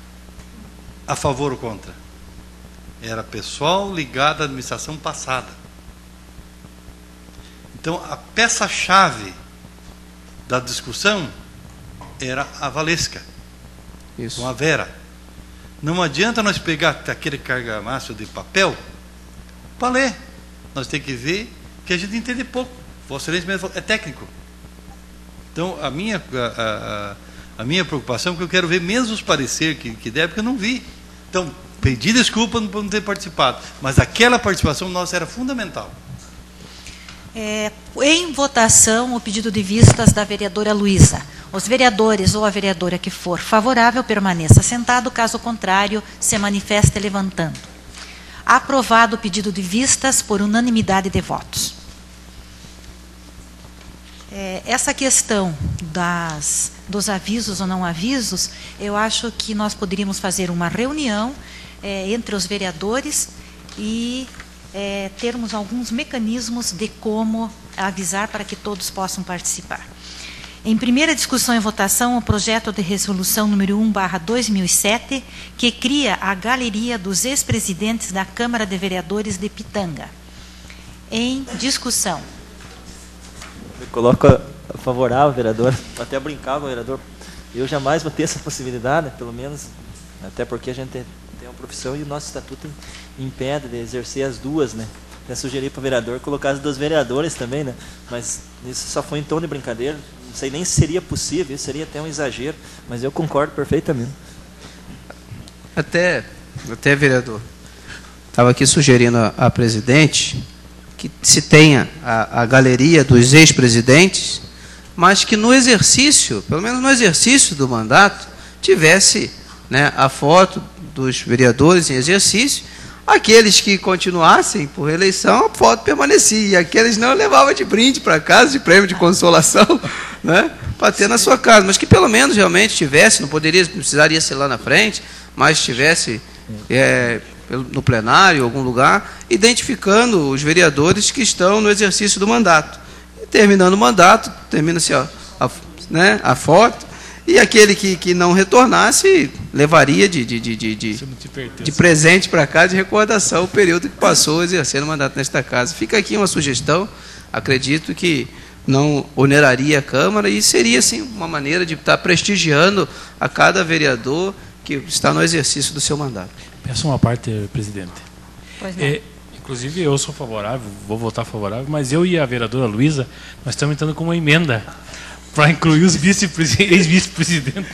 a favor ou contra? Era pessoal ligado à administração passada. Então, a peça-chave da discussão era a Valesca, Isso. com a Vera. Não adianta nós pegar aquele cargamácio de papel para ler. Nós temos que ver que a gente entende pouco. Vossa Excelência mesmo falou, é técnico. Então, a minha, a, a, a minha preocupação é que eu quero ver mesmo os pareceres que, que der, porque eu não vi. Então, pedi desculpa por não ter participado, mas aquela participação nossa era fundamental. É, em votação, o pedido de vistas da vereadora Luísa. Os vereadores ou a vereadora que for favorável permaneça sentado, caso contrário, se manifeste levantando. Aprovado o pedido de vistas por unanimidade de votos. É, essa questão das, dos avisos ou não avisos, eu acho que nós poderíamos fazer uma reunião é, entre os vereadores e é, termos alguns mecanismos de como avisar para que todos possam participar. Em primeira discussão e votação, o projeto de resolução número um barra dois mil e sete, que cria a galeria dos ex-presidentes da Câmara de Vereadores de Pitanga. Em discussão. Eu coloco a favorável, vereador, até brincava, vereador. Eu jamais vou ter essa possibilidade, pelo menos, até porque a gente tem, tem uma profissão e o nosso estatuto impede de exercer as duas, né? Eu sugeri para o vereador colocar as duas vereadoras também, né? Mas isso só foi em tom de brincadeira. Não sei nem se seria possível, isso seria até um exagero, mas eu concordo perfeitamente. Até, até vereador, estava aqui sugerindo a, a presidente que se tenha a, a galeria dos ex-presidentes, mas que no exercício, pelo menos no exercício do mandato, tivesse, né, a foto dos vereadores em exercício. Aqueles que continuassem por reeleição, a foto permanecia. E aqueles não levavam de brinde para casa, de prêmio de consolação, né, para ter na sua casa. Mas que pelo menos realmente tivesse, não poderia, não precisaria ser lá na frente, mas tivesse é, no plenário, em algum lugar, identificando os vereadores que estão no exercício do mandato. E terminando o mandato, termina-se a, a, né, a foto, e aquele que, que não retornasse levaria de, de, de, de, de, de presente para cá, de recordação, o período que passou exercendo o mandato nesta casa. Fica aqui uma sugestão, acredito que não oneraria a Câmara e seria, sim, uma maneira de estar prestigiando a cada vereador que está no exercício do seu mandato. Peço uma parte, presidente. Pois não. É, inclusive, eu sou favorável, vou votar favorável, mas eu e a vereadora Luísa, nós estamos entrando com uma emenda para incluir os ex-vice-presidentes.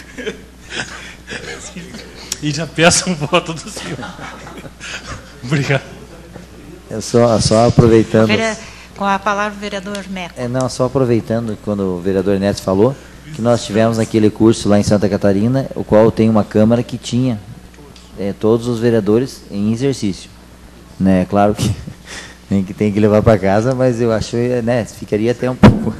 E já peço um voto do senhor. Obrigado. Eu só, só aproveitando... Vere... Com a palavra, o vereador Meco. É, não, só aproveitando, quando o vereador Neto falou, que nós tivemos aquele curso lá em Santa Catarina, o qual tem uma Câmara que tinha é, todos os vereadores em exercício. Né? Claro que tem que, tem que levar para casa, mas eu acho, né, ficaria até um pouco...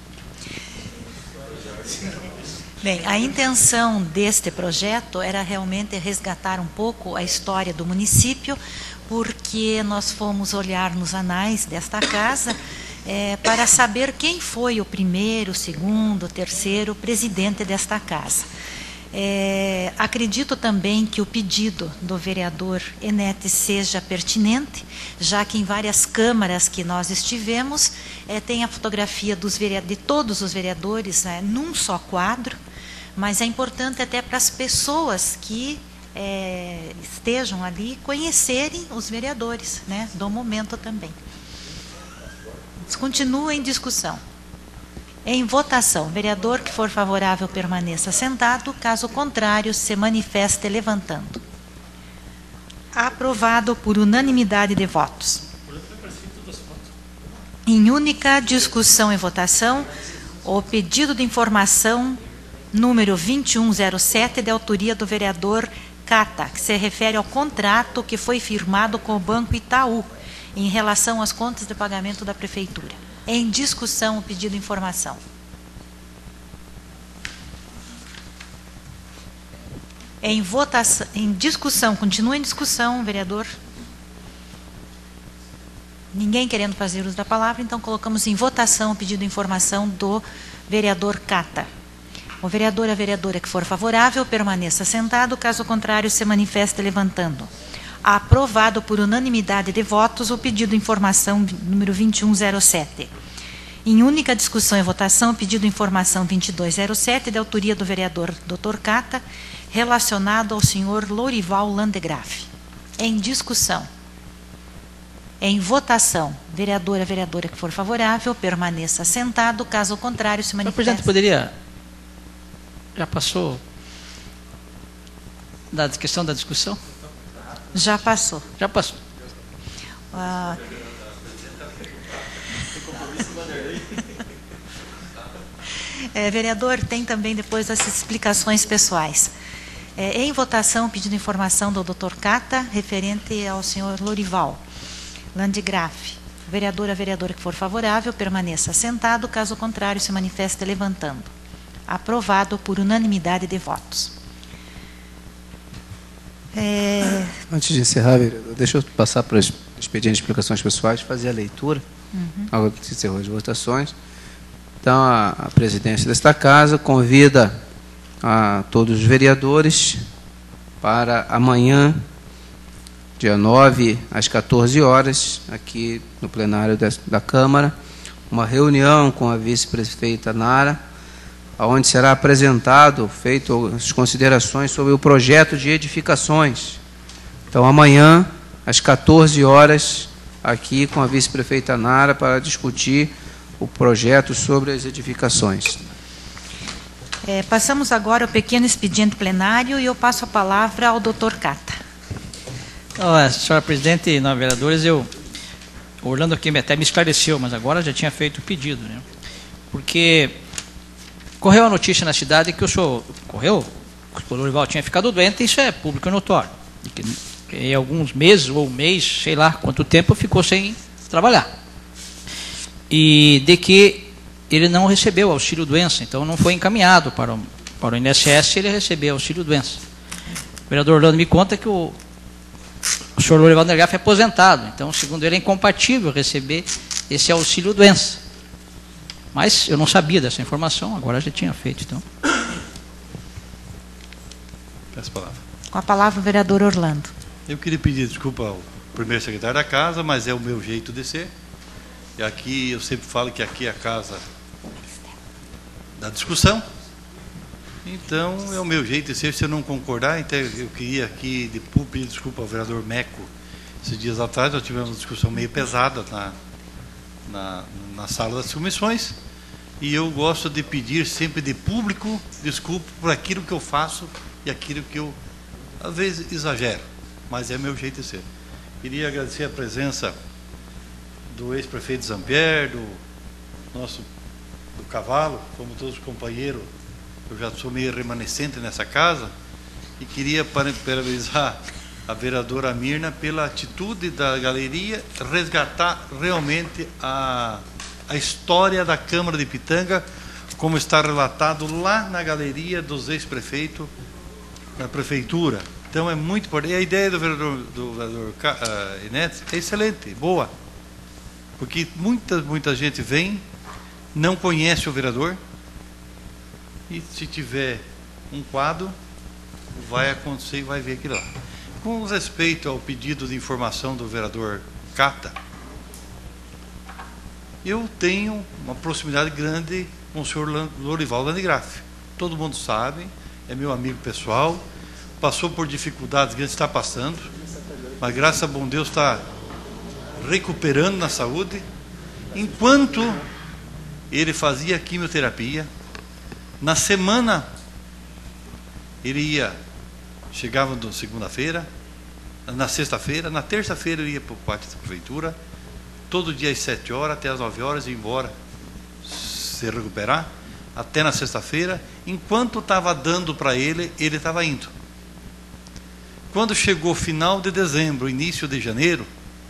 Bem, a intenção deste projeto era realmente resgatar um pouco a história do município, porque nós fomos olhar nos anais desta casa é, para saber quem foi o primeiro, segundo, terceiro presidente desta casa. É, acredito também que o pedido do vereador Enete seja pertinente, já que em várias câmaras que nós estivemos, é, tem a fotografia dos de todos os vereadores é, num só quadro, mas é importante até para as pessoas que é, estejam ali conhecerem os vereadores, né, do momento também. Continua em discussão. Em votação, vereador que for favorável permaneça sentado, caso contrário se manifeste levantando. Aprovado por unanimidade de votos. Em única discussão e votação, o pedido de informação número vinte e um zero sete, de autoria do vereador Cata, que se refere ao contrato que foi firmado com o Banco Itaú, em relação às contas de pagamento da Prefeitura. Em discussão, o pedido de informação. Em votação, em discussão, continua em discussão, vereador. Ninguém querendo fazer uso da palavra, então colocamos em votação o pedido de informação do vereador Cata. O vereador e a vereadora que for favorável permaneça sentado, caso contrário se manifeste levantando. Aprovado por unanimidade de votos o pedido de informação número vinte e um zero sete. Em única discussão e votação, o pedido de informação vinte e dois zero sete, de autoria do vereador doutor Cata, relacionado ao senhor Lourival Landgraf. Em discussão. Em votação, vereador e vereadora que for favorável permaneça sentado, caso contrário se manifeste. Senhor presidente, poderia... Já passou da questão da discussão? Já passou. Já passou. Ah, é, vereador, tem também depois as explicações pessoais. É, em votação, pedindo informação do doutor Cata, referente ao senhor Lourival Landgraf. Vereador, a vereadora que for favorável, permaneça sentado, caso contrário, se manifeste levantando. Aprovado por unanimidade de votos. É... Antes de encerrar, deixa eu passar para o expediente de explicações pessoais, fazer a leitura. Uhum. Agora se encerrou as votações. Então, a, a presidência desta casa convida a todos os vereadores para amanhã, dia nove, às quatorze horas, aqui no plenário da, da Câmara, uma reunião com a vice-prefeita Nara, onde será apresentado, feito as considerações sobre o projeto de edificações. Então, amanhã, às quatorze horas, aqui com a vice-prefeita Nara, para discutir o projeto sobre as edificações. É, passamos agora ao pequeno expediente plenário e eu passo a palavra ao doutor Cata. Oh, senhora presidente, nós vereadores, eu, o Orlando aqui até me esclareceu, mas agora já tinha feito o pedido, né? Porque correu a notícia na cidade que o senhor, correu, que o Lourival tinha ficado doente, isso é público e notório. E que, que em alguns meses ou um mês, sei lá quanto tempo, ficou sem trabalhar. E de que ele não recebeu auxílio-doença, então não foi encaminhado para o, para o I N S S, ele recebeu auxílio-doença. O vereador Orlando me conta que o, o senhor Lourival Landgraf é aposentado, então, segundo ele, é incompatível receber esse auxílio-doença. Mas eu não sabia dessa informação, agora já tinha feito, então. Peço a palavra. Com a palavra o vereador Orlando. Eu queria pedir desculpa ao primeiro secretário da casa, mas é o meu jeito de ser. E aqui eu sempre falo que aqui é a casa da discussão. Então é o meu jeito de ser. Se eu não concordar, então eu queria aqui de pedir desculpa ao vereador Meco. Esses dias atrás nós tivemos uma discussão meio pesada na, na, na sala das comissões. E eu gosto de pedir sempre de público desculpa por aquilo que eu faço e aquilo que eu, às vezes, exagero. Mas é meu jeito de ser. Queria agradecer a presença do ex-prefeito Zampier, do nosso do Cavalo, como todos os companheiros. Eu já sou meio remanescente nessa casa e queria parabenizar a vereadora Mirna pela atitude da galeria, resgatar realmente a, a história da Câmara de Pitanga, como está relatado lá na galeria dos ex-prefeitos da prefeitura. Então é muito importante. E a ideia do vereador, do vereador uh, Inetes é excelente, boa. Porque muita, muita gente vem, não conhece o vereador, e se tiver um quadro, vai acontecer e vai ver aquilo lá. Com respeito ao pedido de informação do vereador Cata, eu tenho uma proximidade grande com o senhor Lorival Landgraf. Todo mundo sabe, é meu amigo pessoal, passou por dificuldades que ele está passando, mas graças a bom Deus está recuperando na saúde. Enquanto ele fazia quimioterapia, na semana ele ia, chegava na segunda-feira, na sexta-feira, na terça-feira ele ia para o pátio da prefeitura, todo dia às sete horas até às nove horas, ia embora se recuperar, até na sexta-feira. Enquanto estava dando para ele, ele estava indo. Quando chegou final de dezembro, início de janeiro,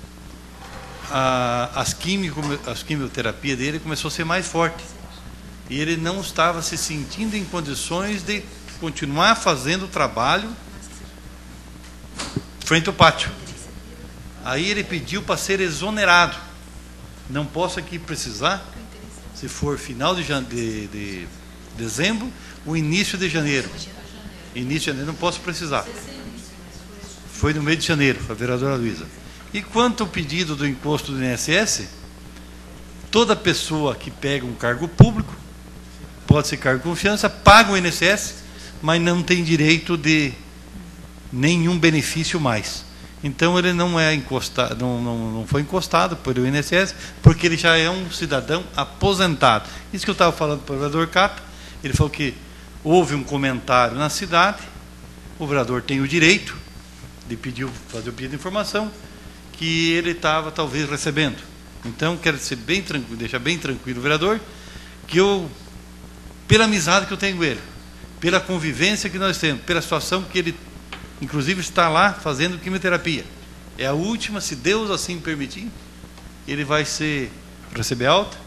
a, as, quimio, as quimioterapia dele começou a ser mais forte. E ele não estava se sentindo em condições de continuar fazendo o trabalho frente ao pátio. Aí ele pediu para ser exonerado. Não posso aqui precisar, se for final de, de, de dezembro, o início de janeiro. Início de janeiro não posso precisar. Foi no mês de janeiro, a vereadora Luísa. E quanto ao pedido do imposto do I N S S, toda pessoa que pega um cargo público, pode ser cargo de confiança, paga o I N S S, mas não tem direito de nenhum benefício mais. Então ele não é encostado, não, não, não foi encostado pelo I N S S, porque ele já é um cidadão aposentado. Isso que eu estava falando para o vereador Cata, ele falou que houve um comentário na cidade, o vereador tem o direito de pedir, fazer o pedido de informação, que ele estava talvez recebendo. Então quero ser bem tranquilo, deixar bem tranquilo o vereador, que eu, pela amizade que eu tenho com ele, pela convivência que nós temos, pela situação que ele inclusive está lá fazendo quimioterapia, é a última, se Deus assim permitir, ele vai ser, receber alta.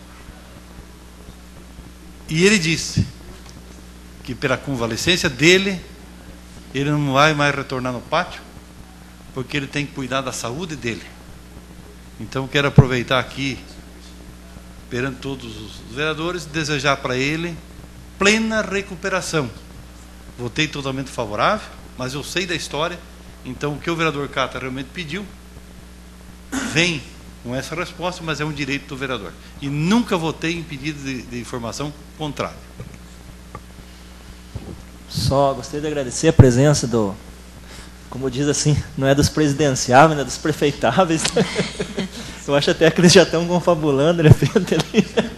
E ele disse que pela convalescência dele, ele não vai mais retornar no pátio, porque ele tem que cuidar da saúde dele. Então quero aproveitar aqui, perante todos os vereadores, desejar para ele plena recuperação. Votei totalmente favorável, mas eu sei da história, então o que o vereador Cata realmente pediu, vem com essa resposta, mas é um direito do vereador. E nunca votei em pedido de, de informação contrário. Só gostaria de agradecer a presença do, como diz assim, não é dos presidenciáveis, é dos prefeitáveis. Eu acho até que eles já estão confabulando, de repente, ali.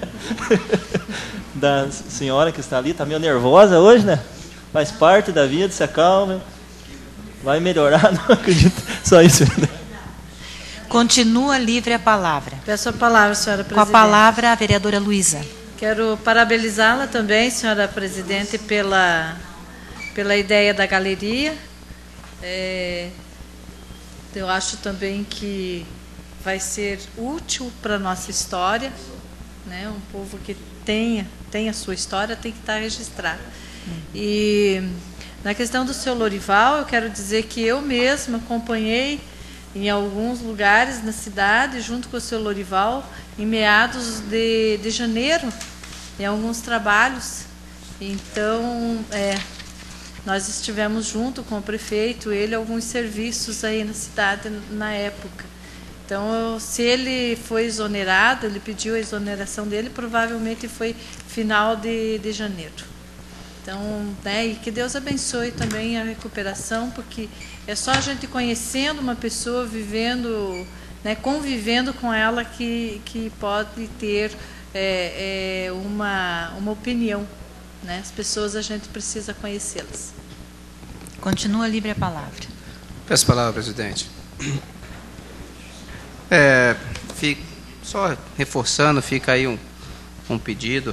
Da senhora que está ali, está meio nervosa hoje, né? Faz parte da vida, se acalma. Vai melhorar, não acredito. Só isso. Continua livre a palavra. Peço a palavra, senhora presidente. Com a palavra, a vereadora Luísa. Quero parabenizá-la também, senhora presidente, pela, pela ideia da galeria. É, eu acho também que vai ser útil para a nossa história, né? Um povo que tenha, tenha a sua história tem que estar registrado. E na questão do seu Lorival, eu quero dizer que eu mesma acompanhei em alguns lugares na cidade, junto com o seu Lorival, em meados de, de janeiro, em alguns trabalhos. Então, é, nós estivemos junto com o prefeito, ele, alguns serviços aí na cidade na época. Então, eu, se ele foi exonerado, ele pediu a exoneração dele, provavelmente foi final de, de janeiro. Então, né, e que Deus abençoe também a recuperação, porque é só a gente conhecendo uma pessoa, vivendo, né, convivendo com ela, que, que pode ter é, é, uma, uma opinião. Né? As pessoas, a gente precisa conhecê-las. Continua livre a palavra. Peço a palavra, presidente. É, fico, só reforçando, fica aí um, um pedido,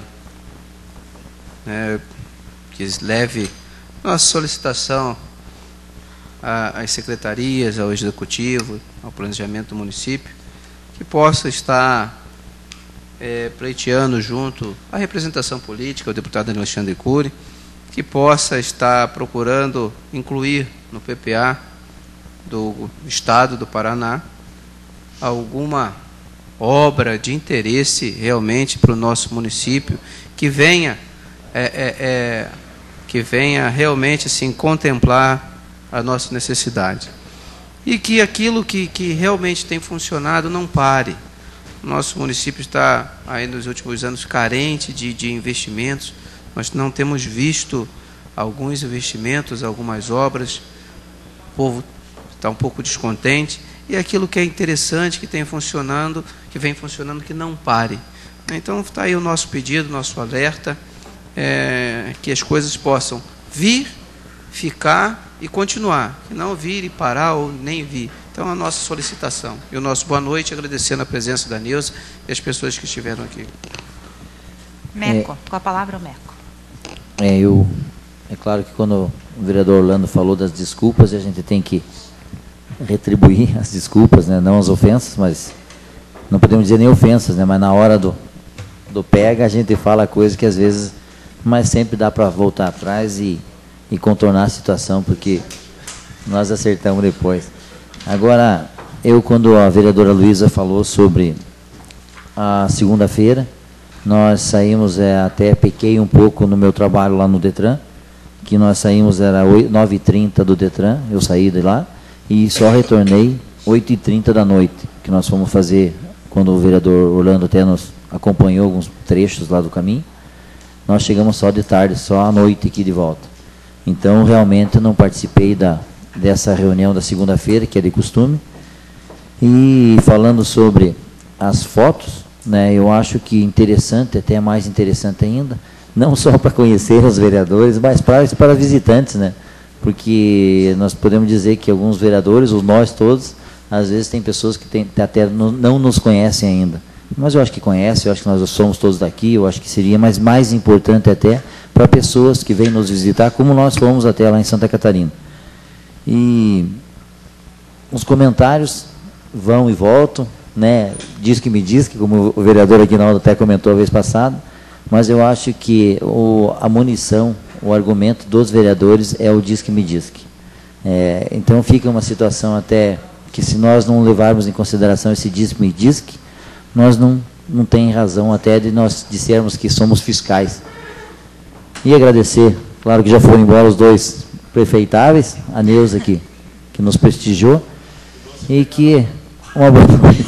né, que leve nossa solicitação às secretarias, ao executivo, ao planejamento do município, que possa estar é, pleiteando junto à representação política, o deputado Alexandre Cury, que possa estar procurando incluir no P P A do Estado do Paraná alguma obra de interesse realmente para o nosso município, que venha, é, é, é, que venha realmente assim, contemplar a nossa necessidade. E que aquilo que, que realmente tem funcionado não pare. O nosso município está, aí nos últimos anos, carente de, de investimentos. Nós não temos visto alguns investimentos, algumas obras. O povo está um pouco descontente. E aquilo que é interessante, que tem funcionando, que vem funcionando, que não pare. Então, está aí o nosso pedido, nosso alerta, é, que as coisas possam vir, ficar e continuar, que não vir e parar ou nem vir. Então, a nossa solicitação. E o nosso boa noite, agradecendo a presença da Neuza e as pessoas que estiveram aqui. Meco, é, com a palavra o Meco. É, eu, é claro que quando o vereador Orlando falou das desculpas, a gente tem que retribuir as desculpas, né, não as ofensas, mas não podemos dizer nem ofensas, né, mas na hora do, do pega a gente fala coisas que às vezes, mas sempre dá para voltar atrás e e contornar a situação, porque nós acertamos depois. Agora, eu, quando a vereadora Luísa falou sobre a segunda-feira, nós saímos, é, até pequei um pouco no meu trabalho lá no Detran, que nós saímos, era nove e trinta do Detran, eu saí de lá, e só retornei oito e trinta da noite, que nós fomos fazer, quando o vereador Orlando até nos acompanhou alguns trechos lá do caminho, nós chegamos só de tarde, só à noite aqui de volta. Então, realmente, não participei da, dessa reunião da segunda-feira, que é de costume. E falando sobre as fotos, né, eu acho que interessante, até mais interessante ainda, não só para conhecer os vereadores, mas para, para visitantes, né? Porque nós podemos dizer que alguns vereadores, ou nós todos, às vezes tem pessoas que tem, até não, não nos conhecem ainda. Mas eu acho que conhecem, eu acho que nós somos todos daqui, eu acho que seria mais, mais importante até para pessoas que vêm nos visitar, como nós fomos até lá em Santa Catarina. E os comentários vão e voltam, né? Diz que me diz, que como o vereador Aguinaldo até comentou a vez passada, mas eu acho que o, a munição, o argumento dos vereadores é o diz que me diz. É, então fica uma situação até que, se nós não levarmos em consideração esse diz que me diz, nós não, não tem razão até de nós dissermos que somos fiscais. E agradecer, claro que já foram embora os dois prefeitáveis, a Neuza que, que nos prestigiou, e que uma boa noite.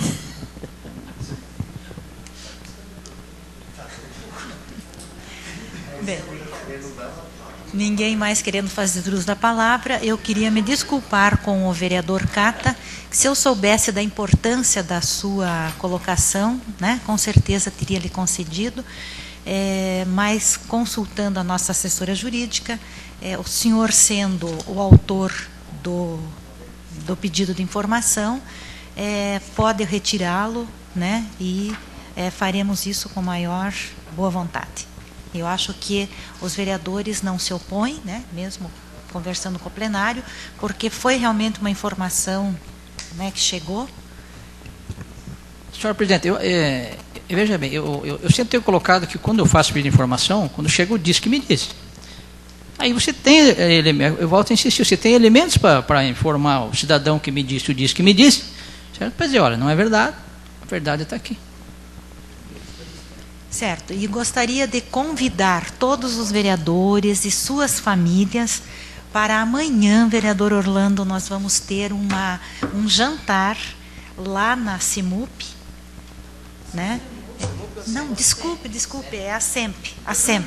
Bem, ninguém mais querendo fazer uso da palavra, eu queria me desculpar com o vereador Cata, que se eu soubesse da importância da sua colocação, né, com certeza teria lhe concedido. É, mas, consultando a nossa assessora jurídica, é, o senhor sendo o autor do, do pedido de informação, é, pode retirá-lo, né, e é, faremos isso com maior boa vontade. Eu acho que os vereadores não se opõem, né, mesmo conversando com o plenário, porque foi realmente uma informação, né, que chegou. Senhor presidente, eu, é, veja bem, eu, eu, eu sempre tenho colocado que quando eu faço pedido de informação, quando chega o diz que me diz. Aí você tem elementos, eu volto a insistir, você tem elementos para informar o cidadão que me disse, o diz que me disse, certo? Para dizer, olha, não é verdade, a verdade está aqui. Certo, e gostaria de convidar todos os vereadores e suas famílias para amanhã, vereador Orlando, nós vamos ter uma, um jantar lá na CIMUP, né? Não, desculpe, desculpe, é a SEMP, a SEMP.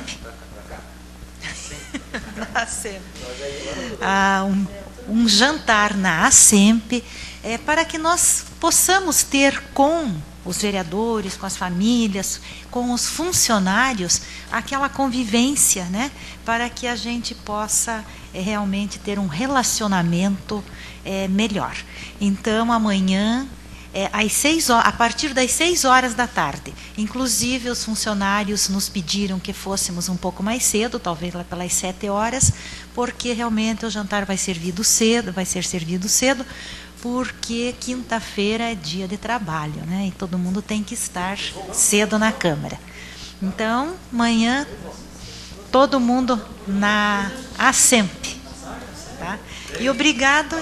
A SEMP. Ah, um, um jantar na ASEMP, é, para que nós possamos ter com os vereadores, com as famílias, com os funcionários, aquela convivência, né? Para que a gente possa é, realmente ter um relacionamento é, melhor. Então, amanhã, é, às seis horas, a partir das seis horas da tarde. Inclusive, os funcionários nos pediram que fôssemos um pouco mais cedo, talvez lá pelas sete horas, porque realmente o jantar vai servido cedo, vai ser servido cedo, porque quinta-feira é dia de trabalho, né? E todo mundo tem que estar cedo na Câmara. Então, amanhã, todo mundo na ASEMP. Tá? E obrigado.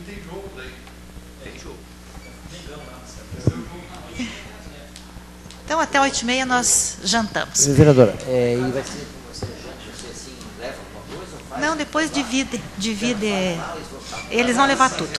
Então, até oito e meia nós jantamos. Vereadora, é, e vai ser com você jante, você assim, leva alguma coisa? Ou faz? Não, depois divide, divide. Eles vão levar tudo.